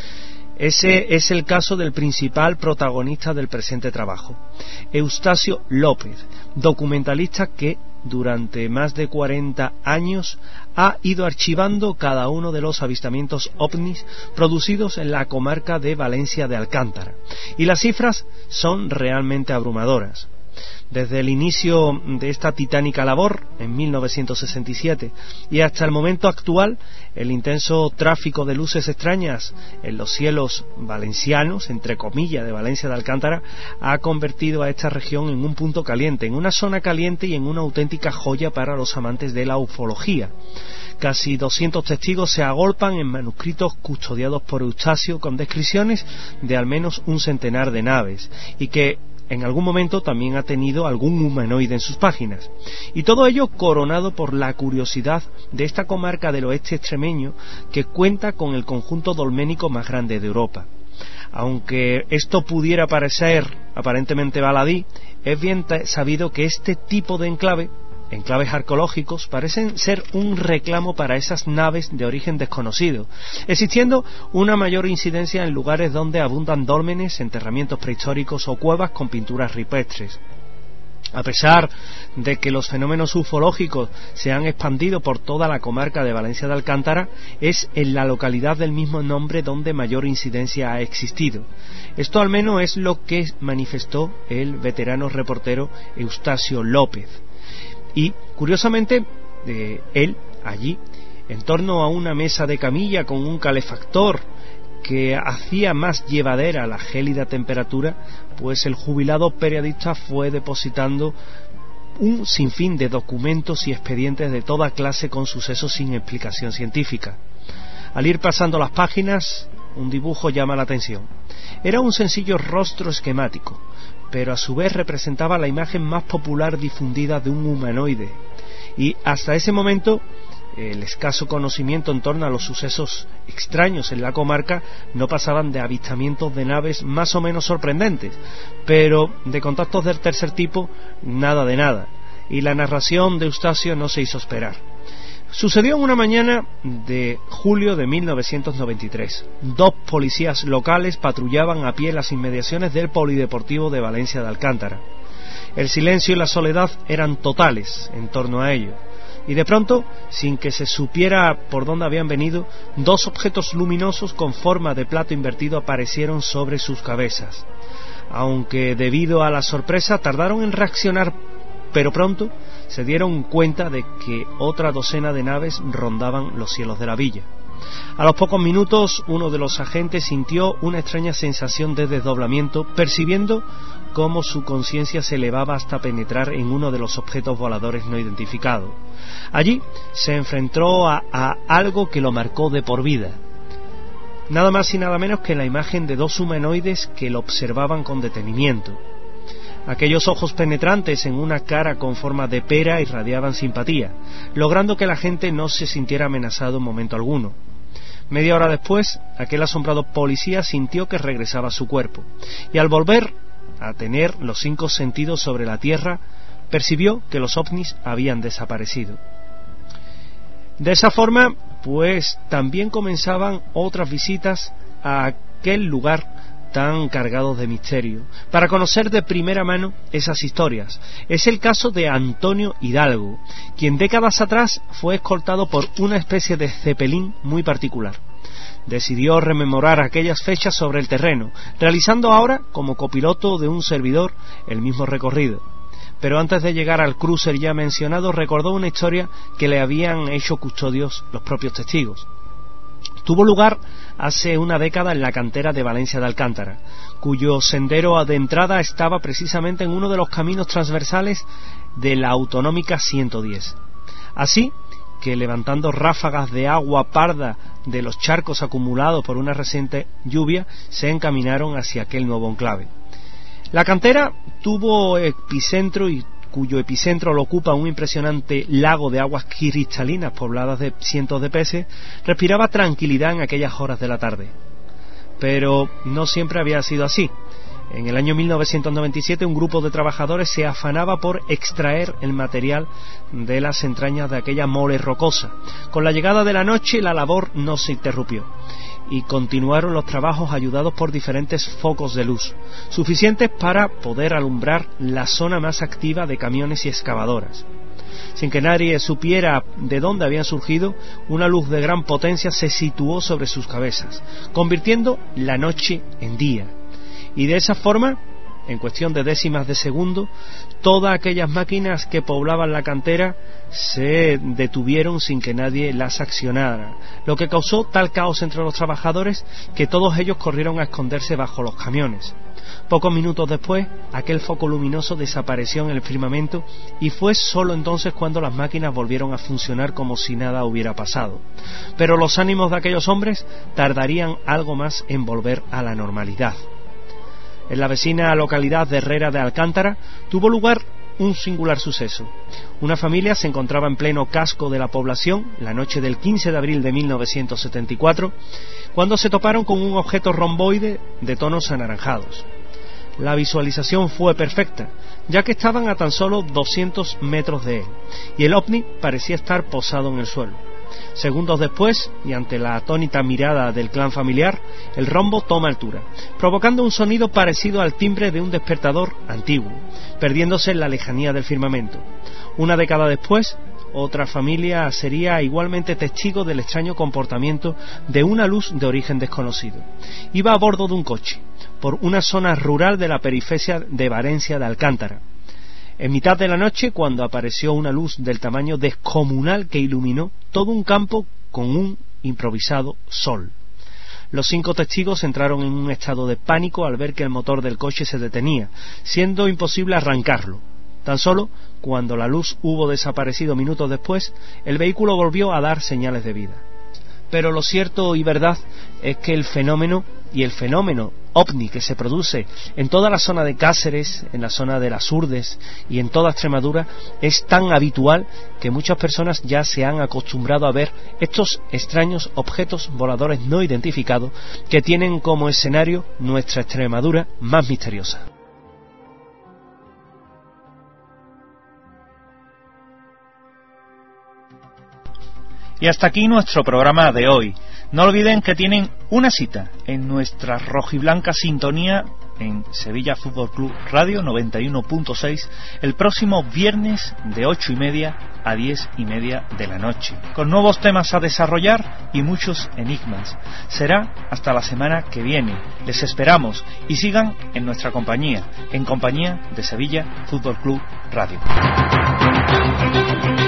Ese es el caso del principal protagonista del presente trabajo, Eustacio López, documentalista que durante más de cuarenta años ha ido archivando cada uno de los avistamientos ovnis producidos en la comarca de Valencia de Alcántara. Y las cifras son realmente abrumadoras. Desde el inicio de esta titánica labor, en mil novecientos sesenta y siete, y hasta el momento actual, el intenso tráfico de luces extrañas en los cielos valencianos, entre comillas, de Valencia de Alcántara, ha convertido a esta región en un punto caliente, en una zona caliente y en una auténtica joya para los amantes de la ufología. Casi doscientos testigos se agolpan en manuscritos custodiados por Eustacio con descripciones de al menos un centenar de naves, y que en algún momento también ha tenido algún humanoide en sus páginas. Y todo ello coronado por la curiosidad de esta comarca del oeste extremeño que cuenta con el conjunto dolménico más grande de Europa. Aunque esto pudiera parecer aparentemente baladí, es bien sabido que este tipo de enclave, enclaves arqueológicos, parecen ser un reclamo para esas naves de origen desconocido, existiendo una mayor incidencia en lugares donde abundan dólmenes, enterramientos prehistóricos o cuevas con pinturas rupestres. A pesar de que los fenómenos ufológicos se han expandido por toda la comarca de Valencia de Alcántara, es en la localidad del mismo nombre donde mayor incidencia ha existido. Esto al menos es lo que manifestó el veterano reportero Eustacio López. Y, curiosamente, eh, él, allí, en torno a una mesa de camilla con un calefactor que hacía más llevadera la gélida temperatura, pues el jubilado periodista fue depositando un sinfín de documentos y expedientes de toda clase con sucesos sin explicación científica. Al ir pasando las páginas, un dibujo llama la atención. Era un sencillo rostro esquemático, pero a su vez representaba la imagen más popular difundida de un humanoide, y hasta ese momento el escaso conocimiento en torno a los sucesos extraños en la comarca no pasaban de avistamientos de naves más o menos sorprendentes, pero de contactos del tercer tipo nada de nada, y la narración de Eustacio no se hizo esperar. Sucedió en una mañana de julio de mil novecientos noventa y tres. Dos policías locales patrullaban a pie las inmediaciones del Polideportivo de Valencia de Alcántara. El silencio y la soledad eran totales en torno a ello. Y de pronto, sin que se supiera por dónde habían venido, dos objetos luminosos con forma de plato invertido aparecieron sobre sus cabezas. Aunque debido a la sorpresa tardaron en reaccionar, pero pronto se dieron cuenta de que otra docena de naves rondaban los cielos de la villa. A los pocos minutos, uno de los agentes sintió una extraña sensación de desdoblamiento, percibiendo cómo su conciencia se elevaba hasta penetrar en uno de los objetos voladores no identificados. Allí se enfrentó a, a algo que lo marcó de por vida. nada más y nada menos que la imagen de dos humanoides que lo observaban con detenimiento. Aquellos ojos penetrantes en una cara con forma de pera irradiaban simpatía, logrando que la gente no se sintiera amenazado en momento alguno. Media hora después, aquel asombrado policía sintió que regresaba a su cuerpo, y al volver a tener los cinco sentidos sobre la tierra, percibió que los ovnis habían desaparecido. De esa forma, pues también comenzaban otras visitas a aquel lugar tan cargados de misterio, para conocer de primera mano esas historias. Es el caso de Antonio Hidalgo, quien décadas atrás fue escoltado por una especie de cepelín muy particular. Decidió rememorar aquellas fechas sobre el terreno, realizando ahora, como copiloto de un servidor, el mismo recorrido. Pero antes de llegar al crucer ya mencionado, recordó una historia que le habían hecho custodios los propios testigos. Tuvo lugar hace una década en la cantera de Valencia de Alcántara, cuyo sendero de entrada estaba precisamente en uno de los caminos transversales de la autonómica ciento diez. Así que, levantando ráfagas de agua parda de los charcos acumulados por una reciente lluvia, se encaminaron hacia aquel nuevo enclave. La cantera tuvo epicentro y cuyo epicentro lo ocupa un impresionante lago de aguas cristalinas pobladas de cientos de peces, respiraba tranquilidad en aquellas horas de la tarde. Pero no siempre había sido así. En el año mil novecientos noventa y siete un grupo de trabajadores se afanaba por extraer el material de las entrañas de aquella mole rocosa. Con la llegada de la noche la labor no se interrumpió y continuaron los trabajos ayudados por diferentes focos de luz, suficientes para poder alumbrar la zona más activa de camiones y excavadoras. Sin que nadie supiera de dónde habían surgido, una luz de gran potencia se situó sobre sus cabezas, convirtiendo la noche en día. Y de esa forma, en cuestión de décimas de segundo, todas aquellas máquinas que poblaban la cantera se detuvieron sin que nadie las accionara, lo que causó tal caos entre los trabajadores que todos ellos corrieron a esconderse bajo los camiones. Pocos minutos después, aquel foco luminoso desapareció en el firmamento y fue solo entonces cuando las máquinas volvieron a funcionar como si nada hubiera pasado. Pero los ánimos de aquellos hombres tardarían algo más en volver a la normalidad. En la vecina localidad de Herrera de Alcántara tuvo lugar un singular suceso. Una familia se encontraba en pleno casco de la población la noche del quince de abril de mil novecientos setenta y cuatro, cuando se toparon con un objeto romboide de tonos anaranjados. La visualización fue perfecta, ya que estaban a tan solo doscientos metros de él, y el ovni parecía estar posado en el suelo. Segundos después, y ante la atónita mirada del clan familiar, el rombo toma altura, provocando un sonido parecido al timbre de un despertador antiguo, perdiéndose en la lejanía del firmamento. Una década después, otra familia sería igualmente testigo del extraño comportamiento de una luz de origen desconocido. Iba a bordo de un coche, por una zona rural de la periferia de Valencia de Alcántara. En mitad de la noche, cuando apareció una luz del tamaño descomunal que iluminó todo un campo con un improvisado sol. Los cinco testigos entraron en un estado de pánico al ver que el motor del coche se detenía, siendo imposible arrancarlo. Tan solo cuando la luz hubo desaparecido minutos después, el vehículo volvió a dar señales de vida. Pero lo cierto y verdad es que el fenómeno y el fenómeno ovni que se produce en toda la zona de Cáceres, en la zona de las Urdes y en toda Extremadura es tan habitual que muchas personas ya se han acostumbrado a ver estos extraños objetos voladores no identificados que tienen como escenario nuestra Extremadura más misteriosa. Y hasta aquí nuestro programa de hoy. No olviden que tienen una cita en nuestra rojiblanca sintonía en Sevilla Fútbol Club Radio noventa y uno punto seis el próximo viernes de ocho y media a diez y media de la noche, con nuevos temas a desarrollar y muchos enigmas. Será hasta la semana que viene. Les esperamos y sigan en nuestra compañía, en compañía de Sevilla Fútbol Club Radio.